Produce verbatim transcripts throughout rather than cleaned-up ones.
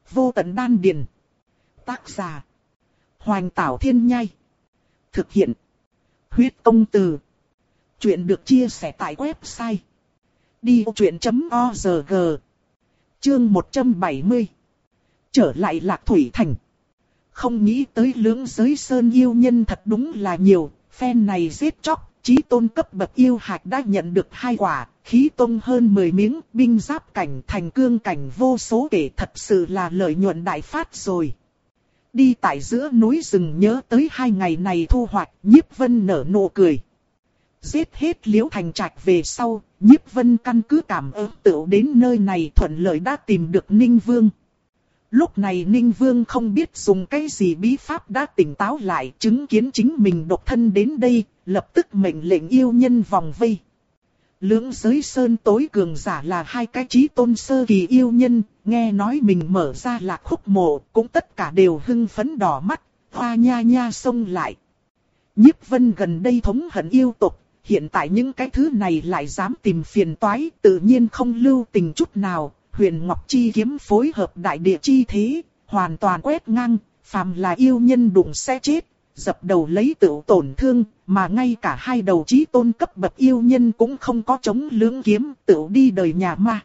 Vô tận đan điền. Tác giả: Hoành Tảo Thiên Nhai. Thực hiện: Huyết Công Từ. Chuyện được chia sẻ tại website đi vô chuyện chấm org. Chương một trăm bảy mươi. Trở lại Lạc Thủy Thành. Không nghĩ tới lưỡng giới sơn yêu nhân thật đúng là nhiều, phen này giết chóc, chí tôn cấp bậc yêu hạch đã nhận được hai quả, khí tôn hơn mười miếng, binh giáp cảnh thành cương cảnh vô số kể, thật sự là lợi nhuận đại phát rồi. Đi tại giữa núi rừng nhớ tới hai ngày này thu hoạch, Nhiếp Vân nở nụ cười. Giết hết Liễu Thành Trạch về sau, Nhiếp Vân căn cứ cảm ứng tựu đến nơi này thuận lợi đã tìm được Ninh Vương. Lúc này Ninh Vương không biết dùng cái gì bí pháp đã tỉnh táo lại, chứng kiến chính mình độc thân đến đây, lập tức mệnh lệnh yêu nhân vòng vây. Lưỡng giới sơn tối cường giả là hai cái chí tôn sơ kỳ yêu nhân, nghe nói mình mở ra Lạc Khúc Mộ, cũng tất cả đều hưng phấn đỏ mắt, hoa nha nha xông lại. Nhiếp Vân gần đây thống hận yêu tộc, hiện tại những cái thứ này lại dám tìm phiền toái, tự nhiên không lưu tình chút nào. Huyền Ngọc Chi kiếm phối hợp đại địa chi thế, hoàn toàn quét ngang, phàm là yêu nhân đụng sẽ chết, dập đầu lấy tựu tổn thương, mà ngay cả hai đầu chí tôn cấp bậc yêu nhân cũng không có chống lưỡng kiếm, tựu đi đời nhà ma.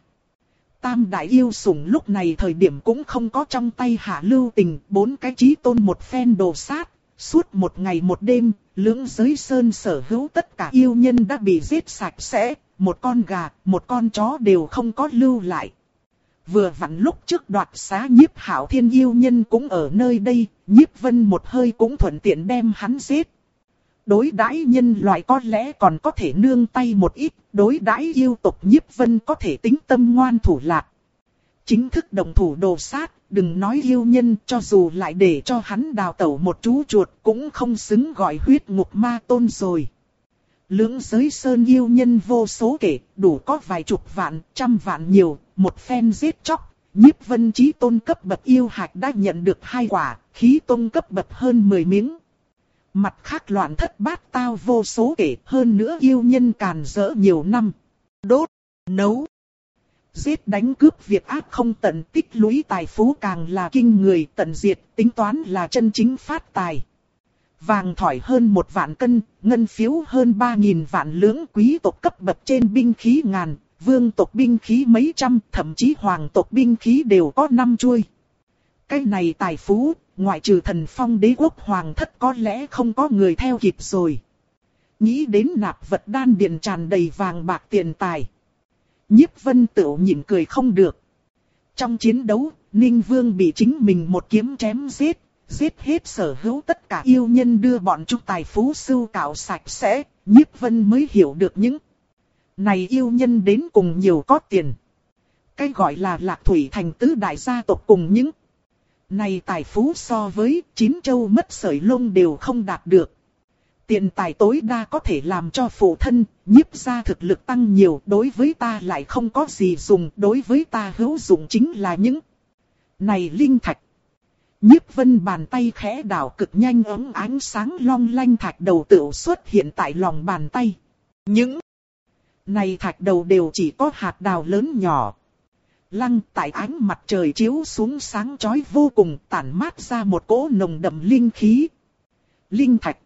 Tam đại yêu sủng lúc này thời điểm cũng không có trong tay hạ lưu tình, bốn cái chí tôn một phen đồ sát, suốt một ngày một đêm, lưỡng giới sơn sở hữu tất cả yêu nhân đã bị giết sạch sẽ, một con gà, một con chó đều không có lưu lại. Vừa vặn lúc trước đoạt xá Nhiếp Hạo Thiên yêu nhân cũng ở nơi đây, Nhiếp Vân một hơi cũng thuận tiện đem hắn giết. Đối đãi nhân loại có lẽ còn có thể nương tay một ít, đối đãi yêu tộc Nhiếp Vân có thể tính tâm ngoan thủ lạt. Chính thức động thủ đồ sát, đừng nói yêu nhân, cho dù lại để cho hắn đào tẩu một chú chuột cũng không xứng gọi huyết ngục ma tôn rồi. Lưỡng giới sơn yêu nhân vô số kể, đủ có vài chục vạn, trăm vạn nhiều, một phen giết chóc, Nhiếp Vân chí tôn cấp bậc yêu hạch đã nhận được hai quả, khí tôn cấp bậc hơn mười miếng. Mặt khác loạn thất bát tao vô số kể, hơn nữa yêu nhân càn rỡ nhiều năm. Đốt, nấu, giết đánh cướp việc ác không tận, tích lũy tài phú càng là kinh người, tận diệt, tính toán là chân chính phát tài. Vàng thỏi hơn một vạn cân, ngân phiếu hơn ba nghìn vạn lưỡng, quý tộc cấp bậc trên binh khí ngàn, vương tộc binh khí mấy trăm, thậm chí hoàng tộc binh khí đều có năm chuôi. Cái này tài phú, ngoại trừ Thần Phong đế quốc hoàng thất có lẽ không có người theo kịp rồi. Nghĩ đến nạp vật đan điền tràn đầy vàng bạc tiền tài, Nhiếp Vân tựu nhịn cười không được. Trong chiến đấu, Ninh Vương bị chính mình một kiếm chém giết. Giết hết sở hữu tất cả yêu nhân, đưa bọn chúng tài phú sưu cạo sạch sẽ, Nhiếp Vân mới hiểu được những này yêu nhân đến cùng nhiều có tiền. Cái gọi là Lạc Thủy Thành tứ đại gia tộc cùng những này tài phú so với chín châu mất sợi lông đều không đạt được. Tiền tài tối đa có thể làm cho phụ thân, Nhiếp gia thực lực tăng nhiều, đối với ta lại không có gì dùng, đối với ta hữu dụng chính là những này linh thạch. Nhiếp Vân bàn tay khẽ đảo, cực nhanh ấm ánh sáng long lanh thạch đầu tựu xuất hiện tại lòng bàn tay. Những này thạch đầu đều chỉ có hạt đào lớn nhỏ. Lăng tại ánh mặt trời chiếu xuống sáng chói vô cùng, tản mát ra một cỗ nồng đậm linh khí. Linh thạch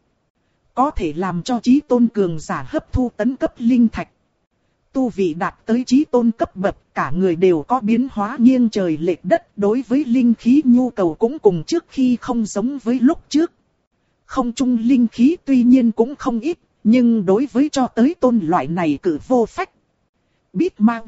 có thể làm cho chí tôn cường giả hấp thu tấn cấp linh thạch. Tu vị đạt tới chí tôn cấp bậc, cả người đều có biến hóa nghiêng trời lệch đất, đối với linh khí nhu cầu cũng cùng trước khi không giống với lúc trước. Không trung linh khí tuy nhiên cũng không ít, nhưng đối với cho tới tôn loại này cử vô phách, biết mang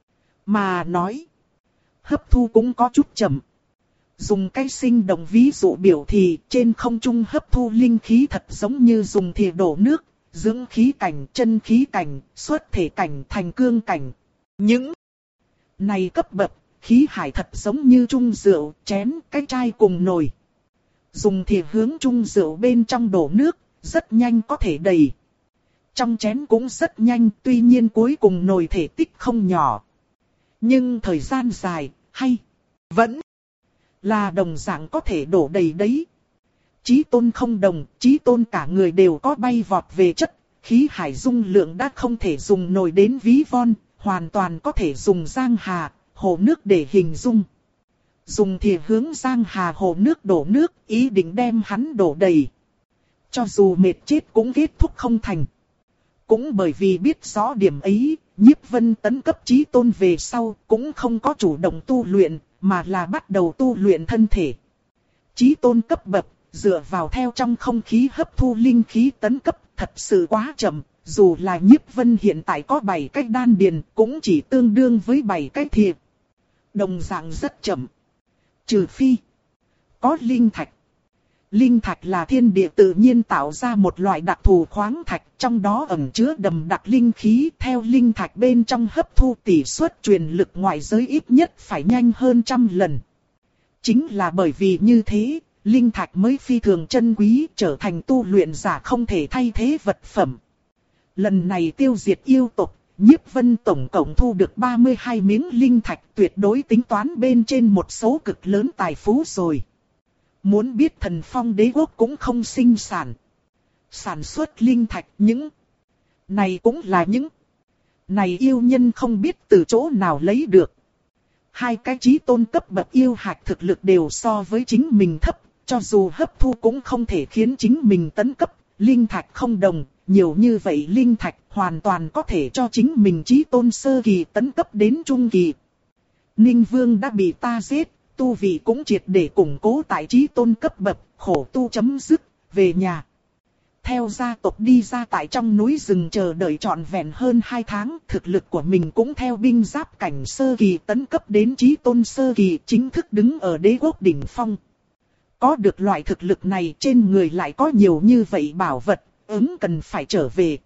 mà nói, hấp thu cũng có chút chậm. Dùng cái sinh động ví dụ biểu thì trên không trung hấp thu linh khí thật giống như dùng thìa đổ nước. Dưỡng khí cảnh, chân khí cảnh, xuất thể cảnh, thành cương cảnh. Những này cấp bậc, khí hải thật giống như chung rượu, chén, cái chai cùng nồi. Dùng thìa hướng chung rượu bên trong đổ nước, rất nhanh có thể đầy. Trong chén cũng rất nhanh, tuy nhiên cuối cùng nồi thể tích không nhỏ. Nhưng thời gian dài, hay, vẫn là đồng dạng có thể đổ đầy đấy. Chí tôn không đồng, chí tôn cả người đều có bay vọt về chất, khí hải dung lượng đã không thể dùng nồi đến ví von, hoàn toàn có thể dùng giang hà, hồ nước để hình dung. Dùng thìa hướng Giang Hà hồ nước đổ nước, ý định đem hắn đổ đầy. Cho dù mệt chết cũng kết thúc không thành. Cũng bởi vì biết rõ điểm ấy, Nhiếp Vân tấn cấp chí tôn về sau cũng không có chủ động tu luyện, mà là bắt đầu tu luyện thân thể. Chí tôn cấp bậc, dựa vào theo trong không khí hấp thu linh khí tấn cấp, thật sự quá chậm. Dù là Nhiếp Vân hiện tại có bảy cái đan điền, cũng chỉ tương đương với bảy cái thìa. Đồng dạng rất chậm. Trừ phi có linh thạch. Linh thạch là thiên địa tự nhiên tạo ra một loại đặc thù khoáng thạch, trong đó ẩn chứa đậm đặc linh khí. Theo linh thạch bên trong hấp thu tỷ suất truyền lực ngoại giới ít nhất phải nhanh hơn trăm lần. Chính là bởi vì như thế, linh thạch mới phi thường chân quý, trở thành tu luyện giả không thể thay thế vật phẩm. Lần này tiêu diệt yêu tộc, Nhiếp Vân tổng cộng thu được ba mươi hai miếng linh thạch, tuyệt đối tính toán bên trên một số cực lớn tài phú rồi. Muốn biết Thần Phong Đế quốc cũng không sinh sản. Sản xuất linh thạch những này cũng là những này yêu nhân không biết từ chỗ nào lấy được. Hai cái chí tôn cấp bậc yêu hạch thực lực đều so với chính mình thấp, cho dù hấp thu cũng không thể khiến chính mình tấn cấp. Linh thạch không đồng, nhiều như vậy linh thạch hoàn toàn có thể cho chính mình chí tôn sơ kỳ tấn cấp đến trung kỳ. Ninh Vương đã bị ta giết, tu vị cũng triệt để củng cố tại chí tôn cấp bậc, khổ tu chấm dứt, về nhà. Theo gia tộc đi ra tại trong núi rừng chờ đợi trọn vẹn hơn hai tháng, thực lực của mình cũng theo binh giáp cảnh sơ kỳ tấn cấp đến chí tôn sơ kỳ, chính thức đứng ở đế quốc đỉnh phong. Có được loại thực lực này, trên người lại có nhiều như vậy bảo vật, ứng cần phải trở về.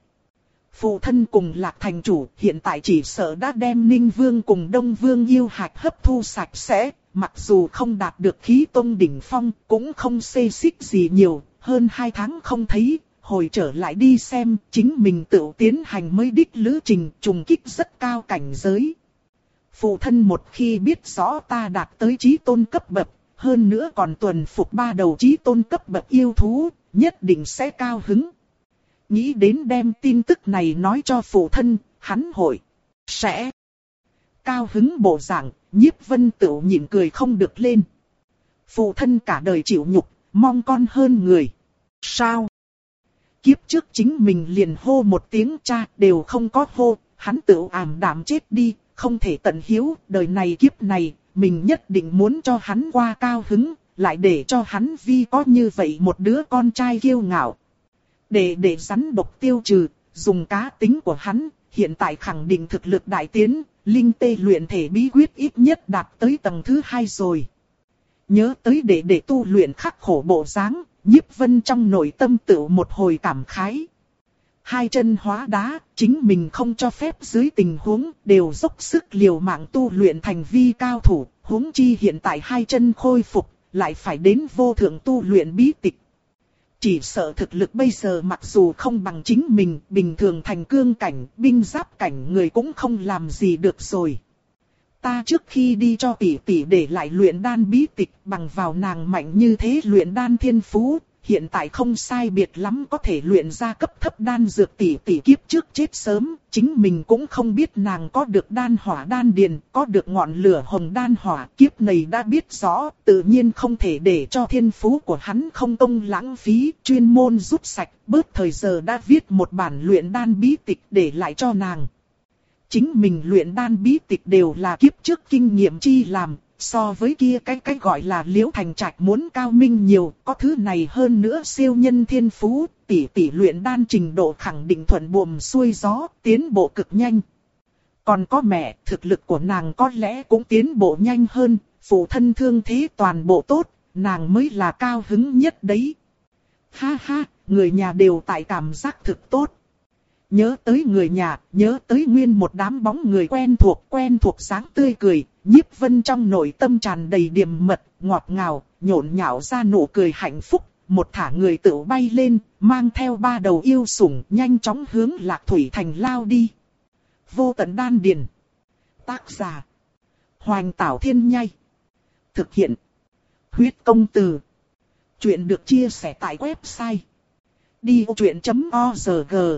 Phụ thân cùng Lạc thành chủ hiện tại chỉ sợ đã đem Ninh Vương cùng Đông Vương yêu hạch hấp thu sạch sẽ, mặc dù không đạt được khí tôn đỉnh phong, cũng không xê xích gì nhiều, hơn hai tháng không thấy, hồi trở lại đi xem, chính mình tự tiến hành mới đích lữ trình trùng kích rất cao cảnh giới. Phụ thân một khi biết rõ ta đạt tới chí tôn cấp bậc, hơn nữa còn tuần phục ba đầu chí tôn cấp bậc yêu thú, nhất định sẽ cao hứng. Nghĩ đến đem tin tức này nói cho phụ thân, hắn hội sẽ cao hứng bộ dạng, Nhiếp Vân tự nhịn cười không được lên. Phụ thân cả đời chịu nhục, mong con hơn người. Sao? Kiếp trước chính mình liền hô một tiếng cha đều không có hô, hắn tự ảm đạm chết đi, không thể tận hiếu, đời này kiếp này, mình nhất định muốn cho hắn qua cao hứng, lại để cho hắn vi có như vậy một đứa con trai kiêu ngạo. Để để rắn độc tiêu trừ, dùng cá tính của hắn, hiện tại khẳng định thực lực đại tiến, linh tê luyện thể bí quyết ít nhất đạt tới tầng thứ hai rồi. Nhớ tới để để tu luyện khắc khổ bộ dáng, Nhiếp Vân trong nội tâm tự một hồi cảm khái. Hai chân hóa đá, chính mình không cho phép dưới tình huống, đều dốc sức liều mạng tu luyện thành vi cao thủ, huống chi hiện tại hai chân khôi phục, lại phải đến vô thượng tu luyện bí tịch. Chỉ sợ thực lực bây giờ mặc dù không bằng chính mình, bình thường thành cương cảnh, binh giáp cảnh người cũng không làm gì được rồi. Ta trước khi đi cho tỷ tỷ để lại luyện đan bí tịch, bằng vào nàng mạnh như thế luyện đan thiên phú, hiện tại không sai biệt lắm có thể luyện ra cấp thấp đan dược. Tỷ tỷ kiếp trước chết sớm, chính mình cũng không biết nàng có được đan hỏa đan điền, có được ngọn lửa hồng đan hỏa. Kiếp này đã biết rõ, tự nhiên không thể để cho thiên phú của hắn không công lãng phí, chuyên môn rút sạch, bớt thời giờ đã viết một bản luyện đan bí tịch để lại cho nàng. Chính mình luyện đan bí tịch đều là kiếp trước kinh nghiệm chi làm, so với kia cái cái gọi là Liễu Thành Trạch muốn cao minh nhiều, có thứ này hơn nữa siêu nhân thiên phú, tỷ tỷ luyện đan trình độ khẳng định thuận buồm xuôi gió, tiến bộ cực nhanh. Còn có mẹ, thực lực của nàng có lẽ cũng tiến bộ nhanh hơn, phụ thân thương thế toàn bộ tốt, nàng mới là cao hứng nhất đấy. Ha ha, người nhà đều tại cảm giác thực tốt. Nhớ tới người nhà, nhớ tới nguyên một đám bóng người quen thuộc, quen thuộc sáng tươi cười, Nhiếp Vân trong nội tâm tràn đầy điềm mật, ngọt ngào, nhộn nhạo ra nụ cười hạnh phúc, một thả người tự bay lên, mang theo ba đầu yêu sủng, nhanh chóng hướng Lạc Thủy Thành lao đi. Vô tận đan điền. Tác giả: Hoành Tảo Thiên Nhai. Thực hiện: Huyết Công Từ. Chuyện được chia sẻ tại website đi ô chuyện chấm org.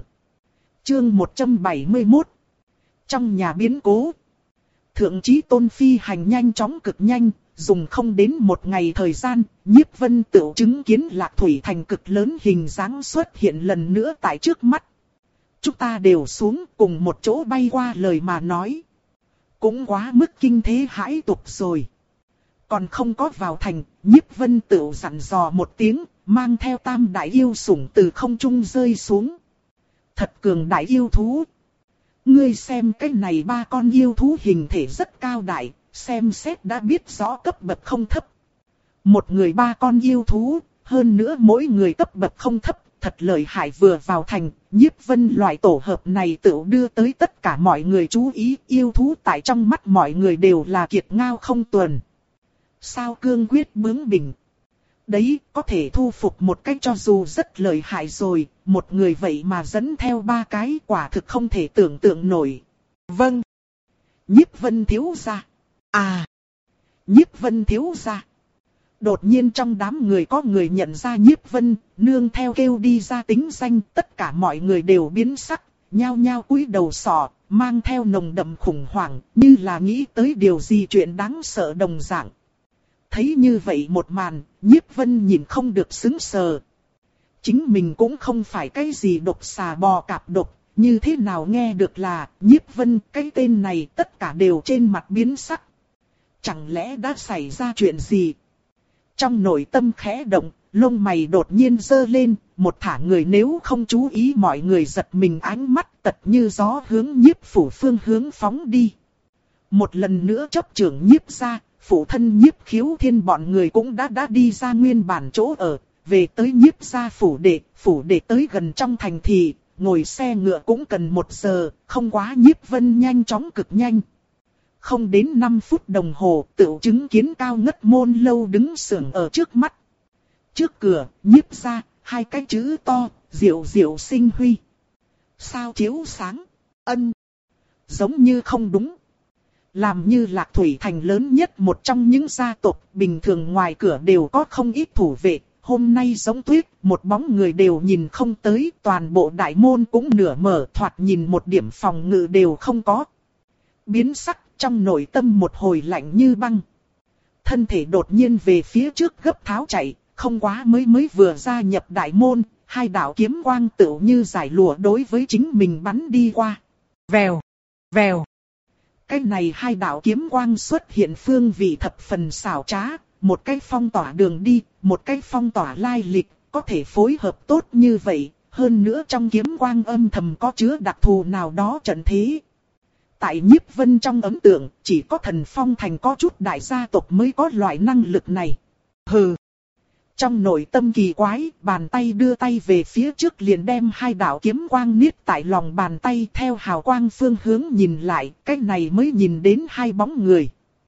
Chương một trăm bảy mươi mốt. Trong nhà biến cố. Thượng Chí Tôn phi hành nhanh chóng cực nhanh, dùng không đến một ngày thời gian, Nhiếp Vân tựu chứng kiến Lạc Thủy Thành cực lớn hình dáng xuất hiện lần nữa tại trước mắt. Chúng ta đều xuống cùng một chỗ bay qua lời mà nói. Cũng quá mức kinh thế hãi tục rồi. Còn không có vào thành, Nhiếp Vân tựu dặn dò một tiếng, mang theo tam đại yêu sủng từ không trung rơi xuống. Thật cường đại yêu thú. Ngươi xem cái này ba con yêu thú hình thể rất cao đại, xem xét đã biết rõ cấp bậc không thấp. Một người ba con yêu thú, hơn nữa mỗi người cấp bậc không thấp, thật lợi hại. Vừa vào thành, Nhiếp Vân loại tổ hợp này tự đưa tới tất cả mọi người chú ý. Yêu thú tại trong mắt mọi người đều là kiệt ngao không tuần. Sao cương quyết bướng bỉnh. Đấy, có thể thu phục một cách cho dù rất lợi hại rồi, một người vậy mà dẫn theo ba cái quả thực không thể tưởng tượng nổi. Vâng. Nhiếp Vân thiếu gia. À. Nhiếp Vân thiếu gia. Đột nhiên trong đám người có người nhận ra Nhiếp Vân, nương theo kêu đi ra tính danh, tất cả mọi người đều biến sắc, nhao nhao cúi đầu sọ, mang theo nồng đậm khủng hoảng, như là nghĩ tới điều gì chuyện đáng sợ đồng dạng. Thấy như vậy một màn, Nhiếp Vân nhìn không được sững sờ. Chính mình cũng không phải cái gì độc xà bò cạp độc, như thế nào nghe được là Nhiếp Vân, cái tên này tất cả đều trên mặt biến sắc. Chẳng lẽ đã xảy ra chuyện gì? Trong nội tâm khẽ động, lông mày đột nhiên giơ lên, một thả người nếu không chú ý mọi người giật mình ánh mắt tật như gió hướng Nhiếp phủ phương hướng phóng đi. Một lần nữa chấp trưởng Nhiếp ra, phụ thân Nhiếp Khiếu Thiên bọn người cũng đã đã đi ra nguyên bản chỗ ở, về tới Nhiếp gia phủ đệ, phủ đệ tới gần trong thành thị, ngồi xe ngựa cũng cần một giờ, không quá Nhiếp Vân nhanh chóng cực nhanh. Không đến năm phút đồng hồ, tựu chứng kiến cao ngất môn lâu đứng sưởng ở trước mắt. Trước cửa, Nhiếp gia, hai cái chữ to, Diệu Diệu Sinh Huy. Sao chiếu sáng? Ân. Giống như không đúng. Làm như Lạc Thủy Thành lớn nhất một trong những gia tộc, bình thường ngoài cửa đều có không ít thủ vệ. Hôm nay giống tuyết, một bóng người đều nhìn không tới, toàn bộ đại môn cũng nửa mở, thoạt nhìn một điểm phòng ngự đều không có. Biến sắc, trong nội tâm một hồi lạnh như băng. Thân thể đột nhiên về phía trước gấp tháo chạy, không quá mới mới vừa gia nhập đại môn, hai đạo kiếm quang tựu như giải lụa đối với chính mình bắn đi qua. Vèo, vèo. Cái này hai đạo kiếm quang xuất hiện phương vị thập phần xảo trá, một cái phong tỏa đường đi, một cái phong tỏa lai lịch, có thể phối hợp tốt như vậy, hơn nữa trong kiếm quang âm thầm có chứa đặc thù nào đó trận thế. Tại Nhiếp Vân trong ấn tượng, chỉ có Thần Phong Thành có chút đại gia tộc mới có loại năng lực này. Hừ. Trong nội tâm kỳ quái, bàn tay đưa tay về phía trước liền đem hai đạo kiếm quang niết tại lòng bàn tay theo hào quang phương hướng nhìn lại, cái này mới nhìn đến hai bóng người.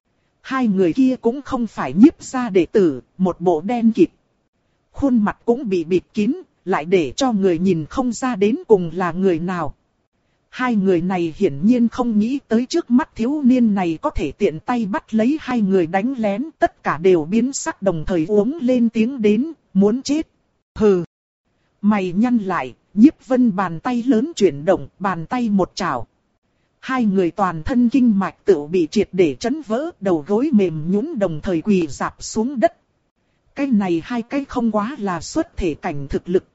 Hai người kia cũng không phải Nhiếp gia đệ tử, một bộ đen kịt. Khuôn mặt cũng bị bịt kín, lại để cho người nhìn không ra đến cùng là người nào. Hai người này hiển nhiên không nghĩ tới trước mắt thiếu niên này có thể tiện tay bắt lấy hai người đánh lén, tất cả đều biến sắc đồng thời uống lên tiếng đến, muốn chết. Hừ. Mày nhăn lại, Nhiếp Vân bàn tay lớn chuyển động, bàn tay một chảo. Hai người toàn thân kinh mạch tự bị triệt để chấn vỡ, đầu gối mềm nhũn đồng thời quỳ rạp xuống đất. Cái này hai cái không quá là xuất thể cảnh thực lực.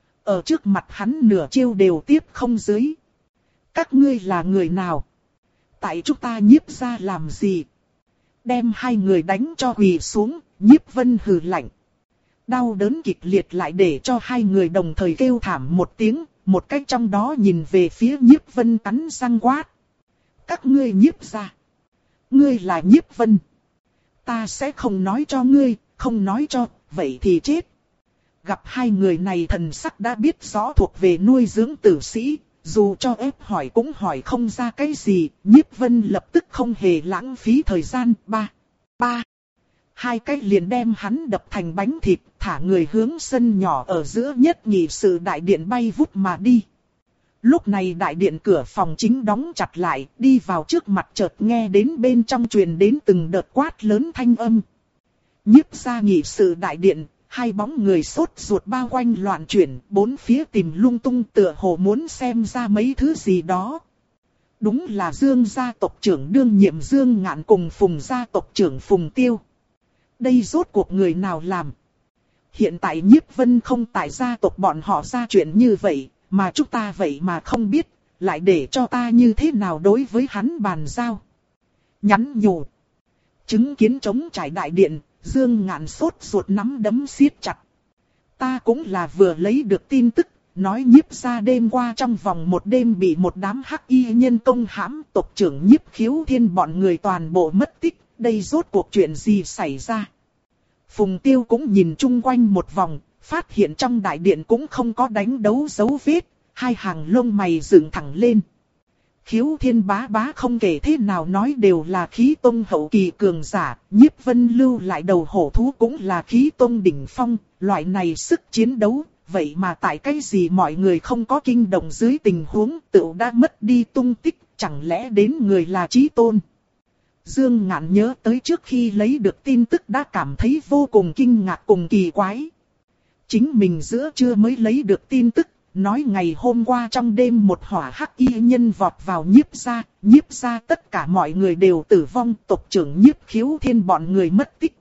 Ở trước mặt hắn nửa chiêu đều tiếp không dưới. Các ngươi là người nào? Tại chúng ta Nhiếp gia làm gì? Đem hai người đánh cho quỳ xuống, Nhiếp Vân hừ lạnh. Đau đớn kịch liệt lại để cho hai người đồng thời kêu thảm một tiếng, một cách trong đó nhìn về phía Nhiếp Vân cắn răng quát. Các ngươi Nhiếp gia. Ngươi là Nhiếp Vân. Ta sẽ không nói cho ngươi, không nói cho, vậy thì chết. Gặp hai người này thần sắc đã biết rõ thuộc về nuôi dưỡng tử sĩ. Dù cho ép hỏi cũng hỏi không ra cái gì, Nhiếp Vân lập tức không hề lãng phí thời gian. Ba, ba, hai cái liền đem hắn đập thành bánh thịt, thả người hướng sân nhỏ ở giữa nhất nghị sự đại điện bay vút mà đi. Lúc này đại điện cửa phòng chính đóng chặt lại, đi vào trước mặt chợt nghe đến bên trong truyền đến từng đợt quát lớn thanh âm. Nhiếp gia nghị sự đại điện. Hai bóng người sốt ruột bao quanh loạn chuyển, bốn phía tìm lung tung tựa hồ muốn xem ra mấy thứ gì đó. Đúng là Dương gia tộc trưởng đương nhiệm Dương Ngạn cùng Phùng gia tộc trưởng Phùng Tiêu. Đây rốt cuộc người nào làm? Hiện tại Nhiếp Vân không tại gia tộc bọn họ ra chuyện như vậy, mà chúng ta vậy mà không biết, lại để cho ta như thế nào đối với hắn bàn giao. Nhắn nhủ. Chứng kiến trống trải đại điện, Dương Ngạn sốt ruột nắm đấm siết chặt. Ta cũng là vừa lấy được tin tức, nói Nhiếp gia đêm qua trong vòng một đêm bị một đám hắc y nhân công hãm, tộc trưởng Nhiếp Khiếu Thiên bọn người toàn bộ mất tích, đây rốt cuộc chuyện gì xảy ra? Phùng Tiêu cũng nhìn chung quanh một vòng, phát hiện trong đại điện cũng không có đánh đấu dấu vết, hai hàng lông mày dựng thẳng lên. Khiếu Thiên bá bá không kể thế nào nói đều là khí tông hậu kỳ cường giả, Nhiếp Vân lưu lại đầu hổ thú cũng là khí tông đỉnh phong, loại này sức chiến đấu, vậy mà tại cái gì mọi người không có kinh động dưới tình huống tự đã mất đi tung tích, chẳng lẽ đến người là Chí Tôn. Dương Ngạn nhớ tới trước khi lấy được tin tức đã cảm thấy vô cùng kinh ngạc cùng kỳ quái. Chính mình giữa trưa mới lấy được tin tức, nói ngày hôm qua trong đêm một hỏa hắc y nhân vọt vào Nhiếp gia, Nhiếp gia tất cả mọi người đều tử vong, tộc trưởng Nhiếp Khiếu Thiên bọn người mất tích.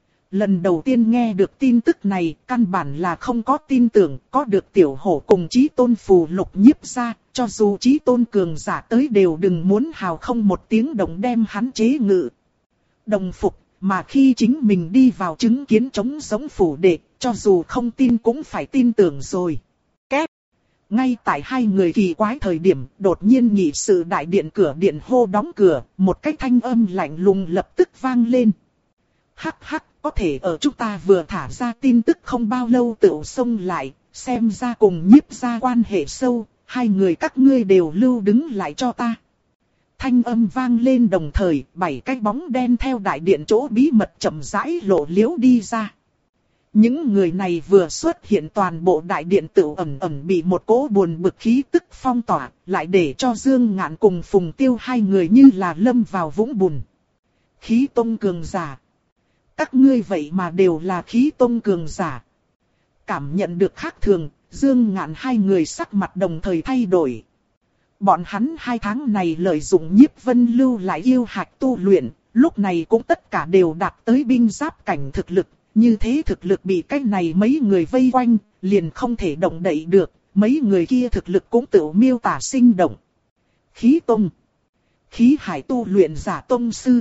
Lần đầu tiên nghe được tin tức này, căn bản là không có tin tưởng, có được tiểu hổ cùng Chí Tôn phù lục Nhiếp gia, cho dù Chí Tôn cường giả tới đều đừng muốn hào không một tiếng động đem hắn chế ngự. Đồng phục, mà khi chính mình đi vào chứng kiến trống sống phủ đệ, cho dù không tin cũng phải tin tưởng rồi. Két. Ngay tại hai người kỳ quái thời điểm, đột nhiên nghị sự đại điện cửa điện hô đóng cửa, một cái thanh âm lạnh lùng lập tức vang lên. Hắc hắc, có thể ở chúng ta vừa thả ra tin tức không bao lâu tựu xông lại, xem ra cùng Nhiếp gia quan hệ sâu, hai người các ngươi đều lưu đứng lại cho ta. Thanh âm vang lên đồng thời, bảy cái bóng đen theo đại điện chỗ bí mật chậm rãi lộ liễu đi ra. Những người này vừa xuất hiện toàn bộ đại điện tự ẩn ẩn bị một cỗ buồn bực khí tức phong tỏa, lại để cho Dương Ngạn cùng Phùng Tiêu hai người như là lâm vào vũng bùn. Khí tông cường giả. Các ngươi vậy mà đều là khí tông cường giả. Cảm nhận được khác thường, Dương Ngạn hai người sắc mặt đồng thời thay đổi. Bọn hắn hai tháng này lợi dụng Nhiếp Vân lưu lại yêu hạch tu luyện, lúc này cũng tất cả đều đạt tới binh giáp cảnh thực lực. Như thế thực lực bị cái này mấy người vây quanh, liền không thể động đậy được, mấy người kia thực lực cũng tự miêu tả sinh động. Khí tông, khí hải tu luyện giả tông sư.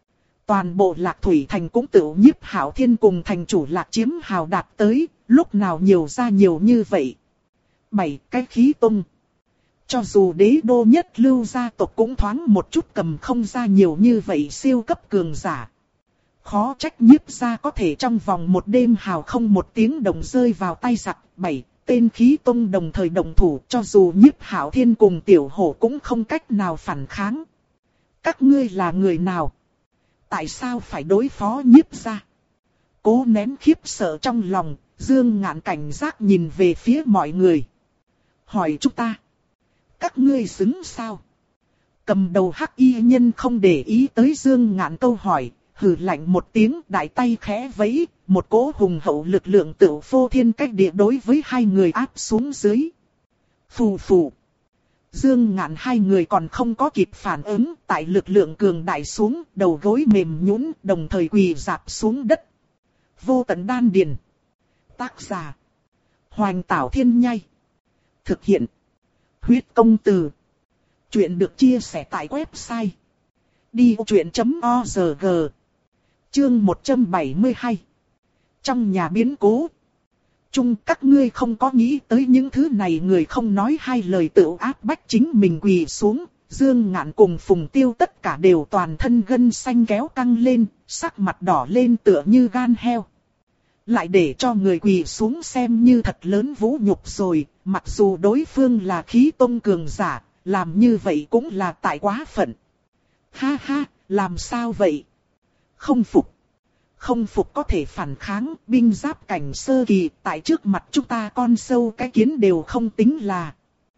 Toàn bộ Lạc Thủy Thành cũng tự Nhiếp Hạo Thiên cùng thành chủ Lạc Chiếm Hào đạt tới, lúc nào nhiều ra nhiều như vậy. Bảy cái khí tông. Cho dù đế đô nhất lưu gia tộc cũng thoáng một chút cầm không ra nhiều như vậy siêu cấp cường giả. Khó trách Nhiếp gia có thể trong vòng một đêm hào không một tiếng đồng rơi vào tay giặc. Bảy tên khí tông đồng thời đồng thủ, cho dù Nhiếp Hạo Thiên cùng tiểu hổ cũng không cách nào phản kháng. Các ngươi là người nào? Tại sao phải đối phó Nhiếp gia? Cố nén khiếp sợ trong lòng, Dương Ngạn cảnh giác nhìn về phía mọi người. Hỏi chúng ta. Các ngươi xứng sao? Cầm đầu hắc y nhân không để ý tới Dương Ngạn câu hỏi, hừ lạnh một tiếng, đại tay khẽ vẫy, một cỗ hùng hậu lực lượng tự phô thiên cách địa đối với hai người áp xuống dưới. Phù phù. Dương Ngạn hai người còn không có kịp phản ứng, tại lực lượng cường đại xuống, đầu gối mềm nhũn, đồng thời quỳ rạp xuống đất. Vô tận đan điền. Tác giả: Hoành Tảo Thiên Nhai. Thực hiện: Huyết Công Từ. Chuyện được chia sẻ tại website đi ô chuyện chấm org. Chương một trăm bảy mươi hai. Trong nhà biến cố. Chung các ngươi không có nghĩ tới những thứ này, người không nói hai lời tự áp bách chính mình quỳ xuống. Dương Ngạn cùng Phùng Tiêu tất cả đều toàn thân gân xanh kéo căng lên, sắc mặt đỏ lên tựa như gan heo. Lại để cho người quỳ xuống xem như thật lớn vũ nhục rồi, mặc dù đối phương là khí tông cường giả, làm như vậy cũng là tại quá phận. Ha ha, làm sao vậy? Không phục. Không phục có thể phản kháng, binh giáp cảnh sơ kỳ, tại trước mặt chúng ta con sâu cái kiến đều không tính là.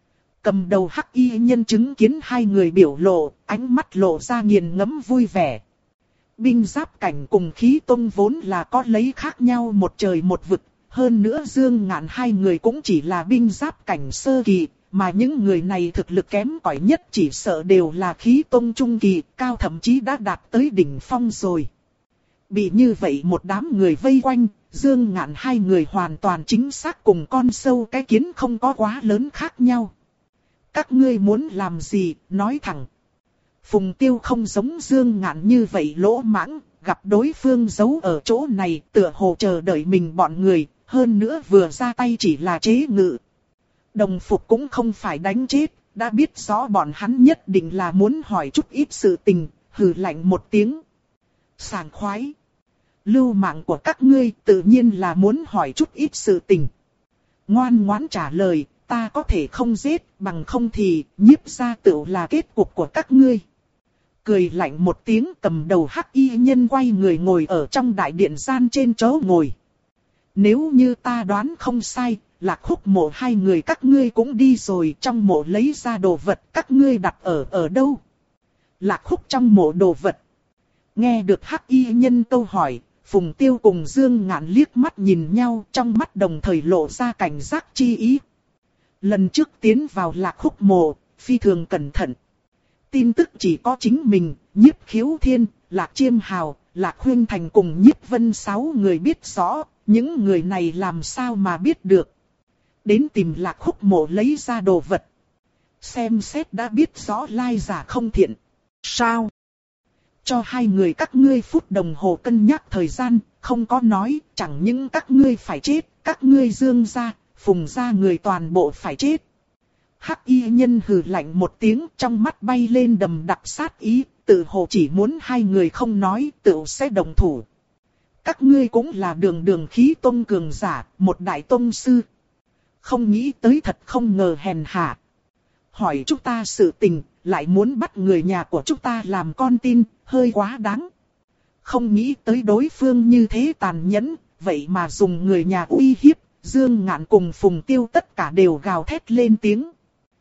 Cầm đầu hắc y nhân chứng kiến hai người biểu lộ, ánh mắt lộ ra nghiền ngẫm vui vẻ. Binh giáp cảnh cùng khí tông vốn là có lấy khác nhau một trời một vực, hơn nữa Dương Ngạn hai người cũng chỉ là binh giáp cảnh sơ kỳ, mà những người này thực lực kém cỏi nhất chỉ sợ đều là khí tông trung kỳ, cao thậm chí đã đạt tới đỉnh phong rồi. Bị như vậy một đám người vây quanh, Dương Ngạn hai người hoàn toàn chính xác cùng con sâu cái kiến không có quá lớn khác nhau. Các ngươi muốn làm gì, nói thẳng. Phùng Tiêu không giống Dương Ngạn như vậy lỗ mãng, gặp đối phương giấu ở chỗ này tựa hồ chờ đợi mình bọn người, hơn nữa vừa ra tay chỉ là chế ngự. Đồng phục cũng không phải đánh chết, đã biết rõ bọn hắn nhất định là muốn hỏi chút ít sự tình, hừ lạnh một tiếng. Sảng khoái. Lưu mạng của các ngươi tự nhiên là muốn hỏi chút ít sự tình. Ngoan ngoãn trả lời, ta có thể không giết, bằng không thì nhiếp gia tựu là kết cục của các ngươi. Cười lạnh một tiếng, cầm đầu hắc y nhân quay người ngồi ở trong đại điện gian trên chỗ ngồi. Nếu như ta đoán không sai, Lạc Khúc Mộ hai người các ngươi cũng đi rồi, trong mộ lấy ra đồ vật các ngươi đặt ở ở đâu? Lạc Khúc trong mộ đồ vật. Nghe được hắc y nhân câu hỏi, Phùng Tiêu cùng Dương Ngạn liếc mắt nhìn nhau, trong mắt đồng thời lộ ra cảnh giác chi ý. Lần trước tiến vào Lạc Khúc Mộ, phi thường cẩn thận. Tin tức chỉ có chính mình, Nhiếp Khiếu Thiên, Lạc Chiêm Hào, Lạc Huyên Thành cùng Nhiếp Vân sáu người biết rõ, những người này làm sao mà biết được. Đến tìm Lạc Khúc Mộ lấy ra đồ vật. Xem xét đã biết rõ lai giả không thiện. Sao? Cho hai người các ngươi phút đồng hồ cân nhắc thời gian, không có nói, chẳng những các ngươi phải chết, các ngươi Dương gia, Phùng gia người toàn bộ phải chết. Hắc y nhân hừ lạnh một tiếng, trong mắt bay lên đầm đặc sát ý, tự hồ chỉ muốn hai người không nói, tự sẽ đồng thủ. Các ngươi cũng là đường đường khí tôn cường giả, một đại tôn sư. Không nghĩ tới thật không ngờ hèn hạ. Hỏi chúng ta sự tình, lại muốn bắt người nhà của chúng ta làm con tin, hơi quá đáng. Không nghĩ tới đối phương như thế tàn nhẫn, vậy mà dùng người nhà uy hiếp, Dương Ngạn cùng Phùng Tiêu tất cả đều gào thét lên tiếng.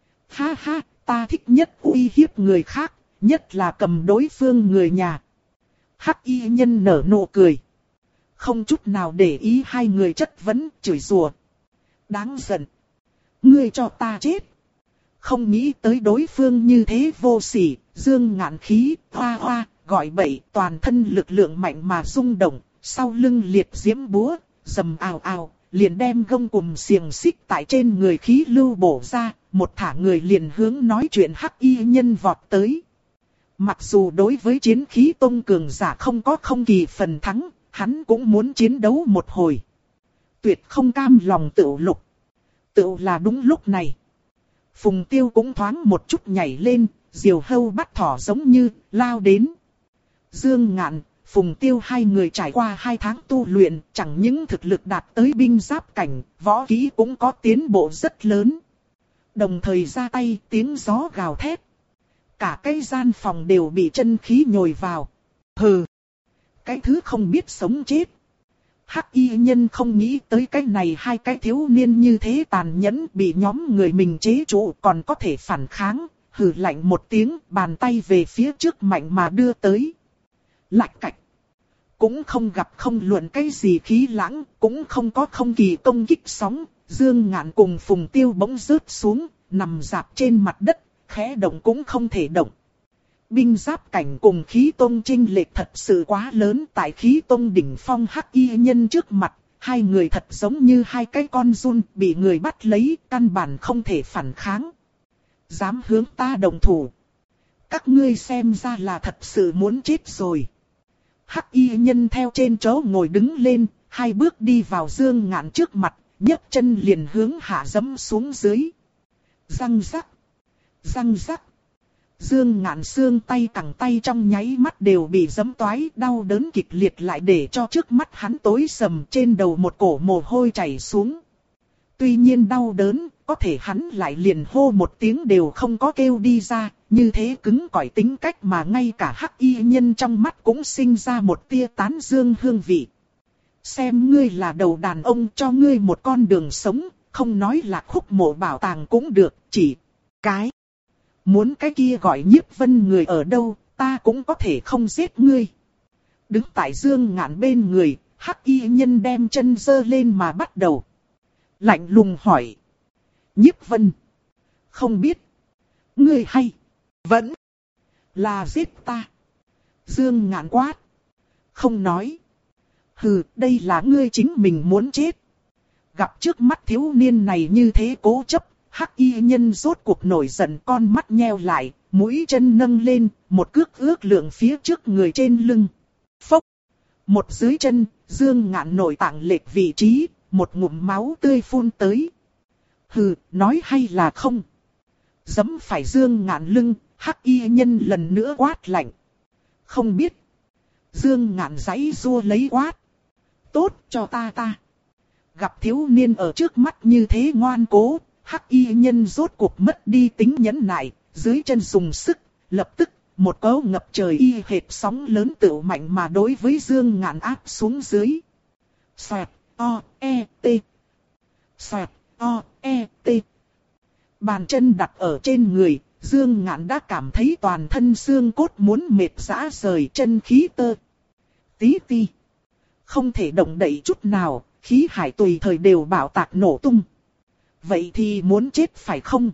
Ha ha, ta thích nhất uy hiếp người khác, nhất là cầm đối phương người nhà. Hắc y nhân nở nụ cười. Không chút nào để ý hai người chất vấn, chửi rủa. Đáng giận. Ngươi cho ta chết. Không nghĩ tới đối phương như thế vô sỉ, Dương Ngạn khí, hoa hoa, gọi bậy, toàn thân lực lượng mạnh mà rung động, sau lưng liệt diễm búa, rầm ào ào, liền đem gông cùm xiềng xích tại trên người khí lưu bổ ra, một thả người liền hướng nói chuyện hắc y nhân vọt tới. Mặc dù đối với chiến khí tôn cường giả không có không kỳ phần thắng, hắn cũng muốn chiến đấu một hồi. Tuyệt không cam lòng tựu lục. Tựu là đúng lúc này. Phùng Tiêu cũng thoáng một chút nhảy lên, diều hâu bắt thỏ giống như, lao đến. Dương Ngạn, Phùng Tiêu hai người trải qua hai tháng tu luyện, chẳng những thực lực đạt tới binh giáp cảnh, võ kỹ cũng có tiến bộ rất lớn. Đồng thời ra tay tiếng gió gào thét. Cả cái gian phòng đều bị chân khí nhồi vào. Hừ! Cái thứ không biết sống chết. Hắc y nhân không nghĩ tới cái này hai cái thiếu niên như thế tàn nhẫn bị nhóm người mình chế trụ còn có thể phản kháng. Hừ lạnh một tiếng, bàn tay về phía trước mạnh mà đưa tới. Lạch cạch! Cũng không gặp không luận cái gì khí lãng, cũng không có không kỳ công kích sóng. Dương Ngạn cùng Phùng Tiêu bỗng rớt xuống, nằm dạp trên mặt đất, khẽ động cũng không thể động. Binh giáp cảnh cùng khí tôn chênh lệch thật sự quá lớn, tại khí tôn đỉnh phong hắc y nhân trước mặt, hai người thật giống như hai cái con giun bị người bắt lấy, căn bản không thể phản kháng. Dám hướng ta đồng thủ. Các ngươi xem ra là thật sự muốn chết rồi. Hắc y nhân theo trên chỗ ngồi đứng lên, hai bước đi vào Dương Ngạn trước mặt, nhấc chân liền hướng hạ giẫm xuống dưới. Răng rắc, răng rắc. Dương Ngạn xương tay cẳng tay trong nháy mắt đều bị giẫm toái, đau đớn kịch liệt lại để cho trước mắt hắn tối sầm, trên đầu một cổ mồ hôi chảy xuống. Tuy nhiên đau đớn, có thể hắn lại liền hô một tiếng đều không có kêu đi ra, như thế cứng cỏi tính cách mà ngay cả hắc y nhân trong mắt cũng sinh ra một tia tán dương hương vị. Xem ngươi là đầu đàn ông, cho ngươi một con đường sống, không nói là khúc mộ bảo tàng cũng được, chỉ cái. Muốn cái kia gọi Nhiếp Vân người ở đâu, ta cũng có thể không giết ngươi. Đứng tại Dương Ngạn bên người, hắc y nhân đem chân giơ lên mà bắt đầu. Lạnh lùng hỏi. Nhiếp Vân. Không biết. Ngươi hay. Vẫn. Là giết ta. Dương Ngạn quát. không nói. Hừ, đây là ngươi chính mình muốn chết. Gặp trước mắt thiếu niên này như thế cố chấp, hắc y nhân rốt cuộc nổi giận, con mắt nheo lại, mũi chân nâng lên, một cước ước lượng phía trước người trên lưng. Phốc! Một dưới chân, Dương Ngạn nội tạng lệch vị trí, một ngụm máu tươi phun tới. Hừ, nói hay là không? Giẫm phải Dương Ngạn lưng, hắc y nhân lần nữa quát lạnh. Không biết. Dương Ngạn giãy giụa lấy quát. Tốt, cho ta ta. Gặp thiếu niên ở trước mắt như thế ngoan cố, hắc y nhân rốt cuộc mất đi tính nhẫn nại, dưới chân dùng sức, lập tức, một cỗ ngập trời y hệt sóng lớn tựu mạnh mà đối với Dương Ngạn áp xuống dưới. Xoẹt, o, e, t. Xoẹt, o, e, t. Bàn chân đặt ở trên người, Dương Ngạn đã cảm thấy toàn thân xương cốt muốn mệt rã rời, chân khí tơ. Tí ti. Không thể động đậy chút nào, khí hải tùy thời đều bạo tạc nổ tung. Vậy thì muốn chết phải không?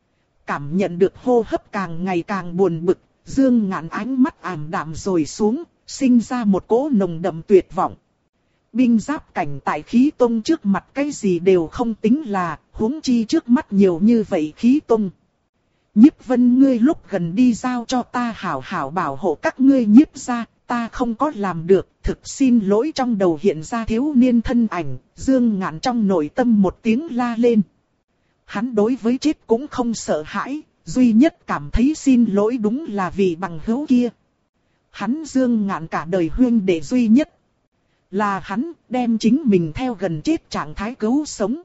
Cảm nhận được hô hấp càng ngày càng buồn bực, Dương Ngạn ánh mắt ảm đạm rồi xuống, sinh ra một cỗ nồng đậm tuyệt vọng. Binh giáp cảnh tại khí tông trước mặt cái gì đều không tính là, huống chi trước mắt nhiều như vậy khí tông. Nhiếp Vân, ngươi lúc gần đi giao cho ta hảo hảo bảo hộ các ngươi nhiếp gia, ta không có làm được, thực xin lỗi. Trong đầu hiện ra thiếu niên thân ảnh, Dương Ngạn trong nội tâm một tiếng la lên. Hắn đối với chết cũng không sợ hãi, duy nhất cảm thấy xin lỗi đúng là vì bằng hữu kia. Hắn Dương Ngạn cả đời huynh đệ duy nhất. Là hắn đem chính mình theo gần chết trạng thái cứu sống.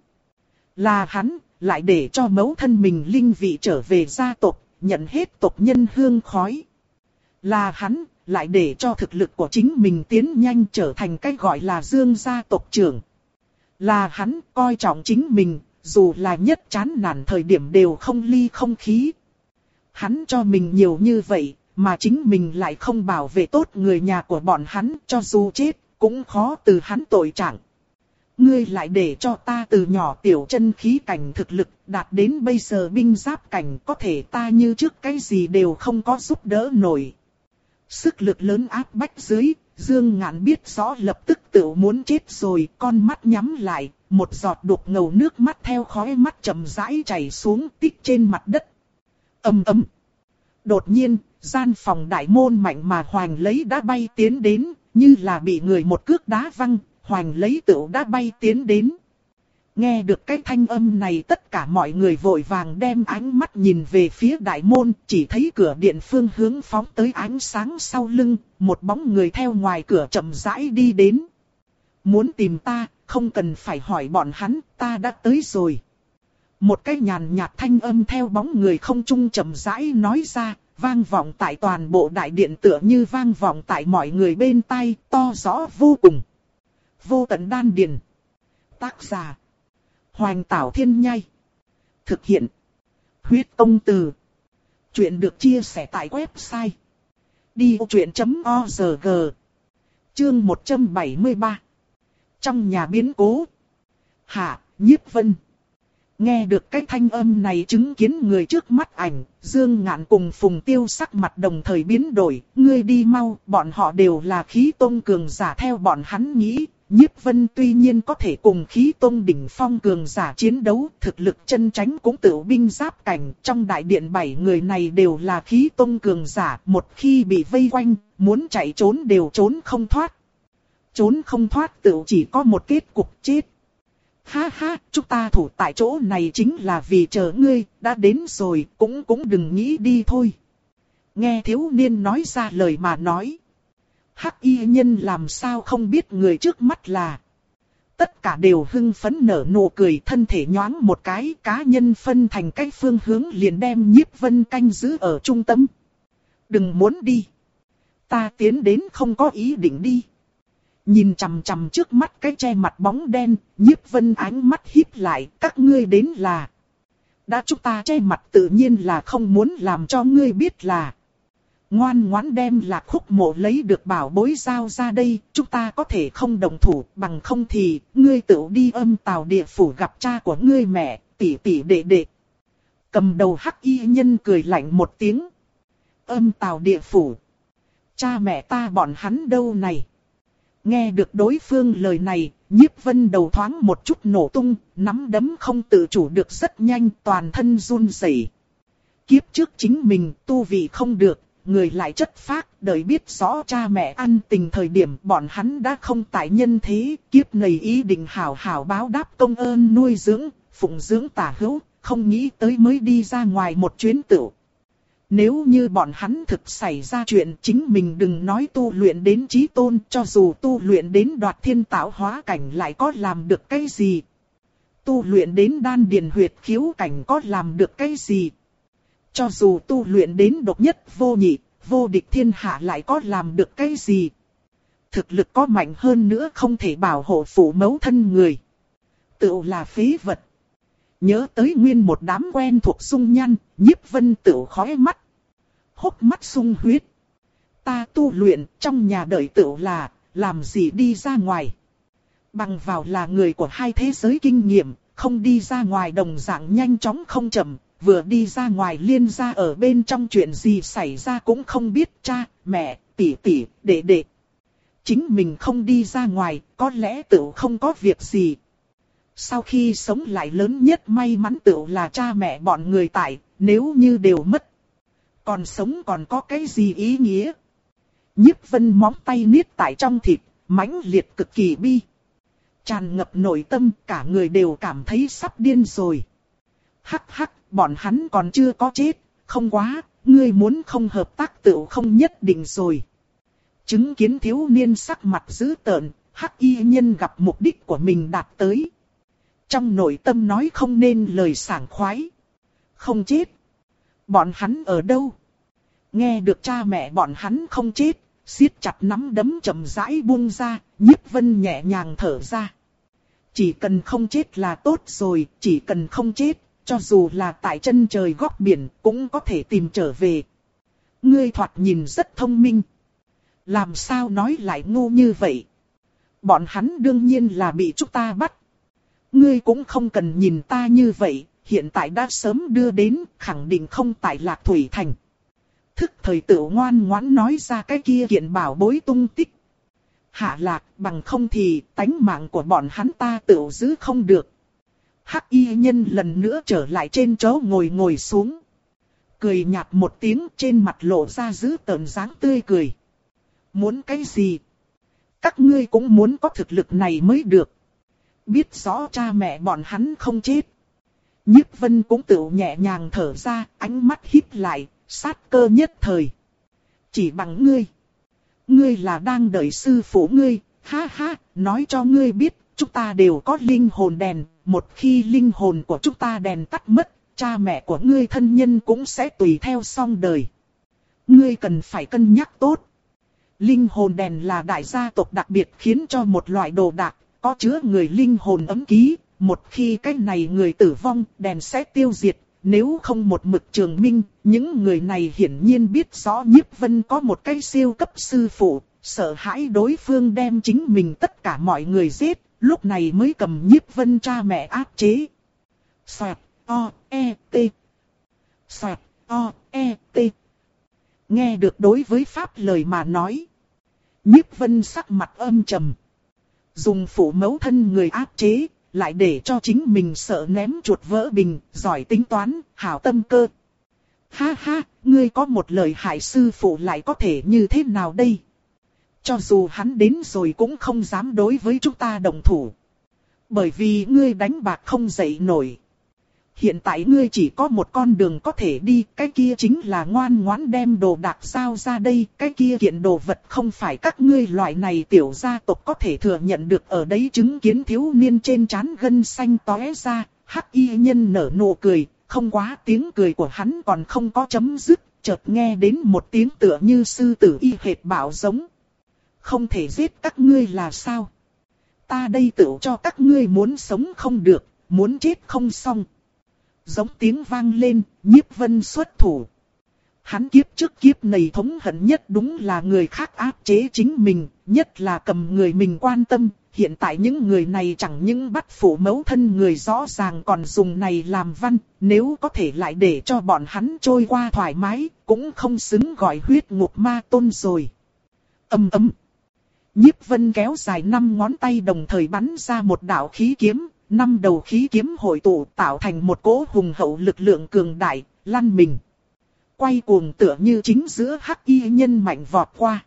Là hắn lại để cho mẫu thân mình linh vị trở về gia tộc, nhận hết tộc nhân hương khói. Là hắn lại để cho thực lực của chính mình tiến nhanh trở thành cái gọi là Dương gia tộc trưởng. Là hắn coi trọng chính mình, dù là nhất chán nản thời điểm đều không ly không khí. Hắn cho mình nhiều như vậy, mà chính mình lại không bảo vệ tốt người nhà của bọn hắn, cho dù chết, cũng khó từ hắn tội trạng. Ngươi lại để cho ta từ nhỏ tiểu chân khí cảnh thực lực, đạt đến bây giờ binh giáp cảnh, có thể ta như trước cái gì đều không có giúp đỡ nổi. Sức lực lớn áp bách dưới, Dương Ngạn biết rõ lập tức tự muốn chết rồi, con mắt nhắm lại, một giọt đục ngầu nước mắt theo khóe mắt chậm rãi chảy xuống tích trên mặt đất. Ầm ầm. Đột nhiên, gian phòng đại môn mạnh mà Hoành lấy đã bay tiến đến, như là bị người một cước đá văng, Hoành lấy tựu đã bay tiến đến. Nghe được cái thanh âm này, tất cả mọi người vội vàng đem ánh mắt nhìn về phía đại môn, chỉ thấy cửa điện phương hướng phóng tới ánh sáng sau lưng, một bóng người theo ngoài cửa chậm rãi đi đến. Muốn tìm ta, không cần phải hỏi bọn hắn, ta đã tới rồi. Một cái nhàn nhạt thanh âm theo bóng người không trung chậm rãi nói ra, vang vọng tại toàn bộ đại điện tựa như vang vọng tại mọi người bên tai, to rõ vô cùng. Vô tận đan điền. Tác giả: Hoành Tảo Thiên Nhai. Thực hiện: Huyết Tông Từ. Chuyện được chia sẻ tại website đi ô chuyện chấm org. Chương một trăm bảy mươi ba. Trong nhà biến cố. Hạ, Nhiếp Vân. Nghe được cái thanh âm này, chứng kiến người trước mắt ảnh, Dương Ngạn cùng Phùng Tiêu sắc mặt đồng thời biến đổi. Ngươi đi mau, bọn họ đều là khí tôn cường giả theo bọn hắn nghĩ. Nhiếp Vân tuy nhiên có thể cùng khí tôn đỉnh phong cường giả chiến đấu, thực lực chân chánh cũng tự binh giáp cảnh. Trong đại điện bảy người này đều là khí tôn cường giả, một khi bị vây quanh, muốn chạy trốn đều trốn không thoát. Trốn không thoát tự chỉ có một kết cục chết. Ha ha, chúng ta thủ tại chỗ này chính là vì chờ ngươi, đã đến rồi, cũng cũng đừng nghĩ đi thôi. Nghe thiếu niên nói ra lời mà nói. Hắc y nhân làm sao không biết người trước mắt là. Tất cả đều hưng phấn nở nụ cười, thân thể nhoáng một cái, cá nhân phân thành cách phương hướng liền đem Nhiếp Vân canh giữ ở trung tâm. Đừng muốn đi. Ta tiến đến không có ý định đi. Nhìn chằm chằm trước mắt cái che mặt bóng đen, Nhiếp Vân ánh mắt híp lại, các ngươi đến là. Đã chúng ta che mặt tự nhiên là không muốn làm cho ngươi biết là. Ngoan ngoãn đem Lạc Khúc Mộ lấy được bảo bối giao ra đây, chúng ta có thể không đồng thủ, bằng không thì, ngươi tự đi Âm Tào địa phủ gặp cha của ngươi mẹ, tỷ tỷ đệ đệ. Cầm đầu hắc y nhân cười lạnh một tiếng. Âm Tào địa phủ. Cha mẹ ta bọn hắn đâu này? Nghe được đối phương lời này, Nhiếp Vân đầu thoáng một chút nổ tung, nắm đấm không tự chủ được rất nhanh, toàn thân run rẩy. Kiếp trước chính mình tu vị không được, người lại chất phác, đợi biết rõ cha mẹ ăn tình thời điểm bọn hắn đã không tại nhân thế, kiếp này ý định hảo hảo báo đáp công ơn nuôi dưỡng, phụng dưỡng tả hữu, không nghĩ tới mới đi ra ngoài một chuyến tửu. Nếu như bọn hắn thực xảy ra chuyện chính mình đừng nói tu luyện đến chí tôn, cho dù tu luyện đến đoạt thiên tạo hóa cảnh lại có làm được cái gì. Tu luyện đến đan điền huyệt khiếu cảnh có làm được cái gì. Cho dù tu luyện đến độc nhất vô nhị, vô địch thiên hạ lại có làm được cái gì. Thực lực có mạnh hơn nữa không thể bảo hộ phụ mẫu thân người. Tựu là phế vật. Nhớ tới nguyên một đám quen thuộc dung nhan, Nhiếp Vân tựu khói mắt. Hốc mắt sung huyết. Ta tu luyện trong nhà đợi tựu là, làm gì đi ra ngoài. Bằng vào là người của hai thế giới kinh nghiệm, không đi ra ngoài đồng dạng nhanh chóng không chậm. Vừa đi ra ngoài liên ra ở bên trong chuyện gì xảy ra cũng không biết cha, mẹ, tỷ tỷ, đệ đệ. Chính mình không đi ra ngoài, có lẽ tựu không có việc gì. Sau khi sống lại lớn nhất may mắn tựu là cha mẹ bọn người tại, nếu như đều mất. Còn sống còn có cái gì ý nghĩa? Nhiếp Vân móng tay niết tại trong thịt, mãnh liệt cực kỳ bi. Tràn ngập nội tâm, cả người đều cảm thấy sắp điên rồi. Hắc hắc, bọn hắn còn chưa có chết, không quá, ngươi muốn không hợp tác tựu không nhất định rồi. Chứng kiến thiếu niên sắc mặt dữ tợn, Hắc y nhân gặp mục đích của mình đạt tới. Trong nội tâm nói không nên lời sảng khoái. Không chết. Bọn hắn ở đâu? Nghe được cha mẹ bọn hắn không chết, siết chặt nắm đấm chậm rãi buông ra, Nhiếp Vân nhẹ nhàng thở ra. Chỉ cần không chết là tốt rồi, chỉ cần không chết, cho dù là tại chân trời góc biển cũng có thể tìm trở về. Ngươi thoạt nhìn rất thông minh. Làm sao nói lại ngu như vậy? Bọn hắn đương nhiên là bị chúng ta bắt. Ngươi cũng không cần nhìn ta như vậy, hiện tại đã sớm đưa đến, khẳng định không tại Lạc Thủy Thành. Thức thời tự ngoan ngoãn nói ra cái kia kiện bảo bối tung tích. Hạ Lạc, bằng không thì tánh mạng của bọn hắn ta tự giữ không được. Hắc y nhân lần nữa trở lại trên chỗ ngồi ngồi xuống. Cười nhạt một tiếng, trên mặt lộ ra dữ tợn dáng tươi cười. Muốn cái gì? Các ngươi cũng muốn có thực lực này mới được. Biết rõ cha mẹ bọn hắn không chết. Nhiếp Vân cũng tự nhẹ nhàng thở ra, ánh mắt híp lại, sát cơ nhất thời. Chỉ bằng ngươi. Ngươi là đang đợi sư phụ ngươi, ha ha, nói cho ngươi biết, chúng ta đều có linh hồn đèn. Một khi linh hồn của chúng ta đèn tắt mất, cha mẹ của ngươi thân nhân cũng sẽ tùy theo xong đời. Ngươi cần phải cân nhắc tốt. Linh hồn đèn là đại gia tộc đặc biệt khiến cho một loại đồ đạc, có chứa người linh hồn ấm ký. Một khi cái này người tử vong, đèn sẽ tiêu diệt. Nếu không một mực trường minh, những người này hiển nhiên biết rõ Nhiếp Vân có một cái siêu cấp sư phụ, sợ hãi đối phương đem chính mình tất cả mọi người giết. Lúc này mới cầm Nhiếp Vân cha mẹ áp chế. Xoẹt, o, e, t. Xoẹt, o, e, t. Nghe được đối với pháp lời mà nói. Nhiếp Vân sắc mặt âm trầm. Dùng phụ mẫu thân người áp chế, lại để cho chính mình sợ ném chuột vỡ bình, giỏi tính toán, hảo tâm cơ. Ha ha, ngươi có một lời hại sư phụ lại có thể như thế nào đây? Cho dù hắn đến rồi cũng không dám đối với chúng ta đồng thủ. Bởi vì ngươi đánh bạc không dậy nổi. Hiện tại ngươi chỉ có một con đường có thể đi, cái kia chính là ngoan ngoãn đem đồ đạc giao ra đây. Cái kia kiện đồ vật không phải các ngươi loại này tiểu gia tộc có thể thừa nhận được. Ở đấy chứng kiến thiếu niên trên trán gân xanh tóe ra, Hắc y nhân nở nụ cười, không quá tiếng cười của hắn còn không có chấm dứt, chợt nghe đến một tiếng tựa như sư tử y hệt bạo giống. Không thể giết các ngươi là sao? Ta đây tự cho các ngươi muốn sống không được, muốn chết không xong. Giống tiếng vang lên, Nhiếp Vân xuất thủ. Hắn kiếp trước kiếp này thống hận nhất đúng là người khác áp chế chính mình, nhất là cầm người mình quan tâm. Hiện tại những người này chẳng những bắt phụ mẫu thân người rõ ràng còn dùng này làm văn, nếu có thể lại để cho bọn hắn trôi qua thoải mái, cũng không xứng gọi huyết ngục ma tôn rồi. Âm ấm. Nhiếp Vân kéo dài năm ngón tay đồng thời bắn ra một đạo khí kiếm, năm đầu khí kiếm hội tụ tạo thành một cỗ hùng hậu lực lượng cường đại, lăn mình. Quay cuồng tựa như chính giữa hắc y nhân mạnh vọt qua.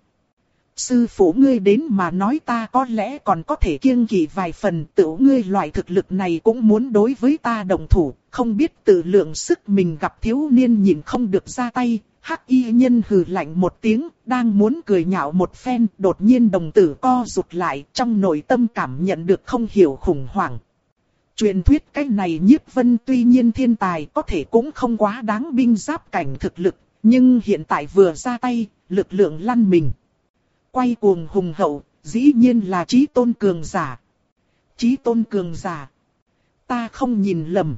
Sư phụ ngươi đến mà nói ta có lẽ còn có thể kiêng kỵ vài phần, tự ngươi loại thực lực này cũng muốn đối với ta đồng thủ, không biết tự lượng sức mình gặp thiếu niên nhìn không được ra tay. Hắc y nhân hừ lạnh một tiếng, đang muốn cười nhạo một phen, đột nhiên đồng tử co rụt lại, trong nội tâm cảm nhận được không hiểu khủng hoảng. Truyền thuyết cái này Nhiếp Vân tuy nhiên thiên tài có thể cũng không quá đáng binh giáp cảnh thực lực, nhưng hiện tại vừa ra tay, lực lượng lăn mình. Quay cuồng hùng hậu, dĩ nhiên là chí tôn cường giả. Chí tôn cường giả. Ta không nhìn lầm.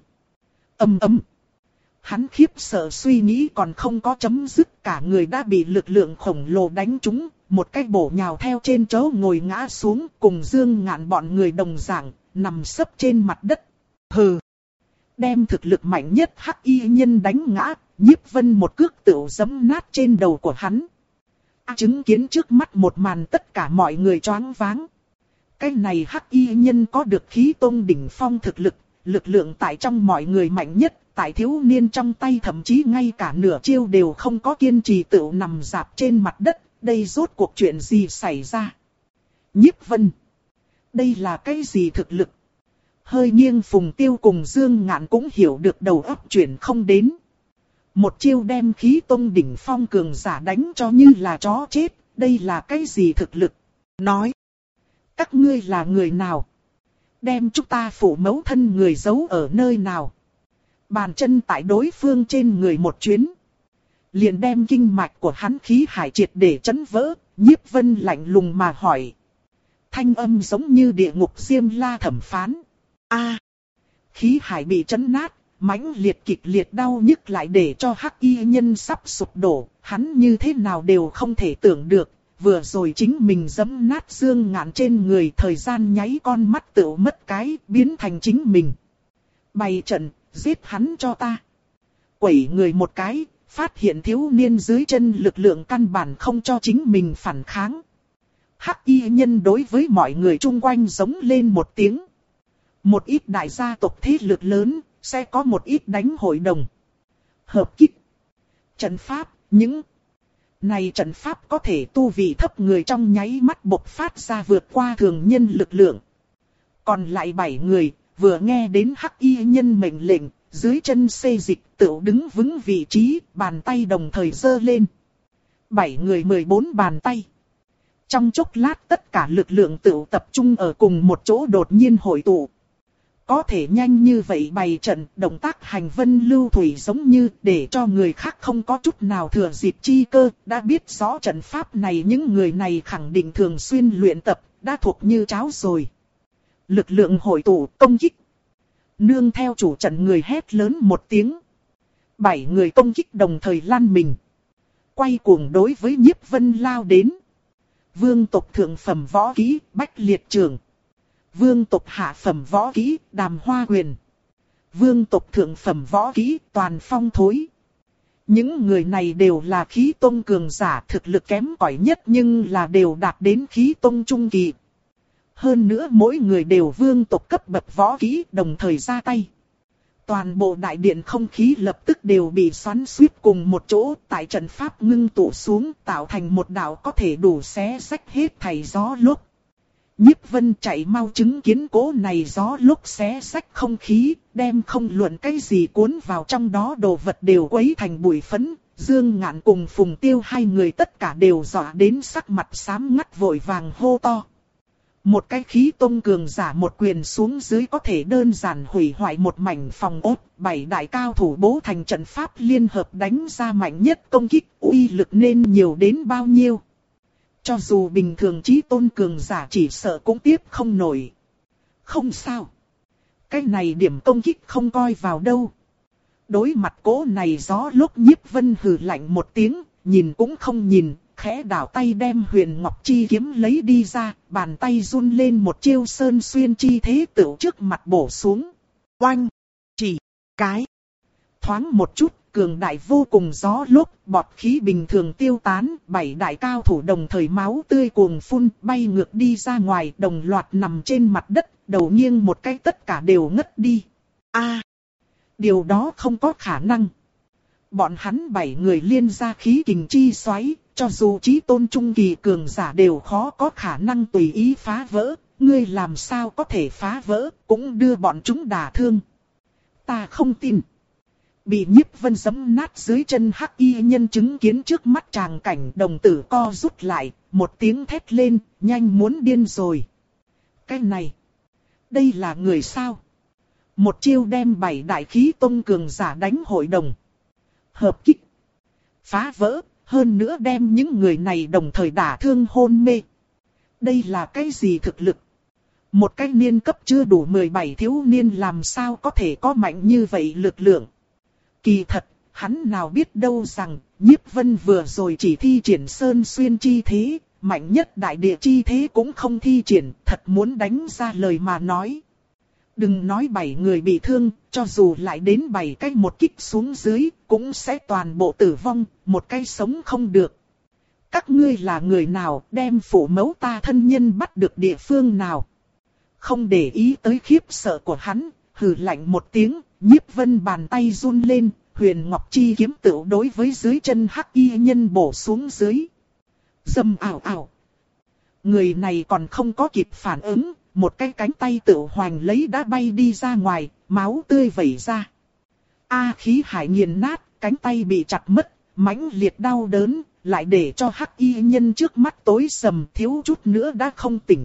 Ầm ầm. Hắn khiếp sợ suy nghĩ còn không có chấm dứt, cả người đã bị lực lượng khổng lồ đánh trúng, một cái bổ nhào theo trên chỗ ngồi ngã xuống, cùng Dương Ngạn bọn người đồng dạng, nằm sấp trên mặt đất. Hừ. Đem thực lực mạnh nhất hắc y nhân đánh ngã, Nhiếp Vân một cước tựu giẫm nát trên đầu của hắn. À, chứng kiến trước mắt một màn tất cả mọi người choáng váng. Cái này hắc y nhân có được khí tôn đỉnh phong thực lực, lực lượng tại trong mọi người mạnh nhất, tại thiếu niên trong tay thậm chí ngay cả nửa chiêu đều không có kiên trì tựu nằm rạp trên mặt đất, đây rốt cuộc chuyện gì xảy ra? Nhiếp Vân. Đây là cái gì thực lực? Hơi nghiêng Phùng Tiêu cùng Dương Ngạn cũng hiểu được đầu óc chuyển không đến. Một chiêu đem khí tông đỉnh phong cường giả đánh cho như là chó chết, đây là cái gì thực lực? Nói. Các ngươi là người nào? Đem chúng ta phụ mẫu thân người giấu ở nơi nào? Bàn chân tại đối phương trên người một chuyến. Liền đem kinh mạch của hắn khí hải triệt để chấn vỡ, Nhiếp Vân lạnh lùng mà hỏi. Thanh âm giống như địa ngục Diêm La thẩm phán. A, khí hải bị chấn nát, mãnh liệt kịch liệt đau nhức lại để cho hắc y nhân sắp sụp đổ, hắn như thế nào đều không thể tưởng được, vừa rồi chính mình giẫm nát Dương Ngạn trên người, thời gian nháy con mắt tựu mất cái, biến thành chính mình. Bày trận, giết hắn cho ta. Quẩy người một cái, phát hiện thiếu niên dưới chân lực lượng căn bản không cho chính mình phản kháng. Hắc y nhân đối với mọi người chung quanh giống lên một tiếng. Một ít đại gia tộc thế lực lớn, sẽ có một ít đánh hội đồng. Hợp kích. Trận pháp, những này trận pháp có thể tu vị thấp người trong nháy mắt bộc phát ra vượt qua thường nhân lực lượng. Còn lại bảy người, vừa nghe đến hắc y nhân mệnh lệnh, dưới chân xê dịch tựu đứng vững vị trí, bàn tay đồng thời giơ lên. Bảy người mười bốn bàn tay. Trong chốc lát tất cả lực lượng tựu tập trung ở cùng một chỗ đột nhiên hội tụ. Có thể nhanh như vậy bày trận, động tác hành vân lưu thủy giống như để cho người khác không có chút nào thừa dịp chi cơ, đã biết rõ trận pháp này những người này khẳng định thường xuyên luyện tập, đã thuộc như cháo rồi. Lực lượng hội tụ công kích. Nương theo chủ trận người hét lớn một tiếng. Bảy người công kích đồng thời lăn mình. Quay cuồng đối với Nhiếp Vân lao đến. Vương tộc thượng phẩm võ kỹ, Bách Liệt Trường. Vương tộc hạ phẩm võ kỹ, Đàm Hoa Quyền. Vương tộc thượng phẩm võ kỹ, Toàn Phong Thối. Những người này đều là khí tông cường giả, thực lực kém cỏi nhất nhưng là đều đạt đến khí tông trung kỳ. Hơn nữa mỗi người đều vương tộc cấp bậc võ kỹ đồng thời ra tay. Toàn bộ đại điện không khí lập tức đều bị xoắn xuýt cùng một chỗ, tại trận pháp ngưng tụ xuống tạo thành một đạo có thể đủ xé rách hết thảy gió lốc. Nhiếp Vân chạy mau chứng kiến cố này gió lốc xé rách không khí, đem không luận cái gì cuốn vào trong đó đồ vật đều quấy thành bụi phấn. Dương Ngạn cùng Phùng Tiêu hai người tất cả đều dọa đến sắc mặt xám ngắt vội vàng hô to. Một cái khí tông cường giả một quyền xuống dưới có thể đơn giản hủy hoại một mảnh phòng ốt, bảy đại cao thủ bố thành trận pháp liên hợp đánh ra mạnh nhất công kích, uy lực nên nhiều đến bao nhiêu. Cho dù bình thường chí tôn cường giả chỉ sợ cũng tiếp không nổi. Không sao. Cái này điểm công kích không coi vào đâu. Đối mặt cố này gió lúc Nhiếp Vân hừ lạnh một tiếng, nhìn cũng không nhìn. Khẽ đảo tay đem Huyền Ngọc Chi kiếm lấy đi ra, bàn tay run lên một chiêu sơn xuyên chi thế tựu trước mặt bổ xuống. Oanh! Chỉ cái! Thoáng một chút, cường đại vô cùng gió lốc, bọt khí bình thường tiêu tán, bảy đại cao thủ đồng thời máu tươi cuồng phun, bay ngược đi ra ngoài, đồng loạt nằm trên mặt đất, đầu nghiêng một cái tất cả đều ngất đi. A, điều đó không có khả năng. Bọn hắn bảy người liên ra khí kình chi xoáy, cho dù chí tôn trung kỳ cường giả đều khó có khả năng tùy ý phá vỡ, ngươi làm sao có thể phá vỡ, cũng đưa bọn chúng đả thương. Ta không tin. Bị Nhiếp Vân giẫm nát dưới chân Hắc Y nhân chứng kiến trước mắt tràng cảnh, đồng tử co rút lại, một tiếng thét lên, nhanh muốn điên rồi. Cái này, đây là người sao? Một chiêu đem bảy đại khí tông cường giả đánh hội đồng. Hợp kích, phá vỡ, hơn nữa đem những người này đồng thời đả thương hôn mê. Đây là cái gì thực lực? Một cái niên cấp chưa đủ mười bảy thiếu niên làm sao có thể có mạnh như vậy lực lượng? Kỳ thật, hắn nào biết đâu rằng, Nhiếp Vân vừa rồi chỉ thi triển sơn xuyên chi thế, mạnh nhất đại địa chi thế cũng không thi triển, thật muốn đánh ra lời mà nói. Đừng nói bảy người bị thương, cho dù lại đến bảy cái một kích xuống dưới, cũng sẽ toàn bộ tử vong, một cái sống không được. Các ngươi là người nào, đem phụ mẫu ta thân nhân bắt được địa phương nào? Không để ý tới khiếp sợ của hắn, hừ lạnh một tiếng, Nhiếp Vân bàn tay run lên, Huyền Ngọc Chi kiếm tựu đối với dưới chân Hắc Y nhân bổ xuống dưới. Dầm ảo ảo. Người này còn không có kịp phản ứng, một cái cánh tay tựu hoành lấy đã bay đi ra ngoài, máu tươi vẩy ra. A khí hải nghiền nát, cánh tay bị chặt mất, mãnh liệt đau đớn, lại để cho Hắc Y nhân trước mắt tối sầm, thiếu chút nữa đã không tỉnh.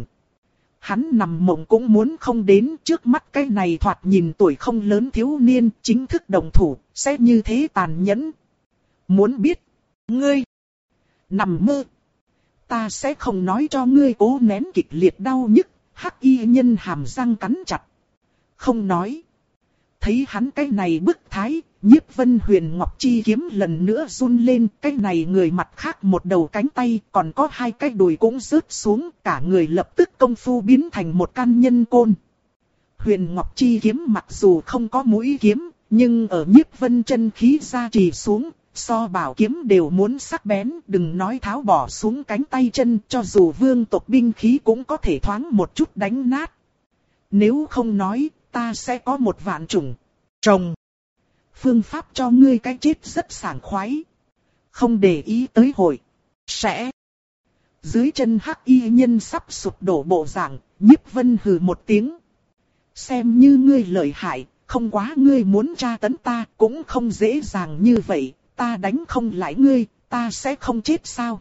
Hắn nằm mộng cũng muốn không đến, trước mắt cái này thoạt nhìn tuổi không lớn thiếu niên, chính thức đồng thủ, sẽ như thế tàn nhẫn. Muốn biết, ngươi nằm mơ, ta sẽ không nói cho ngươi cố nén kịch liệt đau nhức. Hắc Y nhân hàm răng cắn chặt, không nói. Thấy hắn cái này bức thái, Nhiếp Vân Huyền Ngọc Chi kiếm lần nữa run lên, cái này người mặt khác một đầu cánh tay, còn có hai cái đùi cũng rớt xuống, cả người lập tức công phu biến thành một can nhân côn. Huyền Ngọc Chi kiếm mặc dù không có mũi kiếm, nhưng ở Nhiếp Vân chân khí gia trì xuống, so bảo kiếm đều muốn sắc bén, đừng nói tháo bỏ xuống cánh tay chân, cho dù vương tộc binh khí cũng có thể thoáng một chút đánh nát. Nếu không nói, ta sẽ có một vạn chủng trồng phương pháp cho ngươi cái chết rất sảng khoái. Không để ý tới hội sẽ. Dưới chân Hắc Y nhân sắp sụp đổ bộ dạng, Nhiếp Vân hừ một tiếng. Xem như ngươi lợi hại, không quá ngươi muốn tra tấn ta, cũng không dễ dàng như vậy, ta đánh không lại ngươi, ta sẽ không chết sao?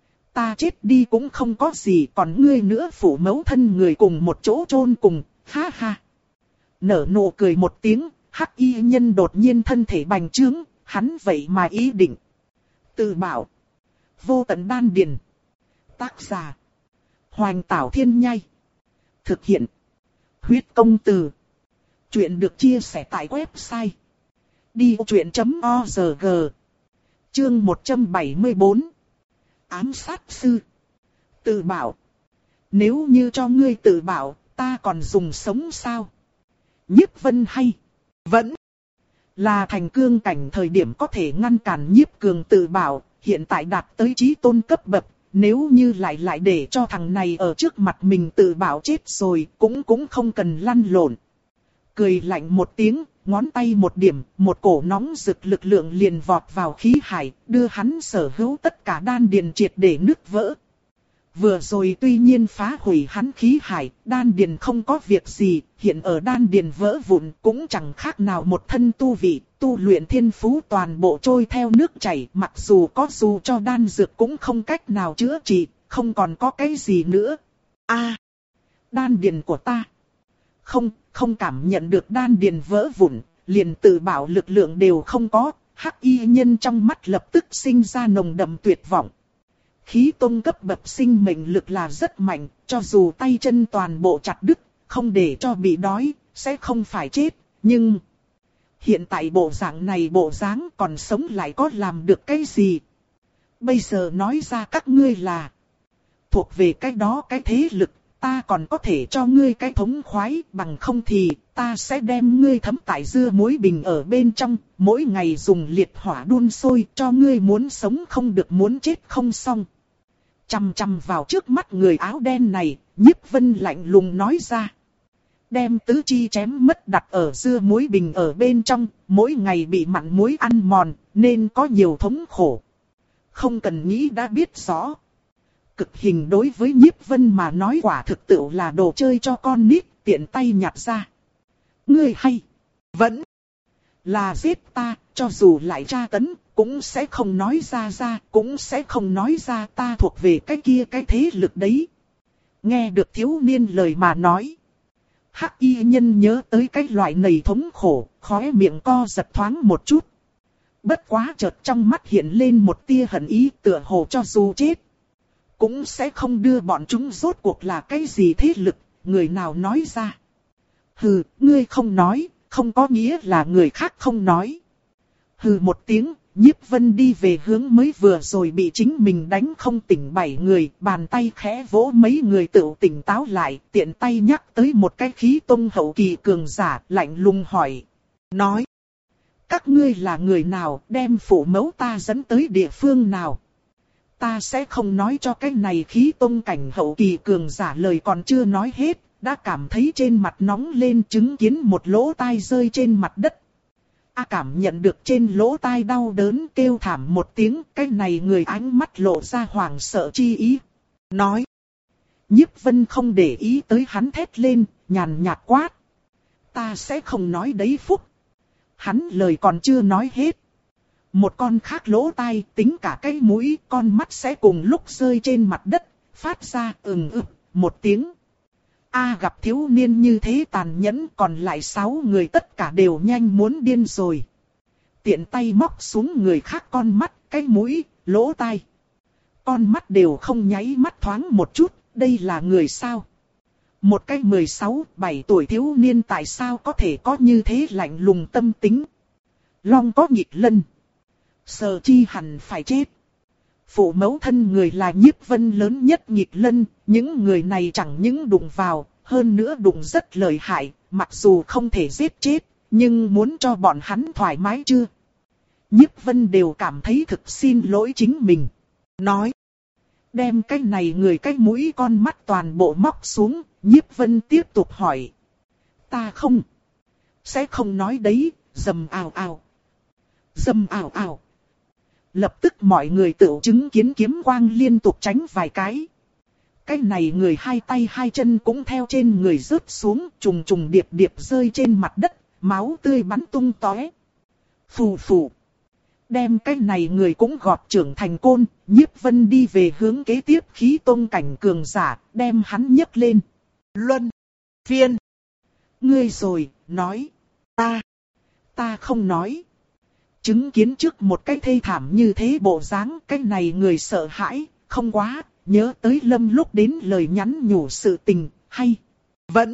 Ta chết đi cũng không có gì, còn ngươi nữa phủ mẫu thân người cùng một chỗ chôn cùng, ha ha. Nở nụ cười một tiếng, Hắc Y nhân đột nhiên thân thể bành trướng, hắn vậy mà ý định tự bảo. Vô tận đan điền. Tác giả Hoành Tảo Thiên Nhai. Thực hiện Huyết Công Từ. Chuyện được chia sẻ tại website đi vô chuyện chấm org. Chương một trăm bảy mươi bốn. Ám sát sư. Tự bảo. Nếu như cho ngươi tự bảo, ta còn dùng sống sao? Nhiếp Vân hay vẫn là thành cương cảnh thời điểm có thể ngăn cản Nhiếp Cường tự bảo, hiện tại đạt tới chí tôn cấp bậc, nếu như lại lại để cho thằng này ở trước mặt mình tự bảo chết rồi, cũng cũng không cần lăn lộn. Cười lạnh một tiếng, ngón tay một điểm, một cổ nóng rực lực lượng liền vọt vào khí hải, đưa hắn sở hữu tất cả đan điền triệt để nứt vỡ. Vừa rồi tuy nhiên phá hủy hắn khí hải, đan điền không có việc gì, hiện ở đan điền vỡ vụn cũng chẳng khác nào một thân tu vị, tu luyện thiên phú toàn bộ trôi theo nước chảy, mặc dù có dù cho đan dược cũng không cách nào chữa trị, không còn có cái gì nữa. A, đan điền của ta. Không, không cảm nhận được đan điền vỡ vụn, liền tự bảo lực lượng đều không có, Hắc Y nhân trong mắt lập tức sinh ra nồng đậm tuyệt vọng. Khí tông cấp bậc sinh mệnh lực là rất mạnh, cho dù tay chân toàn bộ chặt đứt, không để cho bị đói, sẽ không phải chết, nhưng hiện tại bộ dạng này bộ dáng còn sống lại có làm được cái gì? Bây giờ nói ra các ngươi là thuộc về cái đó cái thế lực, ta còn có thể cho ngươi cái thống khoái, bằng không thì ta sẽ đem ngươi thấm tại dưa muối bình ở bên trong, mỗi ngày dùng liệt hỏa đun sôi cho ngươi muốn sống không được muốn chết không xong. Chằm chằm vào trước mắt người áo đen này, Nhiếp Vân lạnh lùng nói ra. Đem tứ chi chém mất đặt ở dưa muối bình ở bên trong, mỗi ngày bị mặn muối ăn mòn, nên có nhiều thống khổ. Không cần nghĩ đã biết rõ. Cực hình đối với Nhiếp Vân mà nói quả thực tự là đồ chơi cho con nít, tiện tay nhặt ra. Ngươi hay, vẫn là giết ta, cho dù lại tra tấn, cũng sẽ không nói ra ra, cũng sẽ không nói ra ta thuộc về cái kia cái thế lực đấy. Nghe được thiếu niên lời mà nói. Hắc y nhân nhớ tới cái loại nầy thống khổ, khóe miệng co giật thoáng một chút. Bất quá chợt trong mắt hiện lên một tia hận ý, tựa hồ cho dù chết cũng sẽ không đưa bọn chúng rốt cuộc là cái gì thế lực, người nào nói ra. Hừ, ngươi không nói, không có nghĩa là người khác không nói. Hừ một tiếng, Nhiếp Vân đi về hướng mới vừa rồi bị chính mình đánh không tỉnh bảy người, bàn tay khẽ vỗ mấy người tự tỉnh táo lại, tiện tay nhắc tới một cái khí tông hậu kỳ cường giả, lạnh lùng hỏi. Nói, các ngươi là người nào, đem phụ mẫu ta dẫn tới địa phương nào? Ta sẽ không nói cho cái này khí tông cảnh hậu kỳ cường giả lời còn chưa nói hết, đã cảm thấy trên mặt nóng lên, chứng kiến một lỗ tai rơi trên mặt đất. A cảm nhận được trên lỗ tai đau đớn, kêu thảm một tiếng, cái này người ánh mắt lộ ra hoảng sợ chi ý. Nói. Nhiếp Vân không để ý tới hắn thét lên, nhàn nhạt quát. Ta sẽ không nói đấy Phúc. Hắn lời còn chưa nói hết. Một con khác lỗ tai, tính cả cái mũi, con mắt sẽ cùng lúc rơi trên mặt đất, phát ra ừng ực, một tiếng. A gặp thiếu niên như thế tàn nhẫn, còn lại sáu người tất cả đều nhanh muốn điên rồi. Tiện tay móc xuống người khác con mắt, cái mũi, lỗ tai. Con mắt đều không nháy mắt thoáng một chút, đây là người sao? Một cái mười sáu, bảy tuổi thiếu niên tại sao có thể có như thế lạnh lùng tâm tính? Long có nghịch lân. Sở chi hẳn phải chết. Phụ mẫu thân người là Nhiếp Vân lớn nhất nghịch lân, những người này chẳng những đụng vào, hơn nữa đụng rất lợi hại, mặc dù không thể giết chết, nhưng muốn cho bọn hắn thoải mái chưa? Nhiếp Vân đều cảm thấy thực xin lỗi chính mình. Nói, đem cái này người cái mũi con mắt toàn bộ móc xuống, Nhiếp Vân tiếp tục hỏi. Ta không, sẽ không nói đấy, dầm ào ào. Dầm ào ào. Lập tức mọi người tự chứng kiến kiếm quang liên tục tránh vài cái. Cái này người hai tay hai chân cũng theo trên người rớt xuống, trùng trùng điệp điệp rơi trên mặt đất, máu tươi bắn tung tóe. Phù phù. Đem cái này người cũng gọt trưởng thành côn, Nhiếp Vân đi về hướng kế tiếp khí tông cảnh cường giả, đem hắn nhấc lên. Luân. Phiên. Ngươi rồi, nói. Ta. Ta không nói. Chứng kiến trước một cái thê thảm như thế bộ dáng, cái này người sợ hãi, không quá, nhớ tới Lâm lúc đến lời nhắn nhủ sự tình, hay, vẫn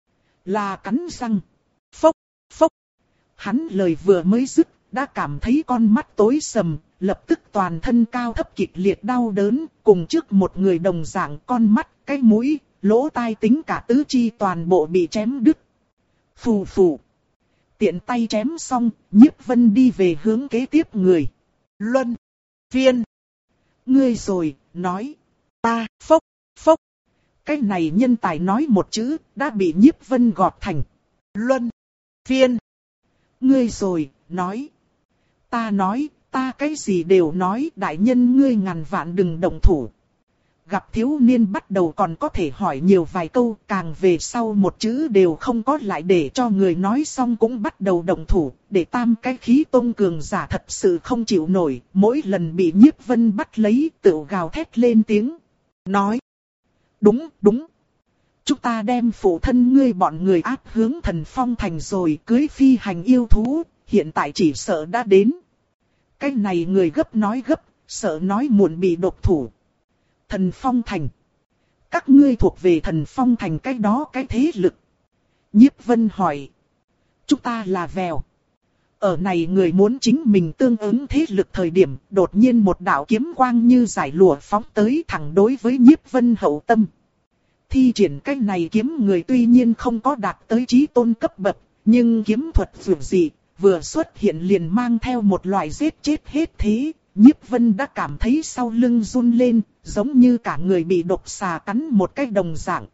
là cắn răng, phốc, phốc. Hắn lời vừa mới dứt, đã cảm thấy con mắt tối sầm, lập tức toàn thân cao thấp kịch liệt đau đớn, cùng trước một người đồng dạng con mắt, cái mũi, lỗ tai tính cả tứ chi toàn bộ bị chém đứt. Phù phù. Tiện tay chém xong, Nhiếp Vân đi về hướng kế tiếp người. Luân. Phiên. Ngươi rồi, nói. Ta, phốc, phốc. Cái này nhân tài nói một chữ, đã bị Nhiếp Vân gọt thành. Luân. Phiên. Ngươi rồi, nói. Ta nói, ta cái gì đều nói, đại nhân ngươi ngàn vạn đừng động thủ. Gặp thiếu niên bắt đầu còn có thể hỏi nhiều vài câu, càng về sau một chữ đều không có lại để cho người nói xong cũng bắt đầu động thủ, để tam cái khí tông cường giả thật sự không chịu nổi, mỗi lần bị Nhiếp Vân bắt lấy tự gào thét lên tiếng. Nói, đúng, đúng. Chúng ta đem phụ thân ngươi bọn người áp hướng Thần Phong thành rồi, cưới phi hành yêu thú, hiện tại chỉ sợ đã đến. Cái này người gấp nói gấp, sợ nói muộn bị độc thủ. Thần Phong thành. Các ngươi thuộc về Thần Phong thành cái đó cái thế lực. Nhiếp Vân hỏi. Chúng ta là Vèo. Ở này người muốn chính mình tương ứng thế lực thời điểm, đột nhiên một đạo kiếm quang như giải lụa phóng tới thẳng đối với Nhiếp Vân hậu tâm. Thi triển cách này kiếm người tuy nhiên không có đạt tới chí tôn cấp bậc, nhưng kiếm thuật vượt dị, vừa xuất hiện liền mang theo một loại giết chết hết thế. Nhiếp Vân đã cảm thấy sau lưng run lên, giống như cả người bị độc xà cắn một cái đồng dạng.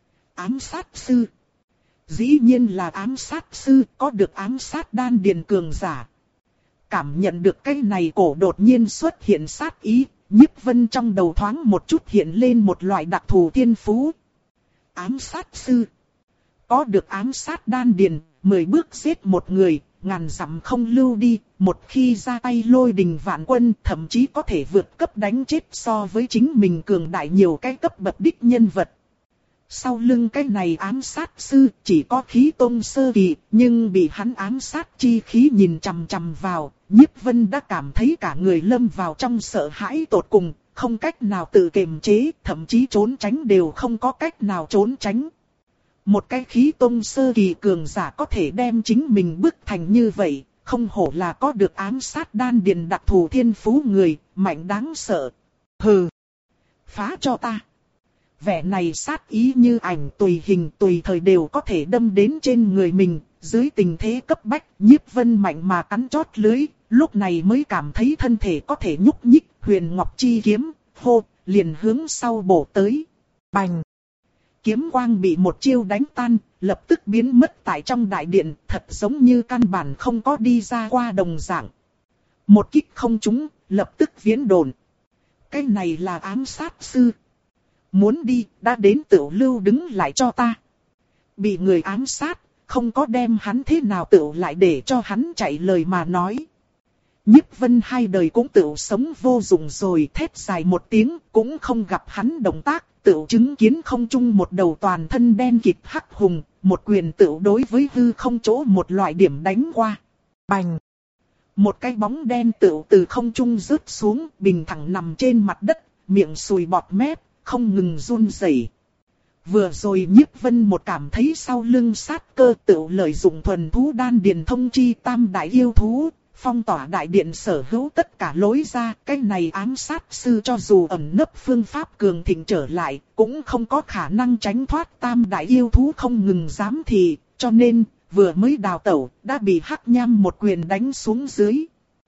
Ám sát sư. Dĩ nhiên là ám sát sư, có được ám sát đan điền cường giả. Cảm nhận được cái này cổ đột nhiên xuất hiện sát ý, Nhiếp Vân trong đầu thoáng một chút hiện lên một loại đặc thù thiên phú. Ám sát sư. Có được ám sát đan điền, mười bước giết một người, ngàn dặm không lưu đi, một khi ra tay lôi đình vạn quân, thậm chí có thể vượt cấp đánh chết so với chính mình cường đại nhiều cái cấp bậc đích nhân vật. Sau lưng cái này ám sát sư chỉ có khí tôn sơ kỳ, nhưng bị hắn ám sát chi khí nhìn chằm chằm vào, Nhiếp Vân đã cảm thấy cả người lâm vào trong sợ hãi tột cùng, không cách nào tự kiềm chế, thậm chí trốn tránh đều không có cách nào trốn tránh. Một cái khí tôn sơ kỳ cường giả có thể đem chính mình bức thành như vậy, không hổ là có được ám sát đan điền đặc thù thiên phú người, mạnh đáng sợ. Hừ, phá cho ta. Vẻ này sát ý như ảnh tùy hình tùy thời đều có thể đâm đến trên người mình, dưới tình thế cấp bách, Nhiếp Vân mạnh mà cắn chót lưới, lúc này mới cảm thấy thân thể có thể nhúc nhích, huyền ngọc chi kiếm, hô, liền hướng sau bổ tới. Bành! Kiếm quang bị một chiêu đánh tan, lập tức biến mất tại trong đại điện, thật giống như căn bản không có đi ra qua đồng dạng. Một kích không trúng, lập tức viễn đồn. Cái này là ám sát sư. Muốn đi, đã đến Tửu Lưu đứng lại cho ta. Bị người ám sát, không có đem hắn thế nào Tửu lại để cho hắn chạy lời mà nói. Nhiếp Vân hai đời cũng Tửu sống vô dụng rồi, thét dài một tiếng, cũng không gặp hắn động tác, Tửu chứng kiến không trung một đầu toàn thân đen kịt hắc hùng, một quyền Tửu đối với hư không chỗ một loại điểm đánh qua. Bành! Một cái bóng đen Tửu từ không trung rớt xuống, bình thẳng nằm trên mặt đất, miệng sùi bọt mép, không ngừng run rẩy. Vừa rồi Nhiếp Vân một cảm thấy sau lưng sát cơ Tửu lợi dụng thuần thú đan điền thông chi tam đại yêu thú, phong tỏa đại điện sở hữu tất cả lối ra, cái này ám sát sư cho dù ẩn nấp phương pháp cường thịnh trở lại, cũng không có khả năng tránh thoát tam đại yêu thú không ngừng giám thị, cho nên, vừa mới đào tẩu, đã bị Hắc Nham một quyền đánh xuống dưới.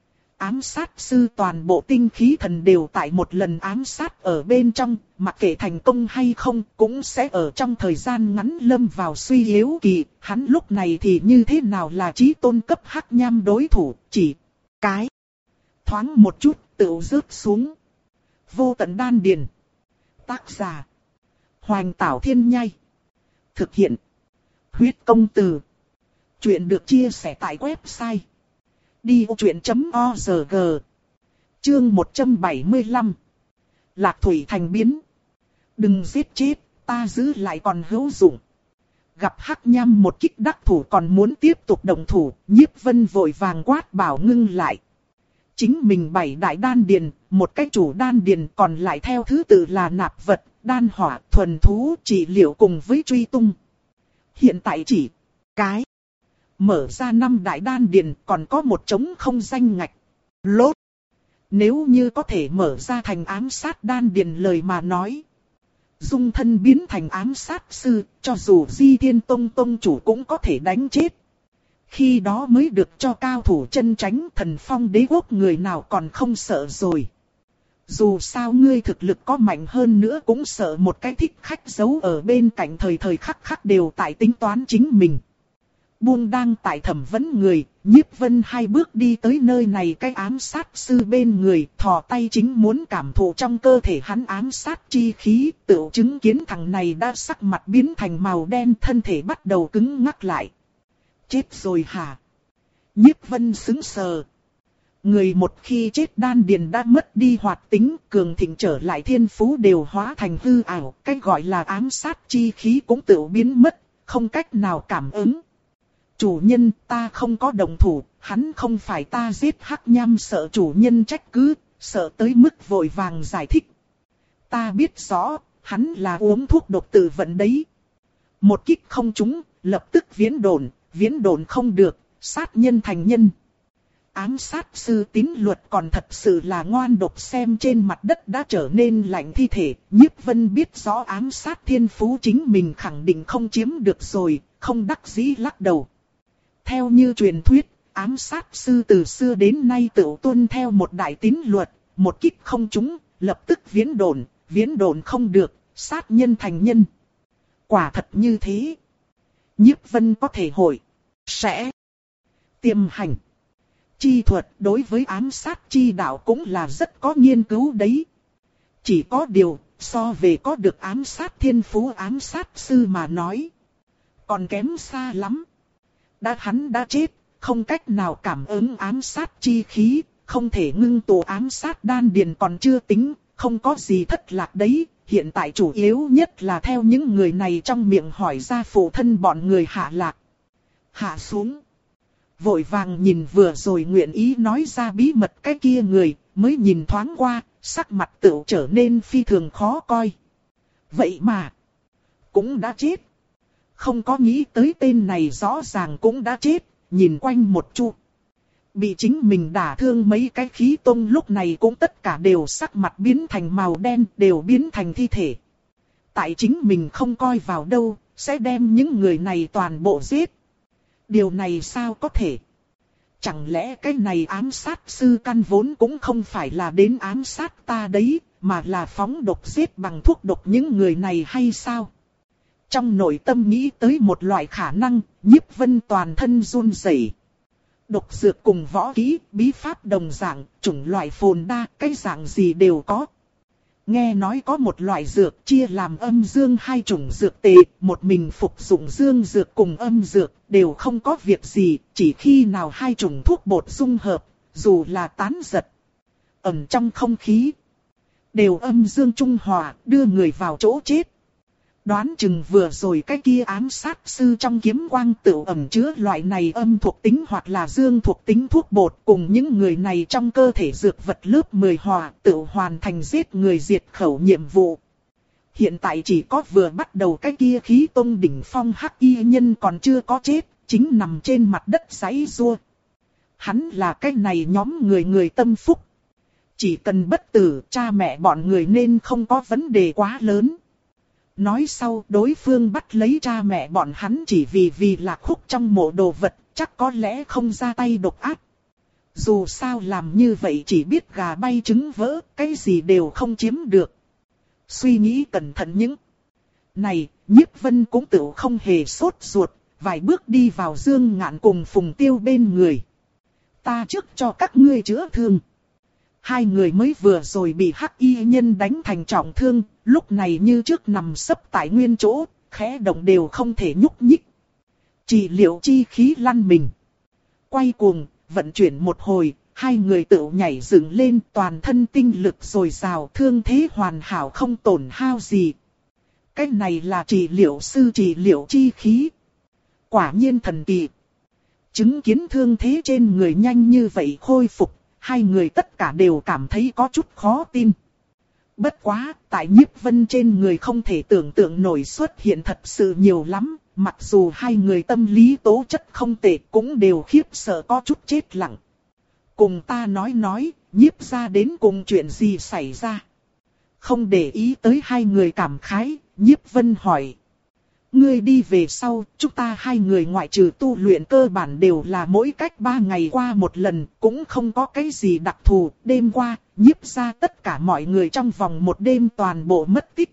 Ám sát sư toàn bộ tinh khí thần đều tại một lần ám sát ở bên trong, mặc kệ thành công hay không, cũng sẽ ở trong thời gian ngắn lâm vào suy yếu kỳ. Hắn lúc này thì như thế nào là chí tôn cấp Hắc Nham đối thủ, chỉ cái thoáng một chút tự rớt xuống. Vô tận đan điền. Tác giả Hoành Tảo Thiên Nhai. Thực hiện Huyết Công Từ. Chuyện được chia sẻ tại website đi ô chuyện chấm o rờ giê. Chương một trăm bảy mươi lăm. Lạc Thủy Thành biến. Đừng giết chết, ta giữ lại còn hữu dụng. Gặp Hắc Nham một kích đắc thủ còn muốn tiếp tục động thủ, Nhiếp Vân vội vàng quát bảo ngưng lại. Chính mình bảy đại đan điền, một cái chủ đan điền còn lại theo thứ tự là nạp vật, đan hỏa, thuần thú, trị liệu cùng với truy tung. Hiện tại chỉ cái mở ra năm đại đan điền còn có một trống không danh ngạch. Lốt! Nếu như có thể mở ra thành ám sát đan điền lời mà nói. Dung thân biến thành ám sát sư, cho dù Di Thiên Tông Tông chủ cũng có thể đánh chết. Khi đó mới được cho cao thủ chân tránh Thần Phong Đế quốc người nào còn không sợ rồi. Dù sao ngươi thực lực có mạnh hơn nữa cũng sợ một cái thích khách giấu ở bên cạnh thời thời khắc khắc đều tại tính toán chính mình. Buông đang tại thẩm vấn người, Nhiếp Vân hai bước đi tới nơi này cái ám sát sư bên người, thò tay chính muốn cảm thụ trong cơ thể hắn ám sát chi khí, tự chứng kiến thằng này đã sắc mặt biến thành màu đen, thân thể bắt đầu cứng ngắc lại. Chết rồi hả? Nhiếp Vân sững sờ. Người một khi chết đan điền đã mất đi hoạt tính, cường thịnh trở lại thiên phú đều hóa thành hư ảo, cái gọi là ám sát chi khí cũng tự biến mất, không cách nào cảm ứng. Chủ nhân, ta không có động thủ, hắn không phải ta giết Hắc Nham, sợ chủ nhân trách cứ, sợ tới mức vội vàng giải thích. Ta biết rõ, hắn là uống thuốc độc tự vận đấy. Một kích không trúng, lập tức viễn đồn, viễn đồn không được, sát nhân thành nhân. ám sát sư tín luật còn thật sự là ngoan độc, xem trên mặt đất đã trở nên lạnh thi thể. Nhiếp Vân biết rõ ám sát thiên phú chính mình khẳng định không chiếm được rồi, không đắc dĩ lắc đầu. Theo như truyền thuyết, ám sát sư từ xưa đến nay tự tuân theo một đại tín luật, một kích không trúng, lập tức viễn độn, viễn độn không được, sát nhân thành nhân. Quả thật như thế. Nhiếp Vân có thể hội, sẽ tiềm hành. Chi thuật đối với ám sát chi đạo cũng là rất có nghiên cứu đấy. Chỉ có điều, so về có được ám sát thiên phú ám sát sư mà nói, còn kém xa lắm. Đã hắn đã chết, không cách nào cảm ứng ám sát chi khí, không thể ngưng tụ ám sát đan điền còn chưa tính, không có gì thất lạc đấy. Hiện tại chủ yếu nhất là theo những người này trong miệng hỏi ra phụ thân bọn người hạ lạc. Hạ xuống. Vội vàng nhìn vừa rồi nguyện ý nói ra bí mật cái kia người, mới nhìn thoáng qua, sắc mặt tựu trở nên phi thường khó coi. Vậy mà, cũng đã chết. Không có nghĩ tới tên này rõ ràng cũng đã chết, nhìn quanh một chu. Bị chính mình đả thương mấy cái khí tông lúc này cũng tất cả đều sắc mặt biến thành màu đen, đều biến thành thi thể. Tại chính mình không coi vào đâu, sẽ đem những người này toàn bộ giết. Điều này sao có thể? Chẳng lẽ cái này ám sát sư căn vốn cũng không phải là đến ám sát ta đấy, mà là phóng độc giết bằng thuốc độc những người này hay sao? Trong nội tâm nghĩ tới một loại khả năng, Nhiếp Vân toàn thân run rẩy. Độc dược cùng võ kỹ, bí pháp đồng dạng, chủng loại phồn đa, cái dạng gì đều có. Nghe nói có một loại dược chia làm âm dương hai chủng dược tệ, một mình phục dụng dương dược cùng âm dược, đều không có việc gì, chỉ khi nào hai chủng thuốc bột dung hợp, dù là tán giật, ẩn trong không khí, đều âm dương trung hòa, đưa người vào chỗ chết. Đoán chừng vừa rồi cái kia ám sát sư trong kiếm quang tựu ẩn chứa loại này âm thuộc tính hoặc là dương thuộc tính thuốc bột, cùng những người này trong cơ thể dược vật lớp mười hòa tựu hoàn thành giết người diệt khẩu nhiệm vụ. Hiện tại chỉ có vừa bắt đầu cái kia khí tông đỉnh phong hắc y nhân còn chưa có chết, chính nằm trên mặt đất giãy giụa. Hắn là cái này nhóm người người tâm phúc. Chỉ cần bất tử, cha mẹ bọn người nên không có vấn đề quá lớn. Nói sau, đối phương bắt lấy cha mẹ bọn hắn chỉ vì vì lạc khúc trong mộ đồ vật, chắc có lẽ không ra tay độc ác. Dù sao làm như vậy chỉ biết gà bay trứng vỡ, cái gì đều không chiếm được. Suy nghĩ cẩn thận những này, Nhiếp Vân cũng tự không hề sốt ruột, vài bước đi vào Dương Ngạn cùng Phùng Tiêu bên người. Ta trước cho các ngươi chữa thương. Hai người mới vừa rồi bị hắc y nhân đánh thành trọng thương, lúc này như trước nằm sấp tại nguyên chỗ, khẽ động đều không thể nhúc nhích. Trị liệu chi khí lăn mình. Quay cuồng, vận chuyển một hồi, hai người tự nhảy dựng lên, toàn thân tinh lực dồi dào, thương thế hoàn hảo không tổn hao gì. Cái này là trị liệu sư trị liệu chi khí. Quả nhiên thần kỳ. Chứng kiến thương thế trên người nhanh như vậy khôi phục, hai người tất cả đều cảm thấy có chút khó tin. Bất quá, tại Nhiếp Vân trên người không thể tưởng tượng nổi xuất hiện thật sự nhiều lắm, mặc dù hai người tâm lý tố chất không tệ cũng đều khiếp sợ có chút chết lặng. Cùng ta nói nói, Nhiếp gia đến cùng chuyện gì xảy ra? Không để ý tới hai người cảm khái, Nhiếp Vân hỏi. Ngươi đi về sau, chúng ta hai người ngoại trừ tu luyện cơ bản đều là mỗi cách ba ngày qua một lần, cũng không có cái gì đặc thù. Đêm qua, Nhiếp gia tất cả mọi người trong vòng một đêm toàn bộ mất tích.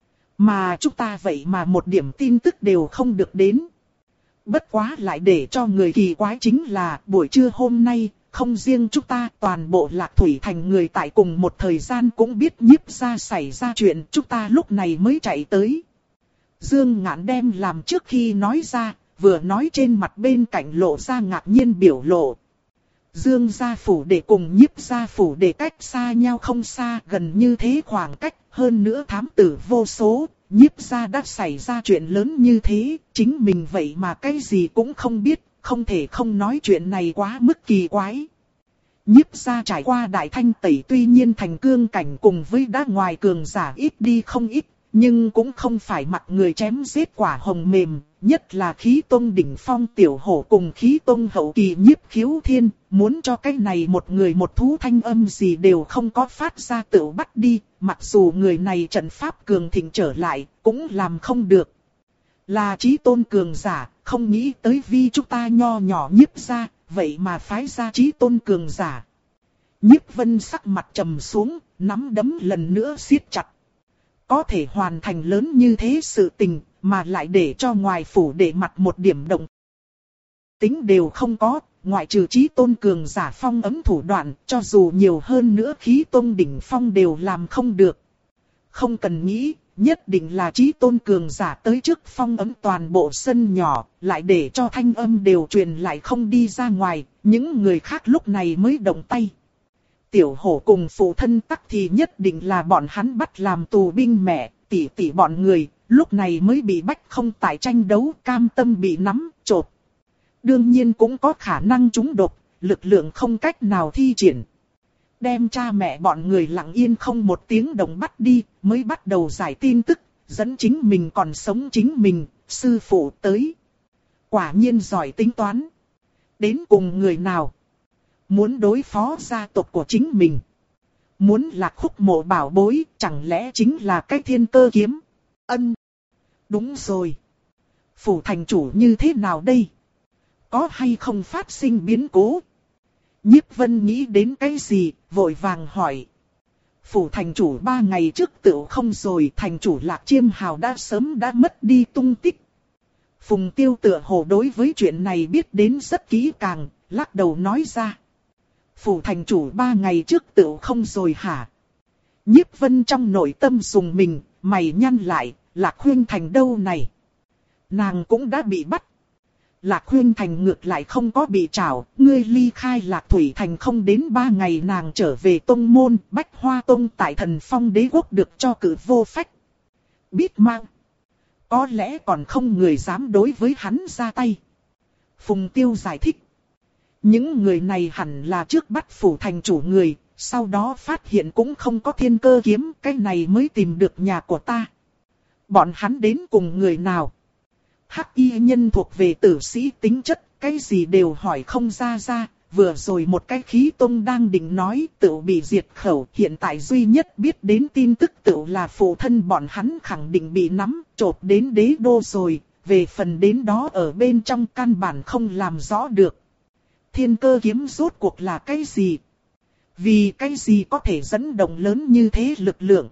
Mà chúng ta vậy mà một điểm tin tức đều không được đến. Bất quá lại để cho người kỳ quái chính là buổi trưa hôm nay, không riêng chúng ta, toàn bộ Lạc Thủy Thành người tại cùng một thời gian cũng biết Nhiếp gia xảy ra chuyện, chúng ta lúc này mới chạy tới. Dương Ngạn đem làm trước khi nói ra, vừa nói trên mặt bên cạnh lộ ra ngạc nhiên biểu lộ. Dương gia phủ để cùng Nhiếp gia phủ để cách xa nhau không xa, gần như thế khoảng cách, hơn nữa thám tử vô số, Nhiếp gia đã xảy ra chuyện lớn như thế, chính mình vậy mà cái gì cũng không biết, không thể không nói chuyện này quá mức kỳ quái. Nhiếp gia trải qua đại thanh tẩy tuy nhiên thành cương cảnh cùng với đá ngoài cường giả ít đi không ít. nhưng cũng không phải mặt người chém giết quả hồng mềm, nhất là khí tông đỉnh phong tiểu hổ cùng khí tông hậu kỳ nhiếp khiếu thiên, muốn cho cái này một người một thú thanh âm gì đều không có phát ra tự bắt đi, mặc dù người này trận pháp cường thịnh trở lại, cũng làm không được. Là chí tôn cường giả, không nghĩ tới vi chúng ta nho nhỏ nhiếp ra, vậy mà phái ra chí tôn cường giả. Nhiếp Vân sắc mặt trầm xuống, nắm đấm lần nữa siết chặt. Có thể hoàn thành lớn như thế sự tình, mà lại để cho ngoài phủ để mặt một điểm động tính đều không có, ngoại trừ chí tôn cường giả phong ấm thủ đoạn, cho dù nhiều hơn nữa khí tôn đỉnh phong đều làm không được. Không cần nghĩ, nhất định là chí tôn cường giả tới trước phong ấm toàn bộ sân nhỏ, lại để cho thanh âm đều truyền lại không đi ra ngoài, những người khác lúc này mới động tay. Tiểu hổ cùng phụ thân tắc thì nhất định là bọn hắn bắt làm tù binh mẹ, tỷ tỷ bọn người, lúc này mới bị bách không tại tranh đấu, cam tâm bị nắm, chộp. Đương nhiên cũng có khả năng trúng độc, lực lượng không cách nào thi triển. Đem cha mẹ bọn người lặng yên không một tiếng động bắt đi, mới bắt đầu giải tin tức, dẫn chính mình còn sống chính mình, sư phụ tới. Quả nhiên giỏi tính toán. Đến cùng người nào? Muốn đối phó gia tộc của chính mình. Muốn là khúc mộ bảo bối, chẳng lẽ chính là cái thiên cơ kiếm? Ân. Đúng rồi. Phủ thành chủ như thế nào đây? Có hay không phát sinh biến cố? Nhiếp Vân nghĩ đến cái gì, vội vàng hỏi. Phủ thành chủ ba ngày trước tựu không rồi, thành chủ Lạc Chiêm Hào đã sớm đã mất đi tung tích. Phùng Tiêu tựa hồ đối với chuyện này biết đến rất kỹ càng, lắc đầu nói ra. Phủ thành chủ ba ngày trước tựu không rồi hả? Nhiếp Vân trong nội tâm dùng mình, mày nhăn lại, Lạc Huyên Thành đâu này? Nàng cũng đã bị bắt. Lạc Huyên Thành ngược lại không có bị trảo, ngươi ly khai Lạc Thủy Thành không đến ba ngày nàng trở về tông môn, Bách Hoa Tông tại Thần Phong Đế Quốc được cho cử vô phách. Biết mang. Có lẽ còn không người dám đối với hắn ra tay. Phùng Tiêu giải thích. Những người này hẳn là trước bắt phủ thành chủ người, sau đó phát hiện cũng không có thiên cơ kiếm, cái này mới tìm được nhà của ta. Bọn hắn đến cùng người nào? Hắc y nhân thuộc về tử sĩ tính chất, cái gì đều hỏi không ra ra, vừa rồi một cái khí tông đang định nói tự bị diệt khẩu, hiện tại duy nhất biết đến tin tức tự là phụ thân bọn hắn khẳng định bị nắm, chộp đến đế đô rồi, về phần đến đó ở bên trong căn bản không làm rõ được. Thiên cơ kiếm rốt cuộc là cái gì? Vì cái gì có thể dẫn động lớn như thế lực lượng?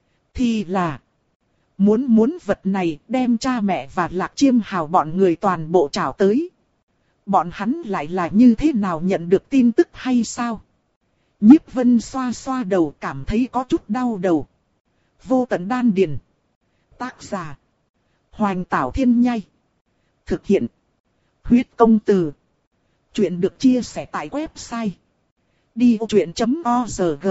Thì là... Muốn muốn vật này đem cha mẹ và Lạc Chiêm Hào bọn người toàn bộ trảo tới. Bọn hắn lại là như thế nào nhận được tin tức hay sao? Nhiếp Vân xoa xoa đầu cảm thấy có chút đau đầu. Vô tận đan điền. Tác giả. Hoành Tảo Thiên Nhai. Thực hiện. Huyết công từ. Chuyện được chia sẻ tại website. đi vô chuyện chấm org.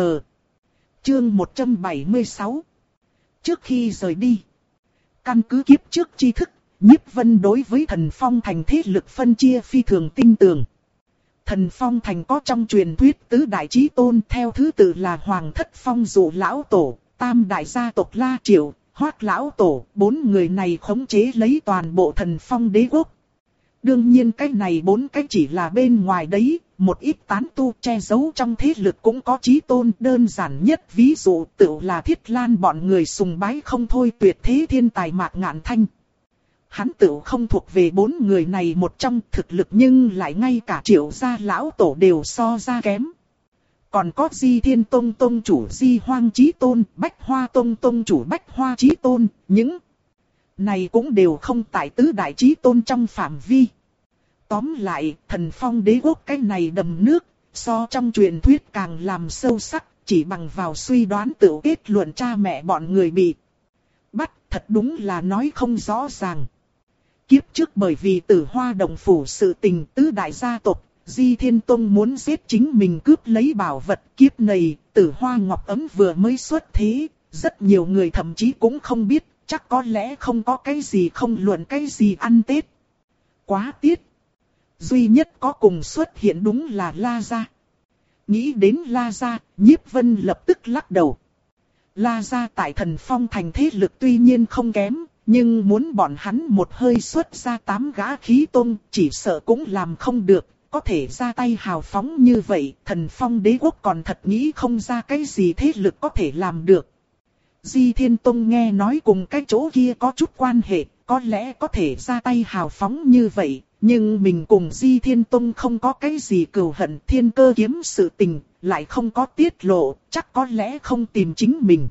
Chương một trăm bảy mươi sáu. Trước khi rời đi, căn cứ kiếp trước tri thức, Nhiếp Vân đối với Thần Phong Thành thế lực phân chia phi thường tinh tường. Thần Phong Thành có trong truyền thuyết tứ đại chí tôn theo thứ tự là Hoàng Thất Phong Dụ Lão Tổ, Tam Đại Gia tộc La Triệu, Hoác Lão Tổ, bốn người này khống chế lấy toàn bộ Thần Phong Đế Quốc. Đương nhiên cái này bốn cái chỉ là bên ngoài đấy, một ít tán tu che giấu trong thế lực cũng có chí tôn. Đơn giản nhất ví dụ tự là Thiết Lan bọn người sùng bái không thôi tuyệt thế thiên tài Mạc Ngạn Thanh. Hắn tự không thuộc về bốn người này một trong, thực lực nhưng lại ngay cả Triệu gia lão tổ đều so ra kém. Còn có Di Thiên Tông Tông chủ Di Hoang Chí Tôn, Bách Hoa Tông Tông chủ Bách Hoa Chí Tôn, những này cũng đều không tại tứ đại chí tôn trong phạm vi. Tóm lại, Thần Phong Đế Quốc cái này đầm nước, so trong truyền thuyết càng làm sâu sắc, chỉ bằng vào suy đoán tự kết luận cha mẹ bọn người bị bắt, thật đúng là nói không rõ ràng. Kiếp trước bởi vì Tử Hoa Đồng phủ sự tình tứ đại gia tộc, Di Thiên Tông muốn giết chính mình cướp lấy bảo vật, kiếp này, Tử Hoa Ngọc Ấm vừa mới xuất thế, rất nhiều người thậm chí cũng không biết, chắc có lẽ không có cái gì không luận cái gì ăn Tết. Quá tiết. Duy nhất có cùng xuất hiện đúng là La Gia. Nghĩ đến La Gia, Nhiếp Vân lập tức lắc đầu. La gia tại Thần Phong thành thế lực tuy nhiên không kém, nhưng muốn bọn hắn một hơi xuất ra tám gã khí tôn, chỉ sợ cũng làm không được. Có thể ra tay hào phóng như vậy, Thần Phong đế quốc còn thật nghĩ không ra cái gì thế lực có thể làm được. Di Thiên Tông nghe nói cùng cái chỗ kia có chút quan hệ, có lẽ có thể ra tay hào phóng như vậy, nhưng mình cùng Di Thiên Tông không có cái gì cừu hận, Thiên Cơ kiếm sự tình, lại không có tiết lộ, chắc có lẽ không tìm chính mình.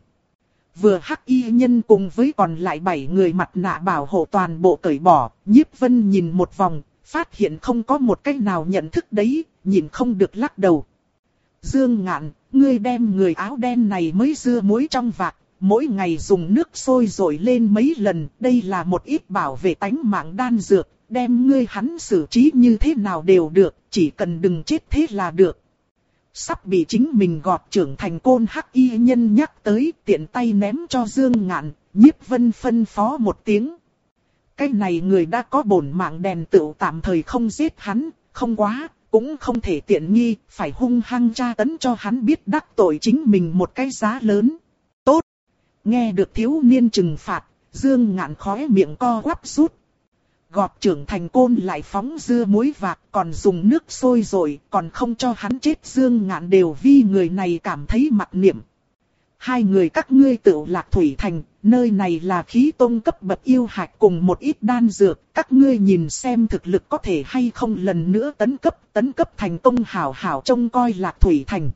Vừa hắc y nhân cùng với còn lại bảy người mặt nạ bảo hộ toàn bộ cởi bỏ, Nhiếp Vân nhìn một vòng, phát hiện không có một cách nào nhận thức đấy, nhìn không được lắc đầu. Dương Ngạn, ngươi đem người áo đen này mới dưa muối trong vạc, mỗi ngày dùng nước sôi rội lên mấy lần, đây là một ít bảo vệ tánh mạng đan dược, đem ngươi hắn xử trí như thế nào đều được, chỉ cần đừng chết thế là được. Sắp bị chính mình gọt trưởng thành côn hắc y nhân nhắc tới, tiện tay ném cho Dương Ngạn, Nhiếp Vân phân phó một tiếng. Cái này người đã có bổn mạng đèn tựu tạm thời không giết hắn, không quá, cũng không thể tiện nghi, phải hung hăng tra tấn cho hắn biết đắc tội chính mình một cái giá lớn. Tốt! Nghe được thiếu niên trừng phạt, Dương Ngạn khóe miệng co quắp rút. Gọt trưởng thành côn lại phóng dưa muối vạc, còn dùng nước sôi rồi, còn không cho hắn chết. Dương Ngạn đều vì người này cảm thấy mặc niệm. Hai người các ngươi tự Lạc Thủy Thành, nơi này là khí tông cấp bậc yêu hạch cùng một ít đan dược, các ngươi nhìn xem thực lực có thể hay không lần nữa tấn cấp, tấn cấp thành công hảo hảo trông coi Lạc Thủy Thành.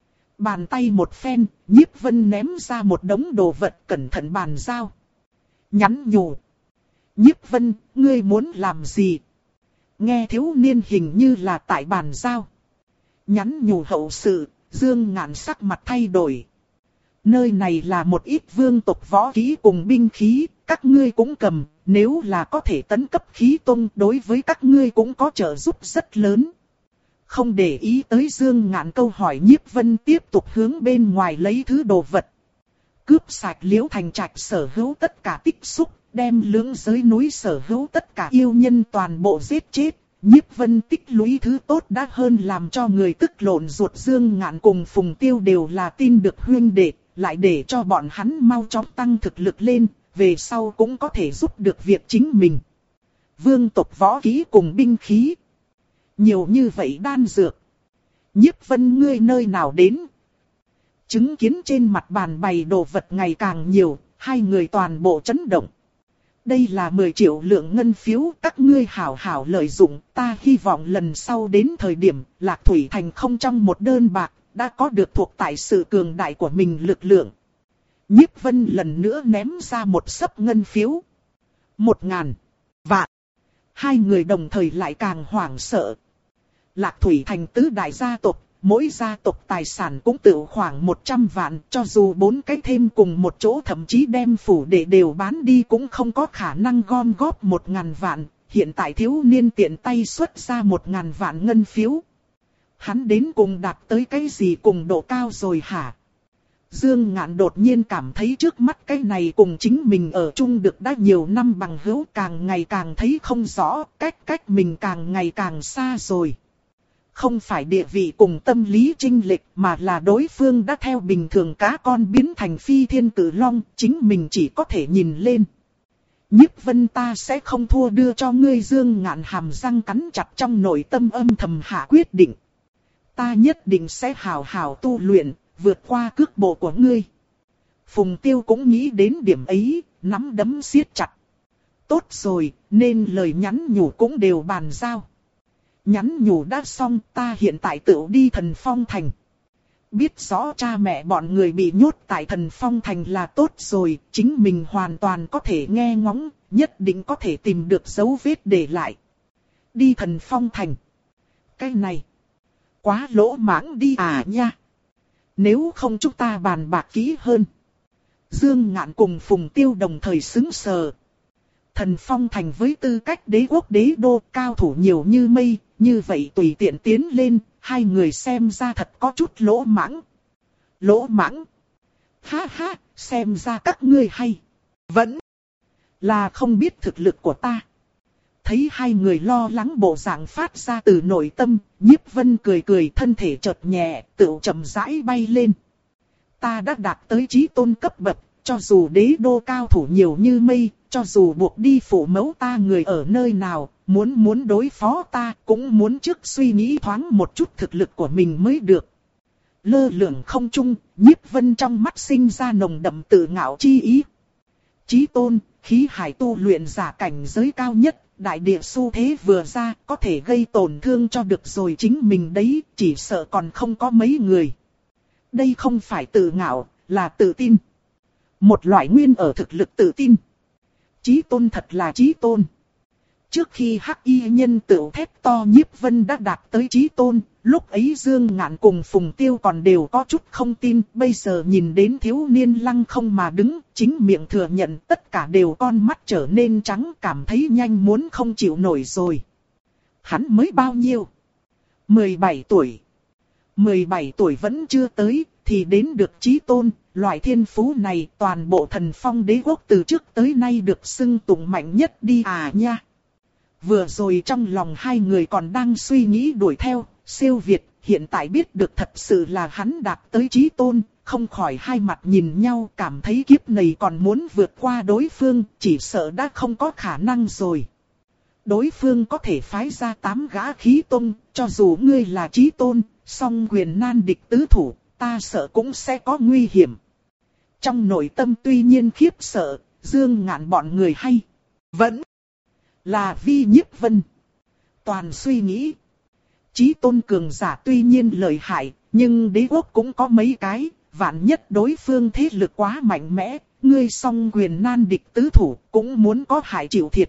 Bàn tay một phen, Nhiếp Vân ném ra một đống đồ vật cẩn thận bàn giao. Nhắn nhủ. Nhiếp Vân, ngươi muốn làm gì? Nghe thiếu niên hình như là tại bàn giao. Nhắn nhủ hậu sự, Dương Ngạn sắc mặt thay đổi. Nơi này là một ít vương tộc võ khí cùng binh khí, các ngươi cũng cầm, nếu là có thể tấn cấp khí tông đối với các ngươi cũng có trợ giúp rất lớn. Không để ý tới Dương Ngạn câu hỏi, Nhiếp Vân tiếp tục hướng bên ngoài lấy thứ đồ vật. Cướp sạch Liễu Thành Trạch sở hữu tất cả tích xúc, đem lưỡng giới núi sở hữu tất cả yêu nhân toàn bộ giết chết. Nhiếp Vân tích lũy thứ tốt đã hơn làm cho người tức lộn ruột. Dương Ngạn cùng Phùng Tiêu đều là tin được huynh đệ, lại để cho bọn hắn mau chóng tăng thực lực lên, về sau cũng có thể giúp được việc chính mình. Vương tộc võ khí cùng binh khí. Nhiều như vậy đan dược. Nhiếp Vân ngươi nơi nào đến? Chứng kiến trên mặt bàn bày đồ vật ngày càng nhiều, hai người toàn bộ chấn động. Đây là mười triệu lượng ngân phiếu, các ngươi hảo hảo lợi dụng, ta hy vọng lần sau đến thời điểm Lạc Thủy Thành không trong một đơn bạc, đã có được thuộc tại sự cường đại của mình lực lượng. Nhiếp Vân lần nữa ném ra một xấp ngân phiếu. Một ngàn vạn. Hai người đồng thời lại càng hoảng sợ. Lạc Thủy Thành tứ đại gia tộc, mỗi gia tộc tài sản cũng tự khoảng một trăm vạn, cho dù bốn cái thêm cùng một chỗ thậm chí đem phủ để đều bán đi cũng không có khả năng gom góp một ngàn vạn. Hiện tại thiếu niên tiện tay xuất ra một ngàn vạn ngân phiếu. Hắn đến cùng đạt tới cái gì cùng độ cao rồi hả? Dương Ngạn đột nhiên cảm thấy trước mắt cái này cùng chính mình ở chung được đã nhiều năm bằng hữu càng ngày càng thấy không rõ, cách cách mình càng ngày càng xa rồi. Không phải địa vị cùng tâm lý chênh lệch mà là đối phương đã theo bình thường cá con biến thành phi thiên cử long, chính mình chỉ có thể nhìn lên. Nhiếp Vân ta sẽ không thua đưa cho ngươi. Dương Ngạn hàm răng cắn chặt, trong nội tâm âm thầm hạ quyết định. Ta nhất định sẽ hào hào tu luyện, vượt qua cước bộ của ngươi. Phùng Tiêu cũng nghĩ đến điểm ấy, nắm đấm siết chặt. Tốt rồi, nên lời nhắn nhủ cũng đều bàn giao. Nhắn nhủ đã xong, ta hiện tại tự đi Thần Phong Thành. Biết rõ cha mẹ bọn người bị nhốt tại Thần Phong Thành là tốt rồi, chính mình hoàn toàn có thể nghe ngóng, nhất định có thể tìm được dấu vết để lại. Đi Thần Phong Thành. Cái này, quá lỗ mãng đi à nha. Nếu không chúng ta bàn bạc kỹ hơn. Dương Ngạn cùng Phùng Tiêu đồng thời sững sờ. Thần Phong Thành với tư cách đế quốc đế đô, cao thủ nhiều như mây, như vậy tùy tiện tiến lên, hai người xem ra thật có chút lỗ mãng. Lỗ mãng? Ha ha, xem ra các ngươi hay. Vẫn là không biết thực lực của ta. Thấy hai người lo lắng bộ dạng phát ra từ nội tâm, Nhiếp Vân cười cười, thân thể chợt nhẹ, tựu chậm rãi bay lên. ta đã đạt tới chí tôn cấp bậc, cho dù đế đô cao thủ nhiều như mây, cho dù buộc đi phụ mẫu ta người ở nơi nào, muốn muốn đối phó ta cũng muốn trước suy nghĩ thoáng một chút thực lực của mình mới được. Lơ lửng không trung, Nhiếp Vân trong mắt sinh ra nồng đậm tự ngạo chi ý. Chí tôn, khí hải tu luyện giả cảnh giới cao nhất, đại địa xu thế vừa ra, có thể gây tổn thương cho được rồi chính mình đấy, chỉ sợ còn không có mấy người. Đây không phải tự ngạo, là tự tin. Một loại nguyên ở thực lực tự tin. Chí tôn thật là chí tôn. Trước khi Hắc Y nhân tựu thét to Nhiếp Vân đã đạt tới chí tôn, lúc ấy Dương Ngạn cùng Phùng Tiêu còn đều có chút không tin, bây giờ nhìn đến thiếu niên lăng không mà đứng, chính miệng thừa nhận tất cả đều con mắt trở nên trắng, cảm thấy nhanh muốn không chịu nổi rồi. Hắn mới bao nhiêu? mười bảy tuổi. mười bảy tuổi vẫn chưa tới, thì đến được chí tôn, loại thiên phú này toàn bộ Thần Phong đế quốc từ trước tới nay được xưng tụng mạnh nhất đi à nha. Vừa rồi trong lòng hai người còn đang suy nghĩ đuổi theo, siêu việt, hiện tại biết được thật sự là hắn đạt tới chí tôn, không khỏi hai mặt nhìn nhau, cảm thấy kiếp này còn muốn vượt qua đối phương, chỉ sợ đã không có khả năng rồi. Đối phương có thể phái ra tám gã khí tôn, cho dù ngươi là chí tôn, song quyền nan địch tứ thủ, ta sợ cũng sẽ có nguy hiểm. Trong nội tâm tuy nhiên khiếp sợ, Dương Ngạn bọn người hay vẫn là vi Nhiếp Vân. Toàn suy nghĩ, chí tôn cường giả tuy nhiên lợi hại, nhưng đế quốc cũng có mấy cái, vạn nhất đối phương thế lực quá mạnh mẽ, ngươi song quyền nan địch tứ thủ, cũng muốn có hại chịu thiệt.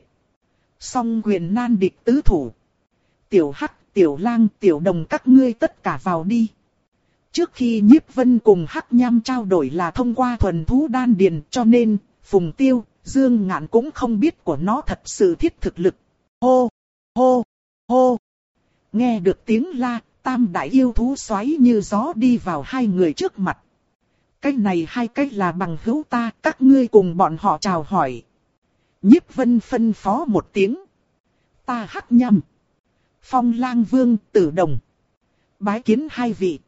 Song quyền nan địch tứ thủ. Tiểu Hắc, Tiểu Lang, Tiểu Đồng các ngươi tất cả vào đi. Trước khi Nhiếp Vân cùng Hắc Nham trao đổi là thông qua thuần thú đan điền, cho nên, Phùng Tiêu, Dương Ngạn cũng không biết của nó thật sự thiết thực lực. Hô, hô, hô. Nghe được tiếng la, tam đại yêu thú xoáy như gió đi vào hai người trước mặt. Cái này hai cái là bằng hữu ta, các ngươi cùng bọn họ chào hỏi. Nhiếp Vân phân phó một tiếng. Ta Hắc Nham, Phong Lang Vương, Tử Đồng, bái kiến hai vị.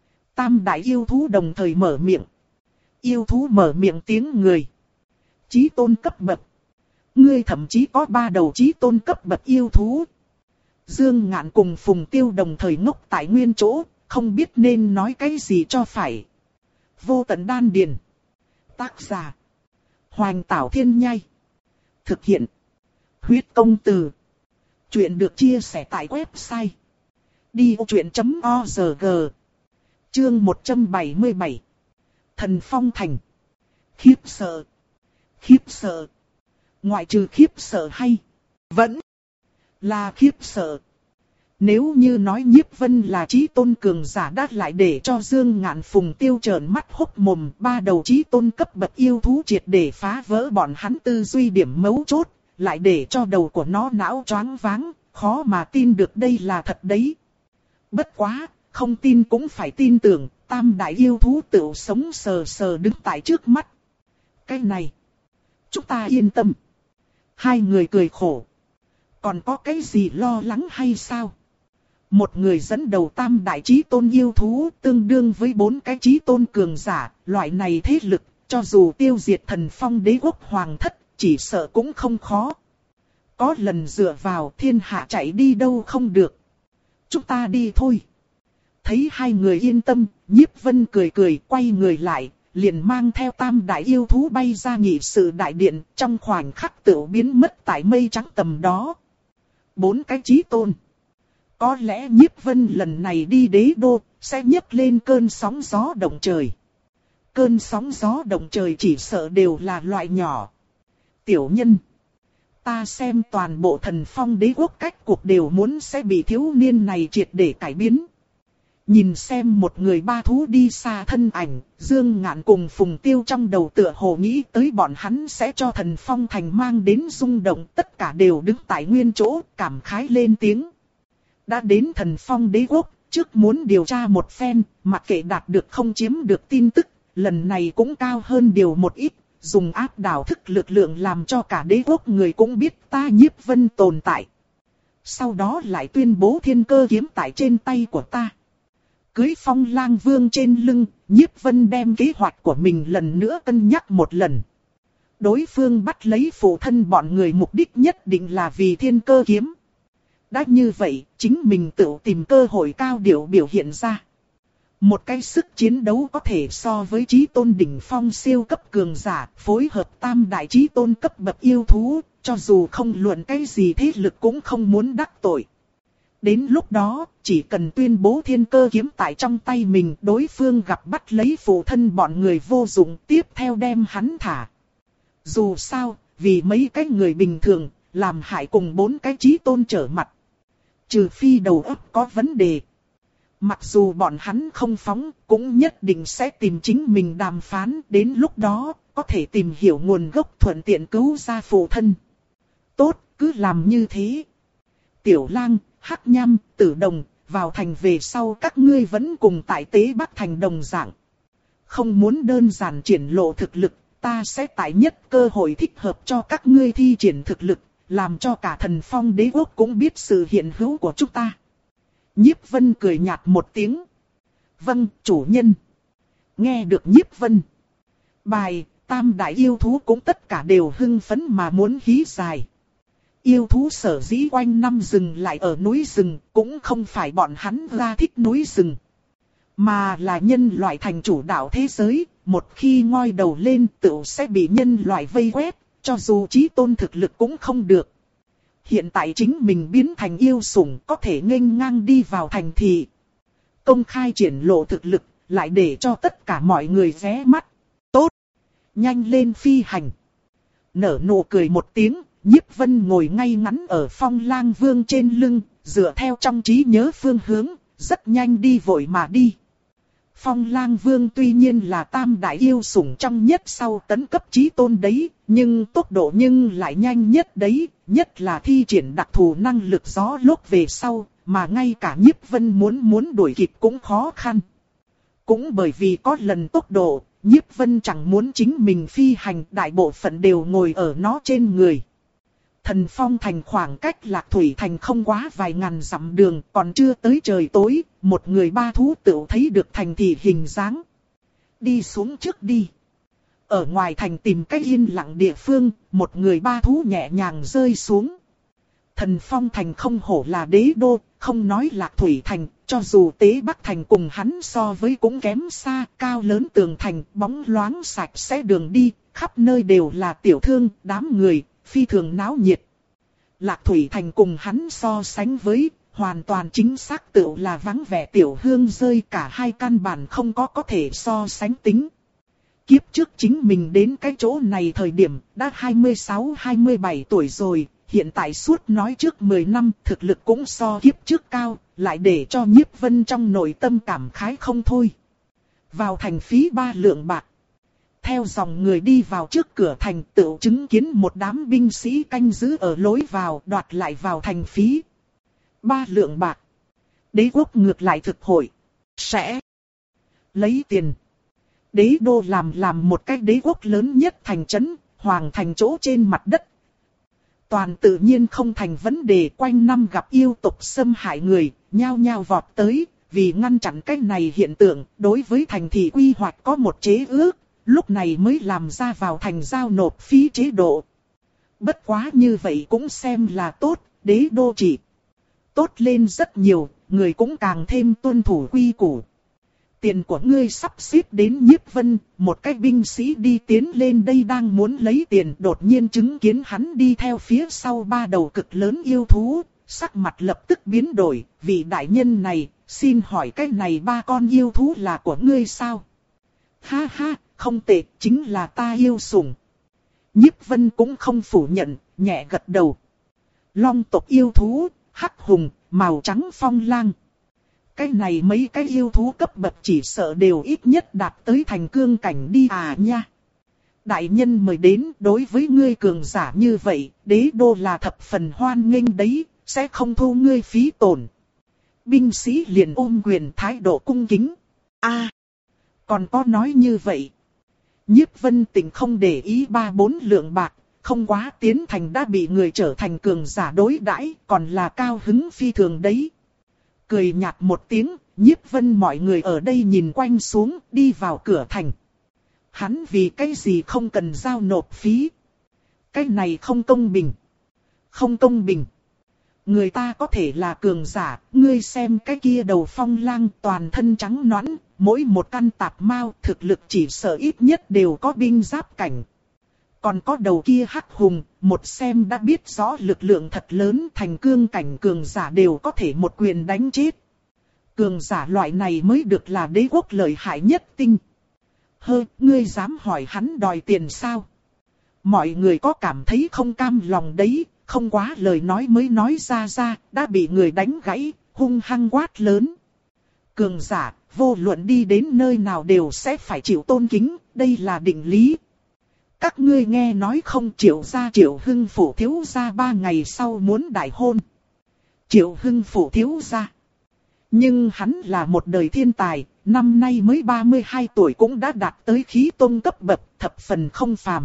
Tam đại yêu thú đồng thời mở miệng. Yêu thú mở miệng tiếng người. Chí tôn cấp bậc. Ngươi thậm chí có ba đầu chí tôn cấp bậc yêu thú. Dương Ngạn cùng Phùng Tiêu đồng thời ngốc tại nguyên chỗ, không biết nên nói cái gì cho phải. Vô tận đan điền. Tác giả: Hoành Tảo Thiên Nhai. Thực hiện: Huyết Công Từ. Chuyện được chia sẻ tại website đi ô chuyện chấm org. Chương một trăm bảy mươi bảy. Thần Phong Thành. Khiếp sợ. Khiếp sợ. Ngoại trừ khiếp sợ hay vẫn là khiếp sợ. Nếu như nói Nhiếp Vân là chí tôn cường giả đã lại để cho Dương Ngạn Phùng Tiêu trợn mắt hốc mồm, ba đầu chí tôn cấp bậc yêu thú triệt để phá vỡ bọn hắn tư duy điểm mấu chốt, lại để cho đầu của nó não choáng váng, khó mà tin được đây là thật đấy. Bất quá, không tin cũng phải tin tưởng, tam đại yêu thú tự sống sờ sờ đứng tại trước mắt. Cái này, chúng ta yên tâm. Hai người cười khổ. Còn có cái gì lo lắng hay sao? Một người dẫn đầu tam đại chí tôn yêu thú tương đương với bốn cái chí tôn cường giả, loại này thế lực, cho dù tiêu diệt Thần Phong đế quốc hoàng thất, chỉ sợ cũng không khó. Có lần dựa vào thiên hạ chạy đi đâu không được. Chúng ta đi thôi. Thấy hai người yên tâm, Nhiếp Vân cười cười quay người lại, liền mang theo tam đại yêu thú bay ra nghị sự đại điện, trong khoảnh khắc tự biến mất tại mây trắng tầm đó. Bốn cái chí tôn. Có lẽ Nhiếp Vân lần này đi đế đô, sẽ nhấc lên cơn sóng gió động trời. Cơn sóng gió động trời chỉ sợ đều là loại nhỏ. Tiểu nhân. Ta xem toàn bộ Thần Phong đế quốc cách cuộc đều muốn sẽ bị thiếu niên này triệt để cải biến. Nhìn xem một người ba thú đi xa thân ảnh, Dương Ngạn cùng Phùng Tiêu trong đầu tựa hồ nghĩ tới bọn hắn sẽ cho Thần Phong Thành mang đến rung động, tất cả đều đứng tại nguyên chỗ, cảm khái lên tiếng. Đã đến Thần Phong đế quốc, trước muốn điều tra một phen, mặc kệ đạt được không chiếm được tin tức, lần này cũng cao hơn điều một ít, dùng áp đảo thức lực lượng làm cho cả đế quốc người cũng biết ta Nhiếp Vân tồn tại. Sau đó lại tuyên bố thiên cơ kiếm tại trên tay của ta. Cưới Phong Lang Vương trên lưng, Nhiếp Vân đem kế hoạch của mình lần nữa cân nhắc một lần. Đối phương bắt lấy phụ thân bọn người mục đích nhất định là vì thiên cơ kiếm. Đã như vậy, chính mình tự tìm cơ hội cao điệu biểu hiện ra. Một cái sức chiến đấu có thể so với chí tôn đỉnh phong siêu cấp cường giả, phối hợp tam đại chí tôn cấp bậc yêu thú, cho dù không luận cái gì thế lực cũng không muốn đắc tội. Đến lúc đó, chỉ cần tuyên bố thiên cơ kiếm tại trong tay mình, đối phương gặp bắt lấy phụ thân bọn người vô dụng, tiếp theo đem hắn thả. Dù sao, vì mấy cái người bình thường, làm hại cùng bốn cái chí tôn trở mặt. Trừ phi đầu óc có vấn đề. Mặc dù bọn hắn không phóng, cũng nhất định sẽ tìm chính mình đàm phán, đến lúc đó, có thể tìm hiểu nguồn gốc thuận tiện cứu ra phụ thân. Tốt, cứ làm như thế. Tiểu Lang, Hắc Nham, Tử Đồng, vào thành về sau các ngươi vẫn cùng tại Tế Bắc thành đồng dạng. Không muốn đơn giản triển lộ thực lực, ta sẽ tại nhất cơ hội thích hợp cho các ngươi thi triển thực lực, làm cho cả Thần Phong Đế quốc cũng biết sự hiện hữu của chúng ta. Nhiếp Vân cười nhạt một tiếng. Vâng, chủ nhân. Nghe được Nhiếp Vân bài, tam đại yêu thú cũng tất cả đều hưng phấn mà muốn hí dài. Yêu thú sở dĩ quanh năm rừng lại ở núi rừng, cũng không phải bọn hắn ra thích núi rừng, mà là nhân loại thành chủ đạo thế giới, một khi ngoi đầu lên tựu sẽ bị nhân loại vây quét, cho dù chí tôn thực lực cũng không được. Hiện tại chính mình biến thành yêu sủng, có thể nghênh ngang đi vào thành thị. Công khai triển lộ thực lực, lại để cho tất cả mọi người ghé mắt. Tốt! Nhanh lên phi hành! Nở nụ cười một tiếng, Nhiếp Vân ngồi ngay ngắn ở Phong Lang Vương trên lưng, dựa theo trong trí nhớ phương hướng, rất nhanh đi vội mà đi. Phong Lang Vương tuy nhiên là tam đại yêu sủng trong nhất sau tấn cấp chí tôn đấy, nhưng tốc độ nhưng lại nhanh nhất đấy, nhất là thi triển đặc thù năng lực gió lốc về sau, mà ngay cả Nhiếp Vân muốn muốn đuổi kịp cũng khó khăn. Cũng bởi vì có lần tốc độ, Nhiếp Vân chẳng muốn chính mình phi hành, đại bộ phận đều ngồi ở nó trên người. Thần Phong thành khoảng cách Lạc Thủy thành không quá vài ngàn dặm đường, còn chưa tới trời tối, một người ba thú tự thấy được thành thị hình dáng. Đi xuống trước đi. Ở ngoài thành tìm cách yên lặng địa phương, một người ba thú nhẹ nhàng rơi xuống. Thần Phong thành không hổ là đế đô, không nói Lạc Thủy thành, cho dù Tế Bắc thành cùng hắn so với cũng kém xa, cao lớn tường thành, bóng loáng sạch sẽ đường đi, khắp nơi đều là tiểu thương, đám người, phi thường náo nhiệt. Lạc Thủy thành cùng hắn so sánh với, hoàn toàn chính xác tựu là vắng vẻ tiểu hương rơi, cả hai căn bản không có có thể so sánh tính. Kiếp trước chính mình đến cái chỗ này thời điểm đã hai mươi sáu hai mươi bảy tuổi rồi, hiện tại suốt nói trước mười năm thực lực cũng so kiếp trước cao, lại để cho Nhiếp Vân trong nội tâm cảm khái không thôi. Vào thành phí ba lượng bạc. Theo dòng người đi vào trước cửa thành, tự chứng kiến một đám binh sĩ canh giữ ở lối vào, đoạt lại vào thành phí. Ba lượng bạc. Đế quốc ngược lại thực hội. Sẽ lấy tiền. Đế đô làm làm một cái đế quốc lớn nhất thành trấn, hoàng thành chỗ trên mặt đất. Toàn tự nhiên không thành vấn đề, quanh năm gặp yêu tộc xâm hại người, nhao nhao vọt tới, vì ngăn chặn cái này hiện tượng, đối với thành thị quy hoạch có một chế ước. Lúc này mới làm ra vào thành giao nộp phí chế độ. Bất quá như vậy cũng xem là tốt, đế đô chỉ tốt lên rất nhiều, người cũng càng thêm tuân thủ quy củ. Tiền của ngươi sắp xếp đến Nhiếp Vân, một cái binh sĩ đi tiến lên đây đang muốn lấy tiền, đột nhiên chứng kiến hắn đi theo phía sau ba đầu cực lớn yêu thú, sắc mặt lập tức biến đổi, vị đại nhân này, xin hỏi cái này ba con yêu thú là của ngươi sao? Ha ha! Không tệ, chính là ta yêu sủng. Nhiếp Vân cũng không phủ nhận, nhẹ gật đầu. Long tộc yêu thú, hắc hùng, màu trắng phong lang. Cái này mấy cái yêu thú cấp bậc chỉ sợ đều ít nhất đạt tới thành cương cảnh đi à nha. Đại nhân mời đến, đối với ngươi cường giả như vậy, đế đô là thập phần hoan nghênh đấy, sẽ không thu ngươi phí tổn. Binh sĩ liền ôm quyền thái độ cung kính. A, còn có nói như vậy. Nhiếp Vân Tịnh không để ý ba bốn lượng bạc, không quá tiến thành đã bị người trở thành cường giả đối đãi, còn là cao hứng phi thường đấy. Cười nhạt một tiếng, Nhiếp Vân mọi người ở đây nhìn quanh xuống, đi vào cửa thành. Hắn vì cái gì không cần giao nộp phí? Cái này không công bình. Không công bình. Người ta có thể là cường giả, ngươi xem cái kia đầu phong lang toàn thân trắng nõn, mỗi một căn tạp mao thực lực chỉ sợ ít nhất đều có binh giáp cảnh. Còn có đầu kia hắc hùng, một xem đã biết rõ lực lượng thật lớn, thành cương cảnh cường giả đều có thể một quyền đánh chết. Cường giả loại này mới được là đế quốc lợi hại nhất tinh. Hơ, ngươi dám hỏi hắn đòi tiền sao? Mọi người có cảm thấy không cam lòng đấy, không quá lời nói mới nói ra ra, đã bị người đánh gãy, hung hăng quát lớn. Cường giả, vô luận đi đến nơi nào đều sẽ phải chịu tôn kính, đây là định lý. Các ngươi nghe nói không, Triệu gia Triệu Hưng phủ thiếu gia ba ngày sau muốn đại hôn. Triệu Hưng phủ thiếu gia. Nhưng hắn là một đời thiên tài, năm nay mới ba mươi hai tuổi cũng đã đạt tới khí tôn cấp bậc, thập phần không phàm.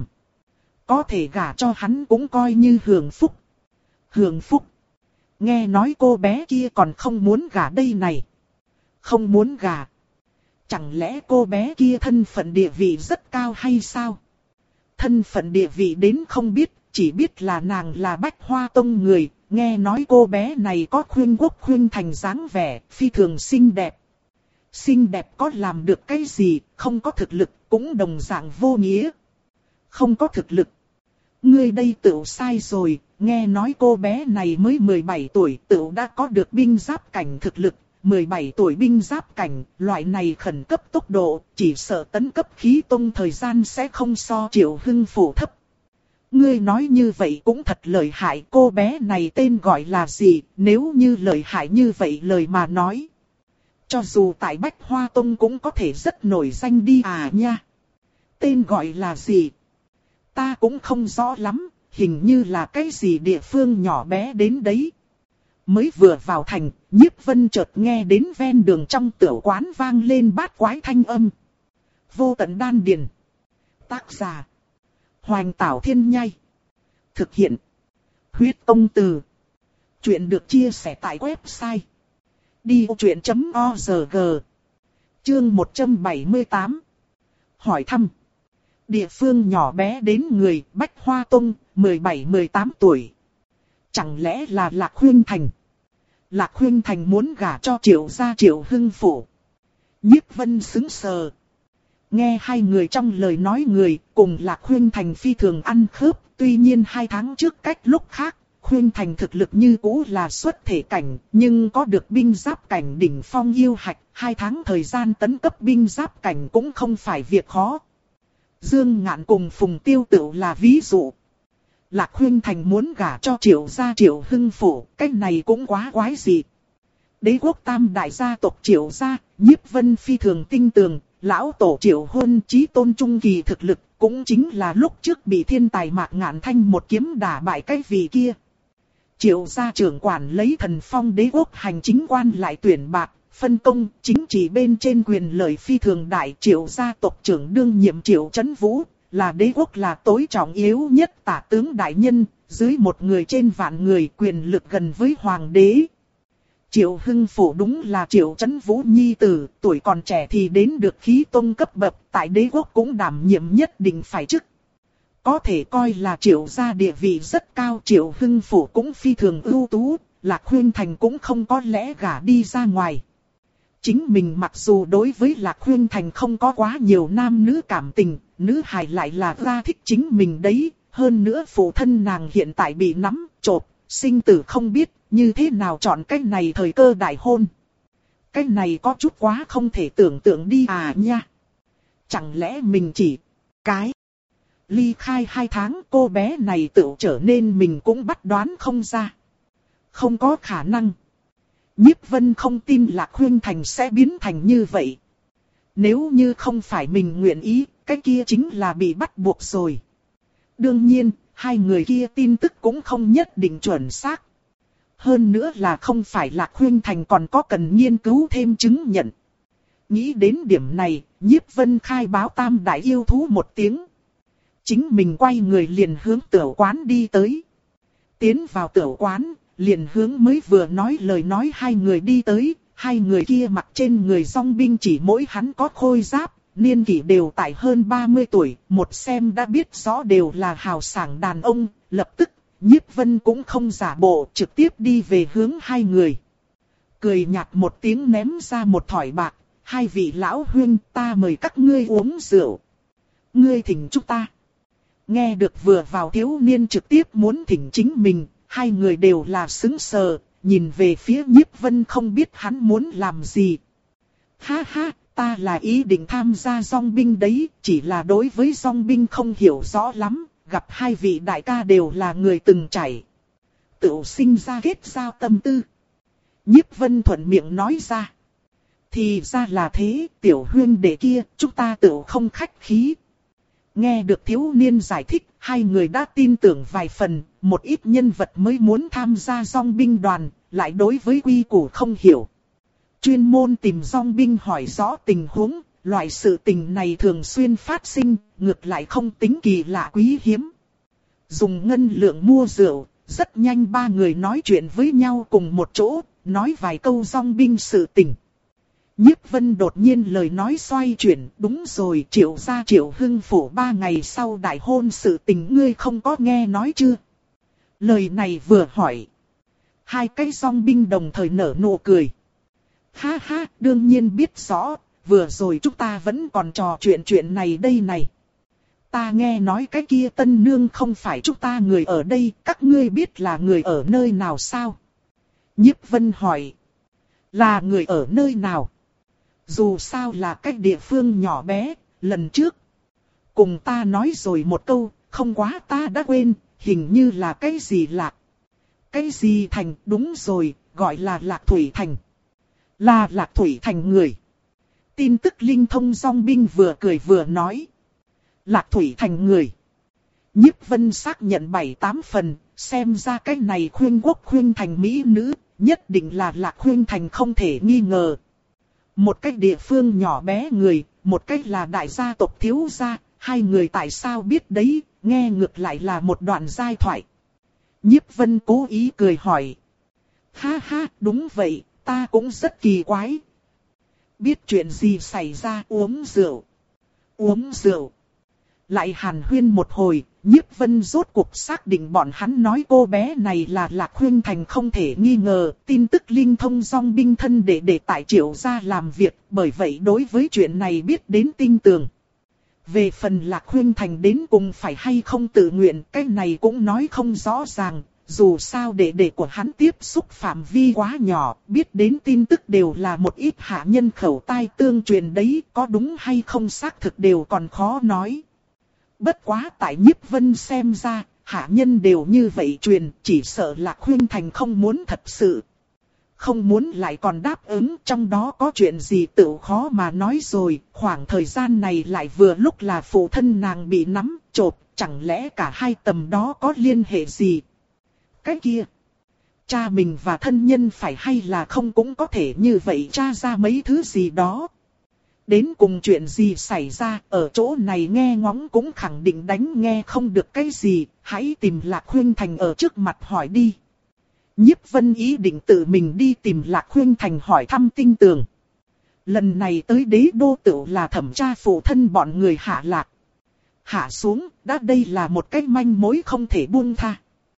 Có thể gả cho hắn cũng coi như hưởng phúc. Hưởng phúc. Nghe nói cô bé kia còn không muốn gả đây này. Không muốn gả. Chẳng lẽ cô bé kia thân phận địa vị rất cao hay sao? Thân phận địa vị đến không biết, chỉ biết là nàng là Bách Hoa Tông người. Nghe nói cô bé này có khuyên quốc khuyên thành dáng vẻ, phi thường xinh đẹp. Xinh đẹp có làm được cái gì, không có thực lực, cũng đồng dạng vô nghĩa. Không có thực lực. Ngươi đây tự sai rồi, nghe nói cô bé này mới mười bảy tuổi, tự đã có được binh giáp cảnh thực lực. mười bảy tuổi binh giáp cảnh, loại này khẩn cấp tốc độ, chỉ sợ tấn cấp khí tông thời gian sẽ không so Triệu Hưng phủ thấp. Ngươi nói như vậy cũng thật lợi hại, cô bé này tên gọi là gì, nếu như lợi hại như vậy lời mà nói. Cho dù tại Bách Hoa Tông cũng có thể rất nổi danh đi à nha. Tên gọi là gì? Ta cũng không rõ lắm, hình như là cái gì địa phương nhỏ bé đến đấy. Mới vừa vào thành, Nhiếp Vân chợt nghe đến ven đường trong tiểu quán vang lên bát quái thanh âm. Vô tận đan điền. Tác giả. Hoành Tảo Thiên Nhai. Thực hiện. Huyết Tông Từ. Chuyện được chia sẻ tại website. đi ô chuyện chấm org. Chương một trăm bảy mươi tám. Hỏi thăm. Địa phương nhỏ bé đến người Bách Hoa Tông, mười bảy mười tám tuổi. Chẳng lẽ là Lạc Huyên Thành? Lạc Huyên Thành muốn gả cho Triệu gia Triệu Hưng phủ. Nhiếp Vân sững sờ. Nghe hai người trong lời nói người cùng Lạc Huyên Thành phi thường ăn khớp. Tuy nhiên hai tháng trước cách lúc khác, Huyên Thành thực lực như cũ là xuất thể cảnh, nhưng có được binh giáp cảnh đỉnh phong yêu hạch. Hai tháng thời gian tấn cấp binh giáp cảnh cũng không phải việc khó. Dương Ngạn cùng Phùng Tiêu Tửu là ví dụ. Lạc Huyên Thành muốn gả cho Triệu gia Triệu Hưng phủ, cái này cũng quá quái dị. Đế quốc tam đại gia tộc Triệu gia, Nhiếp Vân phi thường tinh tường, lão tổ Triệu Huân chí tôn trung kỳ thực lực, cũng chính là lúc trước bị thiên tài Mạc Ngạn Thanh một kiếm đả bại cái vị kia. Triệu gia trưởng quản lấy thần phong đế quốc hành chính quan lại tuyển bạc, phân công, chính trị bên trên quyền lợi phi thường đại. Triệu gia tộc trưởng đương nhiệm Triệu Chấn Vũ, là đế quốc là tối trọng yếu nhất tả tướng đại nhân, dưới một người trên vạn người, quyền lực gần với hoàng đế. Triệu Hưng phủ đúng là Triệu Chấn Vũ nhi tử, tuổi còn trẻ thì đến được khí tông cấp bậc, tại đế quốc cũng đảm nhiệm nhất định phải chức. Có thể coi là Triệu gia địa vị rất cao. Triệu Hưng phủ cũng phi thường ưu tú, Lạc Huyên Thành cũng không có lẽ gả đi ra ngoài. Chính mình mặc dù đối với Lạc Huyên Thành không có quá nhiều nam nữ cảm tình, nữ hài lại là ra thích chính mình đấy. Hơn nữa phụ thân nàng hiện tại bị nắm, chộp, sinh tử không biết, như thế nào chọn cách này thời cơ đại hôn. Cái này có chút quá không thể tưởng tượng đi à nha. Chẳng lẽ mình chỉ cái ly khai hai tháng cô bé này tự trở nên mình cũng bắt đoán không ra. Không có khả năng. Nhiếp Vân không tin Lạc Huyên Thành sẽ biến thành như vậy. Nếu như không phải mình nguyện ý, cái kia chính là bị bắt buộc rồi. Đương nhiên, hai người kia tin tức cũng không nhất định chuẩn xác. Hơn nữa là không phải Lạc Huyên Thành còn có cần nghiên cứu thêm chứng nhận. Nghĩ đến điểm này, Nhiếp Vân khai báo tam đại yêu thú một tiếng. Chính mình quay người liền hướng tiểu quán đi tới. Tiến vào tiểu quán, liền hướng mới vừa nói lời nói hai người đi tới, hai người kia mặc trên người dòng binh chỉ mỗi hắn có khôi giáp, niên kỷ đều tại hơn ba mươi tuổi, một xem đã biết rõ đều là hào sảng đàn ông, lập tức, Nhiếp Vân cũng không giả bộ, trực tiếp đi về hướng hai người. Cười nhạt một tiếng ném ra một thỏi bạc, hai vị lão huynh, ta mời các ngươi uống rượu. Ngươi thỉnh chúng ta. Nghe được vừa vào thiếu niên trực tiếp muốn thỉnh chính mình, hai người đều là sững sờ, nhìn về phía Nhiếp Vân không biết hắn muốn làm gì. Ha ha, ta là ý định tham gia dòng binh đấy, chỉ là đối với dòng binh không hiểu rõ lắm, gặp hai vị đại ca đều là người từng trải. Tự sinh ra kết giao tâm tư. Nhiếp Vân thuận miệng nói ra. Thì ra là thế, tiểu huyên đệ kia, chúng ta tự không khách khí. Nghe được thiếu niên giải thích, hai người đã tin tưởng vài phần, một ít nhân vật mới muốn tham gia dòng binh đoàn, lại đối với quy củ không hiểu. Chuyên môn tìm dòng binh hỏi rõ tình huống, loại sự tình này thường xuyên phát sinh, ngược lại không tính kỳ lạ quý hiếm. Dùng ngân lượng mua rượu, rất nhanh ba người nói chuyện với nhau cùng một chỗ, nói vài câu dòng binh sự tình. Nhiếp Vân đột nhiên lời nói xoay chuyển, đúng rồi, Triệu gia Triệu Hưng phủ ba ngày sau đại hôn sự tình ngươi không có nghe nói chưa? Lời này vừa hỏi, hai cái dòng binh đồng thời nở nụ cười. Ha ha, đương nhiên biết rõ, vừa rồi chúng ta vẫn còn trò chuyện chuyện này đây này. Ta nghe nói cái kia tân nương không phải chúng ta người ở đây, các ngươi biết là người ở nơi nào sao? Nhiếp Vân hỏi, là người ở nơi nào? Dù sao là cách địa phương nhỏ bé, lần trước. Cùng ta nói rồi một câu, không quá ta đã quên, hình như là cái gì lạc. Cái gì thành, đúng rồi, gọi là Lạc Thủy Thành. Là Lạc Thủy Thành người. Tin tức linh thông dòng binh vừa cười vừa nói. Lạc Thủy Thành người. Nhiếp Vân xác nhận bảy tám phần, xem ra cái này khuyên quốc khuyên thành mỹ nữ, nhất định là Lạc Khuyên Thành không thể nghi ngờ. Một cách địa phương nhỏ bé người, một cách là đại gia tộc thiếu gia, hai người tại sao biết đấy, nghe ngược lại là một đoạn giai thoại. Nhiếp Vân cố ý cười hỏi. Ha ha, đúng vậy, ta cũng rất kỳ quái. Biết chuyện gì xảy ra, uống rượu. Uống rượu. Lại hàn huyên một hồi, Nhiếp Vân rốt cuộc xác định bọn hắn nói cô bé này là Lạc Khuyên Thành không thể nghi ngờ, tin tức linh thông dòng binh thân để để tại Triệu gia làm việc, bởi vậy đối với chuyện này biết đến tin tưởng. Về phần Lạc Khuyên Thành đến cùng phải hay không tự nguyện, cái này cũng nói không rõ ràng, dù sao để để của hắn tiếp xúc phạm vi quá nhỏ, biết đến tin tức đều là một ít hạ nhân khẩu tai tương truyền đấy, có đúng hay không xác thực đều còn khó nói. Bất quá tại Nhiếp Vân xem ra, hạ nhân đều như vậy truyền, chỉ sợ Lạc Khuyên Thành không muốn thật sự. Không muốn lại còn đáp ứng, trong đó có chuyện gì tự khó mà nói rồi, khoảng thời gian này lại vừa lúc là phụ thân nàng bị nắm, chộp, chẳng lẽ cả hai tầm đó có liên hệ gì? Cái kia, cha mình và thân nhân phải hay là không cũng có thể như vậy tra ra mấy thứ gì đó. Đến cùng chuyện gì xảy ra, ở chỗ này nghe ngóng cũng khẳng định đánh nghe không được cái gì, hãy tìm Lạc Khuyên Thành ở trước mặt hỏi đi. Nhiếp Vân ý định tự mình đi tìm Lạc Khuyên Thành hỏi thăm tin tưởng. Lần này tới đế đô tự là thẩm tra phụ thân bọn người hạ lạc. Hạ xuống, đã đây là một cái manh mối không thể buông tha.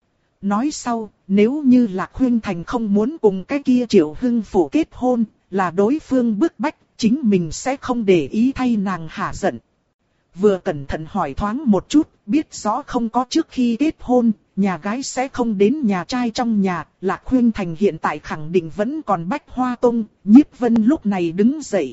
Nói sau, nếu như Lạc Khuyên Thành không muốn cùng cái kia Triệu Hưng phủ kết hôn, là đối phương bức bách, chính mình sẽ không để ý thay nàng hạ giận. Vừa cẩn thận hỏi thoáng một chút, biết rõ không có trước khi kết hôn, nhà gái sẽ không đến nhà trai trong nhà, Lạc Khuyên Thành hiện tại khẳng định vẫn còn Bách Hoa Tông. Nhiếp Vân lúc này đứng dậy.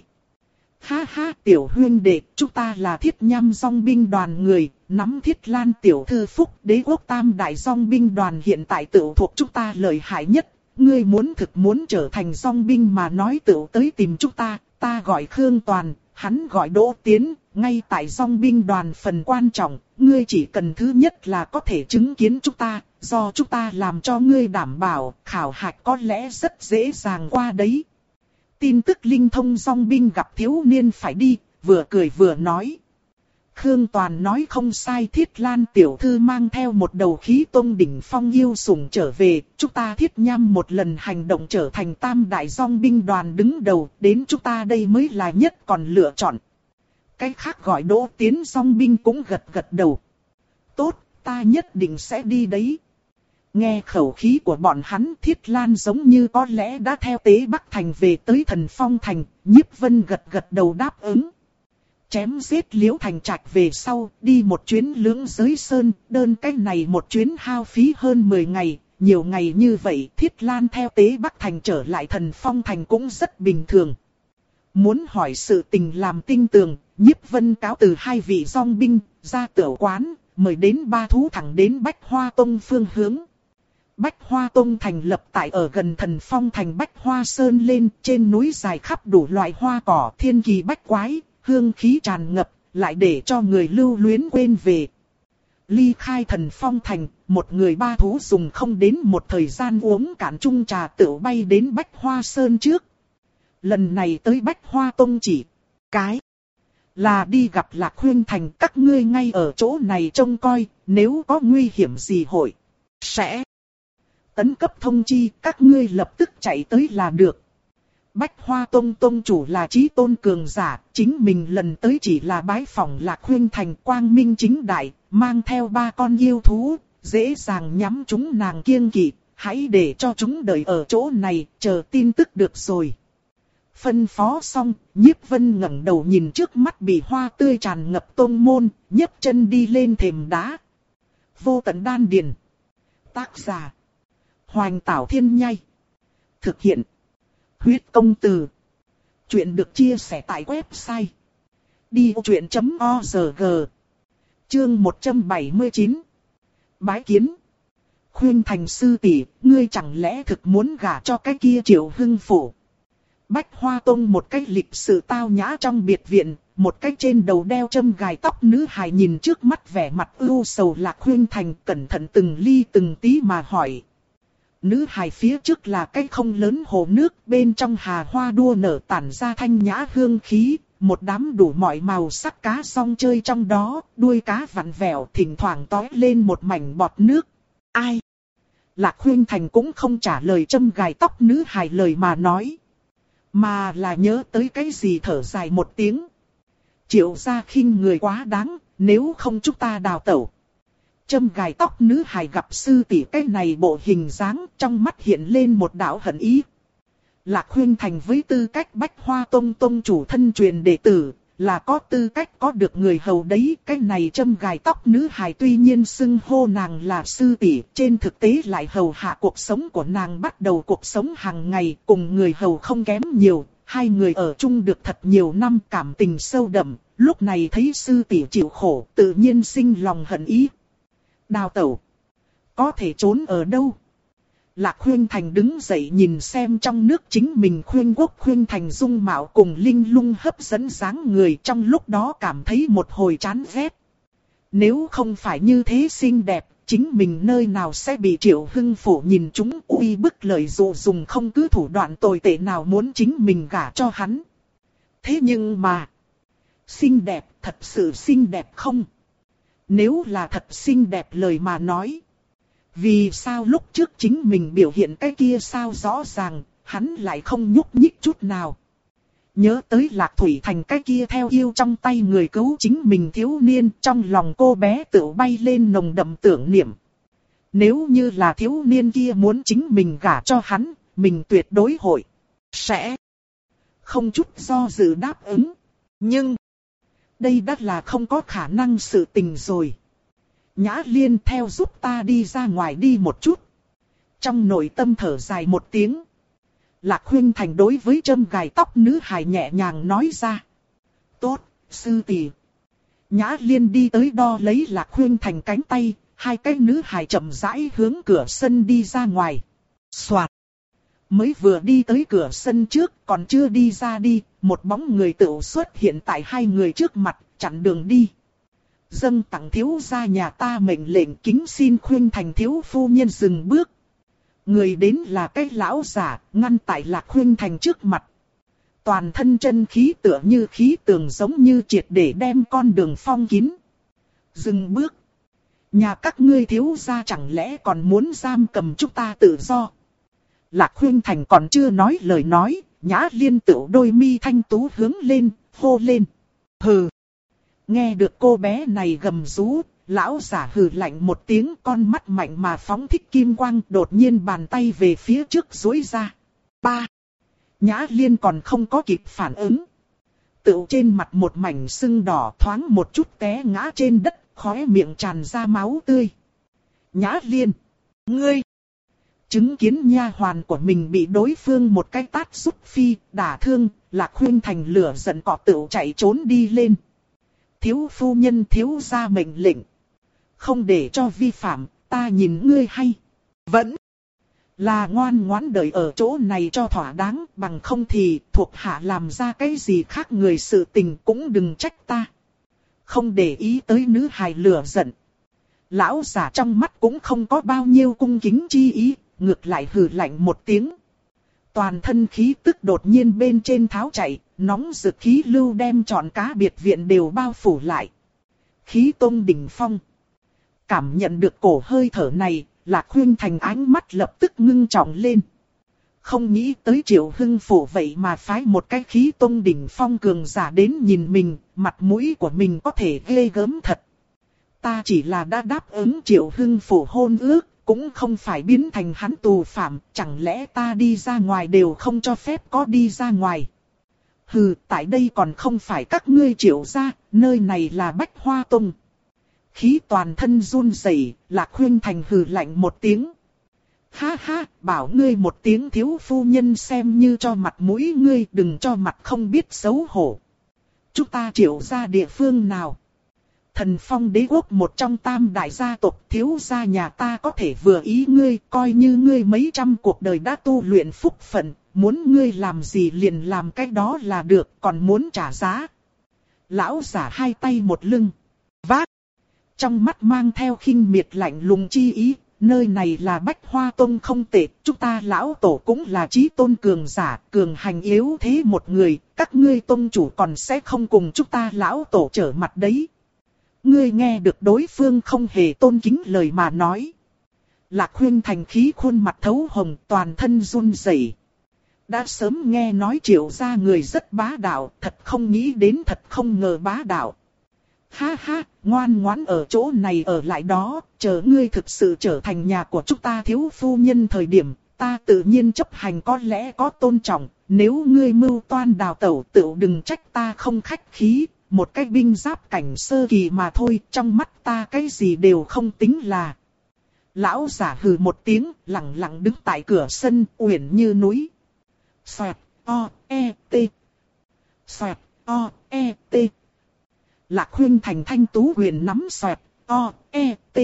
Ha ha, tiểu huyên đệ, chúng ta là Thiết Nham dòng binh đoàn người, nắm Thiết Lan tiểu thư phúc, đế quốc tam đại dòng binh đoàn hiện tại tự thuộc chúng ta lợi hại nhất. Ngươi muốn thực muốn trở thành dòng binh mà nói tự tới tìm chúng ta, ta gọi Khương Toàn, hắn gọi Đỗ Tiến, ngay tại dòng binh đoàn phần quan trọng, ngươi chỉ cần thứ nhất là có thể chứng kiến chúng ta, do chúng ta làm cho ngươi đảm bảo, khảo hạch có lẽ rất dễ dàng qua đấy. Tin tức linh thông dòng binh gặp thiếu niên phải đi, vừa cười vừa nói. Khương Toàn nói không sai, Thiết Lan tiểu thư mang theo một đầu khí tôn đỉnh phong yêu sủng trở về, chúng ta Thiết Nham một lần hành động trở thành tam đại dòng binh đoàn đứng đầu, đến chúng ta đây mới là nhất còn lựa chọn. Cái khác gọi Đỗ Tiến dòng binh cũng gật gật đầu. Tốt, ta nhất định sẽ đi đấy. Nghe khẩu khí của bọn hắn, Thiết Lan giống như có lẽ đã theo Tế Bắc Thành về tới Thần Phong Thành, Nhiếp Vân gật gật đầu đáp ứng. Chém giết Liễu Thành Trạch về sau, đi một chuyến Lưỡng Giới Sơn, đơn cái này một chuyến hao phí hơn mười ngày, nhiều ngày như vậy Thiết Lan theo Tế Bắc Thành trở lại Thần Phong Thành cũng rất bình thường. Muốn hỏi sự tình làm tinh tường, Nhiếp Vân cáo từ hai vị dòng binh, ra tửu quán, mời đến ba thú thẳng đến Bách Hoa Tông phương hướng. Bách Hoa Tông thành lập tại ở gần Thần Phong Thành Bách Hoa Sơn lên, trên núi dài khắp đủ loại hoa cỏ thiên kỳ bách quái, hương khí tràn ngập, lại để cho người lưu luyến quên về. Ly khai Thần Phong Thành, một người ba thú dùng không đến một thời gian uống cạn chung trà tửu bay đến Bách Hoa Sơn trước. Lần này tới Bách Hoa Tông chỉ cái là đi gặp Lạc Khuynh Thành, các ngươi ngay ở chỗ này trông coi, nếu có nguy hiểm gì hội sẽ tấn cấp thông chi, các ngươi lập tức chạy tới là được. Bách Hoa Tông Tông chủ là Chí Tôn cường giả, chính mình lần tới chỉ là bái phỏng Lạc Khuynh Thành, quang minh chính đại, mang theo ba con yêu thú, dễ dàng nhắm chúng nàng kiêng kỵ, hãy để cho chúng đợi ở chỗ này, chờ tin tức được rồi. Phân phó xong, Nhiếp Vân ngẩng đầu nhìn trước mắt bị hoa tươi tràn ngập tông môn, nhấc chân đi lên thềm đá. Vô Tận Đan Điền. Tác giả Hoành Tảo Thiên Nhai. Thực hiện Huyết Công Từ. Chuyện được chia sẻ tại website đi vô chuyện chấm org. Chương một trăm bảy mươi chín. Bái kiến. Khuynh Thành sư tỷ, ngươi chẳng lẽ thực muốn gả cho cái kia Triệu Hưng Phủ? Bách Hoa Tông một cái lịch sự tao nhã trong biệt viện, một cái trên đầu đeo châm gài tóc nữ hài nhìn trước mắt vẻ mặt ưu sầu Lạc Khuynh Thành, cẩn thận từng ly từng tí mà hỏi. Nữ hài phía trước là cái không lớn hồ nước, bên trong hà hoa đua nở tản ra thanh nhã hương khí, một đám đủ mọi màu sắc cá song chơi trong đó, đuôi cá vặn vẹo thỉnh thoảng tói lên một mảnh bọt nước. Ai? Lạc Khuynh Thành cũng không trả lời châm gài tóc nữ hài lời mà nói, mà là nhớ tới cái gì thở dài một tiếng. Triệu gia khinh người quá đáng, nếu không chúng ta đào tẩu. Châm gài tóc nữ hài gặp sư tỷ cái này bộ hình dáng, trong mắt hiện lên một đạo hận ý. Lạc Khuynh Thành với tư cách Bách Hoa Tông tông chủ thân truyền đệ tử, là có tư cách có được người hầu đấy. Cái này châm gài tóc nữ hài tuy nhiên xưng hô nàng là sư tỷ, trên thực tế lại hầu hạ cuộc sống của nàng, bắt đầu cuộc sống hàng ngày cùng người hầu không kém nhiều. Hai người ở chung được thật nhiều năm, cảm tình sâu đậm, lúc này thấy sư tỷ chịu khổ, tự nhiên sinh lòng hận ý. Đào tẩu? Có thể trốn ở đâu? Lạc Khuynh Thành đứng dậy nhìn xem trong nước chính mình Khuynh Quốc Khuynh Thành dung mạo cùng linh lung hấp dẫn dáng người, trong lúc đó cảm thấy một hồi chán ghét. Nếu không phải như thế xinh đẹp, chính mình nơi nào sẽ bị Triệu Hưng Phủ nhìn chúng uy bức lợi dụ, dùng không cứ thủ đoạn tồi tệ nào muốn chính mình gả cho hắn. Thế nhưng mà, xinh đẹp, thật sự xinh đẹp không? Nếu là thật xinh đẹp lời mà nói, vì sao lúc trước chính mình biểu hiện cái kia sao rõ ràng, hắn lại không nhúc nhích chút nào? Nhớ tới Lạc Thủy Thành cái kia theo yêu trong tay người cứu chính mình thiếu niên, trong lòng cô bé tự bay lên nồng đậm tưởng niệm. Nếu như là thiếu niên kia muốn chính mình gả cho hắn, mình tuyệt đối hội sẽ không chút do dự đáp ứng. Nhưng đây đã là không có khả năng sự tình rồi. Nhã Liên, theo giúp ta đi ra ngoài đi một chút. Trong nội tâm thở dài một tiếng, Lạc Khuynh Thành đối với châm gài tóc nữ hài nhẹ nhàng nói ra. Tốt, sư tỷ. Nhã Liên đi tới đo lấy Lạc Khuynh Thành cánh tay, hai cái nữ hài chậm rãi hướng cửa sân đi ra ngoài. Soạt. Mới vừa đi tới cửa sân trước, còn chưa đi ra đi, một bóng người tựu xuất hiện tại hai người trước mặt, chặn đường đi. Dâng tặng thiếu gia nhà ta mệnh lệnh, kính xin Khuynh Thành thiếu phu nhân dừng bước. Người đến là cái lão giả, ngăn tại Lạc Khuynh Thành trước mặt. toàn thân chân khí tựa như khí tường giống như triệt để đem con đường phong kín. Dừng bước. Nhà các ngươi thiếu gia chẳng lẽ còn muốn giam cầm chúng ta tự do? Lạc Khuynh Thành còn chưa nói lời nói, Nhã Liên tựu đôi mi thanh tú hướng lên, hô lên. Hừ. Nghe được cô bé này gầm rú, lão giả hừ lạnh một tiếng, con mắt mạnh mà phóng thích kim quang, đột nhiên bàn tay về phía trước duỗi ra. Ba. Nhã Liên còn không có kịp phản ứng. Tựu trên mặt một mảnh sưng đỏ, thoáng một chút té ngã trên đất, khóe miệng tràn ra máu tươi. Nhã Liên, ngươi! Chứng kiến nha hoàn của mình bị đối phương một cái tát rút phi, đả thương, Lạc Khuynh Thành lửa giận cọ tựu chạy trốn đi lên. Thiếu phu nhân thiếu ra mệnh lệnh. Không để cho vi phạm, ta nhìn ngươi hay. Vẫn là ngoan ngoãn đợi ở chỗ này cho thỏa đáng, bằng không thì thuộc hạ làm ra cái gì khác người sự tình cũng đừng trách ta. Không để ý tới nữ hài lửa giận. Lão giả trong mắt cũng không có bao nhiêu cung kính chi ý, ngược lại hừ lạnh một tiếng. Toàn thân khí tức đột nhiên bên trên tháo chạy, nóng rực khí lưu đem trọn cá biệt viện đều bao phủ lại. Khí tông đỉnh phong. Cảm nhận được cổ hơi thở này, Lạc Khuynh Thành ánh mắt lập tức ngưng trọng lên. Không nghĩ tới Triệu Hưng Phủ vậy mà phái một cái khí tông đỉnh phong cường giả đến nhìn mình, mặt mũi của mình có thể ghê gớm thật. Ta chỉ là đã đáp ứng Triệu Hưng Phủ hôn ước, cũng không phải biến thành hắn tù phạm, chẳng lẽ ta đi ra ngoài đều không cho phép có đi ra ngoài. Hừ, tại đây còn không phải các ngươi Triệu gia, nơi này là Bách Hoa Tông. Khí toàn thân run rẩy, Lạc Khuynh Thành hừ lạnh một tiếng. Ha ha, bảo ngươi một tiếng thiếu phu nhân xem như cho mặt mũi ngươi, đừng cho mặt không biết xấu hổ. Chúng ta Triệu gia địa phương nào? Thần Phong đế quốc một trong tam đại gia tộc, thiếu gia nhà ta có thể vừa ý ngươi, coi như ngươi mấy trăm cuộc đời đã tu luyện phúc phận, muốn ngươi làm gì liền làm cái đó là được, còn muốn trả giá. Lão giả hai tay một lưng, vác, trong mắt mang theo khinh miệt lạnh lùng chi ý, nơi này là Bách Hoa Tông không tệ, chúng ta lão tổ cũng là chí tôn cường giả, cường hành yếu thế một người, các ngươi tông chủ còn sẽ không cùng chúng ta lão tổ trở mặt đấy. Ngươi nghe được đối phương không hề tôn kính lời mà nói. Lạc Khuynh Thành khí khuôn mặt thấu hồng, toàn thân run rẩy. Đã sớm nghe nói Triệu gia người rất bá đạo, thật không nghĩ đến thật không ngờ bá đạo. Ha ha, ngoan ngoãn ở chỗ này ở lại đó, chờ ngươi thực sự trở thành nhà của chúng ta thiếu phu nhân thời điểm, ta tự nhiên chấp hành có lẽ có tôn trọng, nếu ngươi mưu toan đào tẩu tựu đừng trách ta không khách khí. Một cái binh giáp cảnh sơ kỳ mà thôi, trong mắt ta cái gì đều không tính là. Lão giả hừ một tiếng, lặng lặng đứng tại cửa sân, uyển như núi. Xoẹt, o, e, t. Xoẹt, o, e, t. Lạc Khuynh Thành thanh tú huyền nắm xoẹt, o, e, t.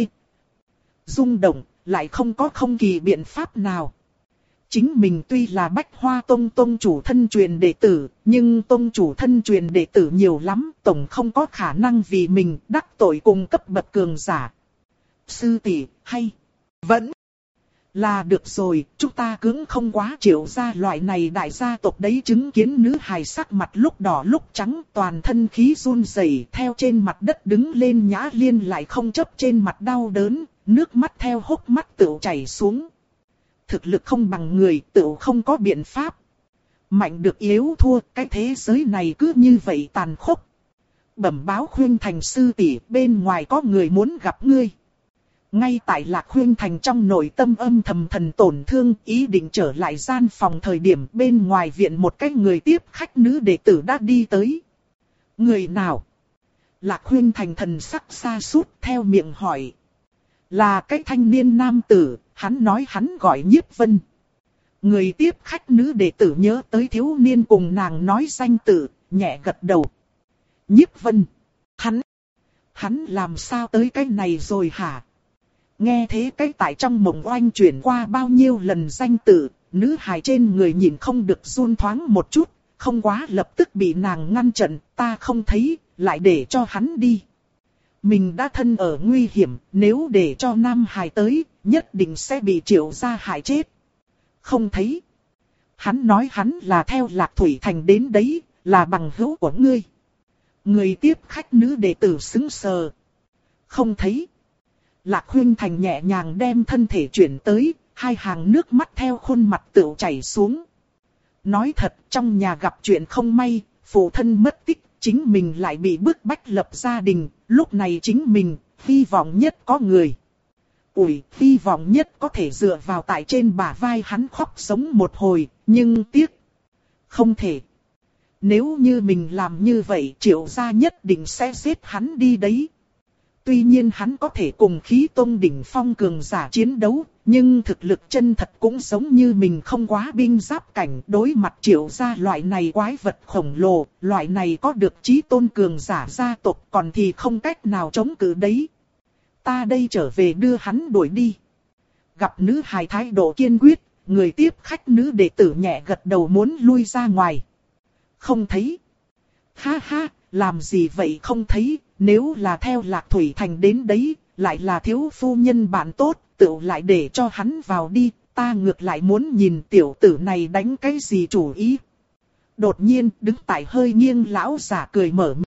Rung động, lại không có không kỳ biện pháp nào. Chính mình tuy là Bách Hoa Tông tông chủ thân truyền đệ tử, nhưng tông chủ thân truyền đệ tử nhiều lắm, tổng không có khả năng vì mình đắc tội cùng cấp bậc cường giả. Sư tỷ, hay, vẫn là được rồi, chúng ta cưỡng không quá Triệu gia loại này đại gia tộc đấy. Chứng kiến nữ hài sắc mặt lúc đỏ lúc trắng, toàn thân khí run rẩy, theo trên mặt đất đứng lên. Nhã Liên lại không chấp trên mặt đau đớn, nước mắt theo hốc mắt tựu chảy xuống. Thực lực không bằng người, tựu không có biện pháp. Mạnh được yếu thua, cái thế giới này cứ như vậy tàn khốc. Bẩm báo Khuynh Thành sư tỷ, bên ngoài có người muốn gặp ngươi. Ngay tại Lạc Khuynh Thành trong nội tâm âm thầm thần tổn thương, ý định trở lại gian phòng thời điểm, bên ngoài viện một cái người tiếp khách nữ đệ tử đã đi tới. Người nào? Lạc Khuynh Thành thần sắc xa sút theo miệng hỏi. Là cái thanh niên nam tử, hắn nói hắn gọi Nhiếp Vân. Người tiếp khách nữ đệ tử nhớ tới thiếu niên cùng nàng nói danh tự, nhẹ gật đầu. Nhiếp Vân, hắn, hắn làm sao tới cái này rồi hả? Nghe thế cái tại trong mộng oanh chuyển qua bao nhiêu lần danh tự, nữ hài trên người nhìn không được run thoáng một chút, không quá lập tức bị nàng ngăn chặn, ta không thấy, lại để cho hắn đi. Mình đã thân ở nguy hiểm, nếu để cho nam hài tới, nhất định sẽ bị Triệu gia hại chết. Không thấy. Hắn nói hắn là theo Lạc Thủy Thành đến đấy, là bằng hữu của ngươi. Người tiếp khách nữ đệ tử sững sờ. Không thấy. Lạc Huynh Thành nhẹ nhàng đem thân thể chuyển tới, hai hàng nước mắt theo khuôn mặt tựu chảy xuống. Nói thật, trong nhà gặp chuyện không may, phụ thân mất tích, chính mình lại bị bức bách lập gia đình, lúc này chính mình, hy vọng nhất có người. Ủi, hy vọng nhất có thể dựa vào tại trên bả vai hắn khóc sống một hồi, nhưng tiếc. Không thể. Nếu như mình làm như vậy, Triệu gia nhất định sẽ giết hắn đi đấy. Tuy nhiên hắn có thể cùng khí tôn đỉnh phong cường giả chiến đấu, nhưng thực lực chân thật cũng giống như mình không quá binh giáp cảnh. Đối mặt Triệu gia loại này quái vật khổng lồ, loại này có được chí tôn cường giả gia tộc còn thì không cách nào chống cự đấy. Ta đây trở về đưa hắn đuổi đi. Gặp nữ hài thái độ kiên quyết, người tiếp khách nữ đệ tử nhẹ gật đầu muốn lui ra ngoài. Không thấy. Ha ha, làm gì vậy không thấy, nếu là theo Lạc Thủy Thành đến đấy, lại là thiếu phu nhân bạn tốt, tự lại để cho hắn vào đi, ta ngược lại muốn nhìn tiểu tử này đánh cái gì chủ ý. Đột nhiên, đứng tại hơi nghiêng lão giả cười mở miệng.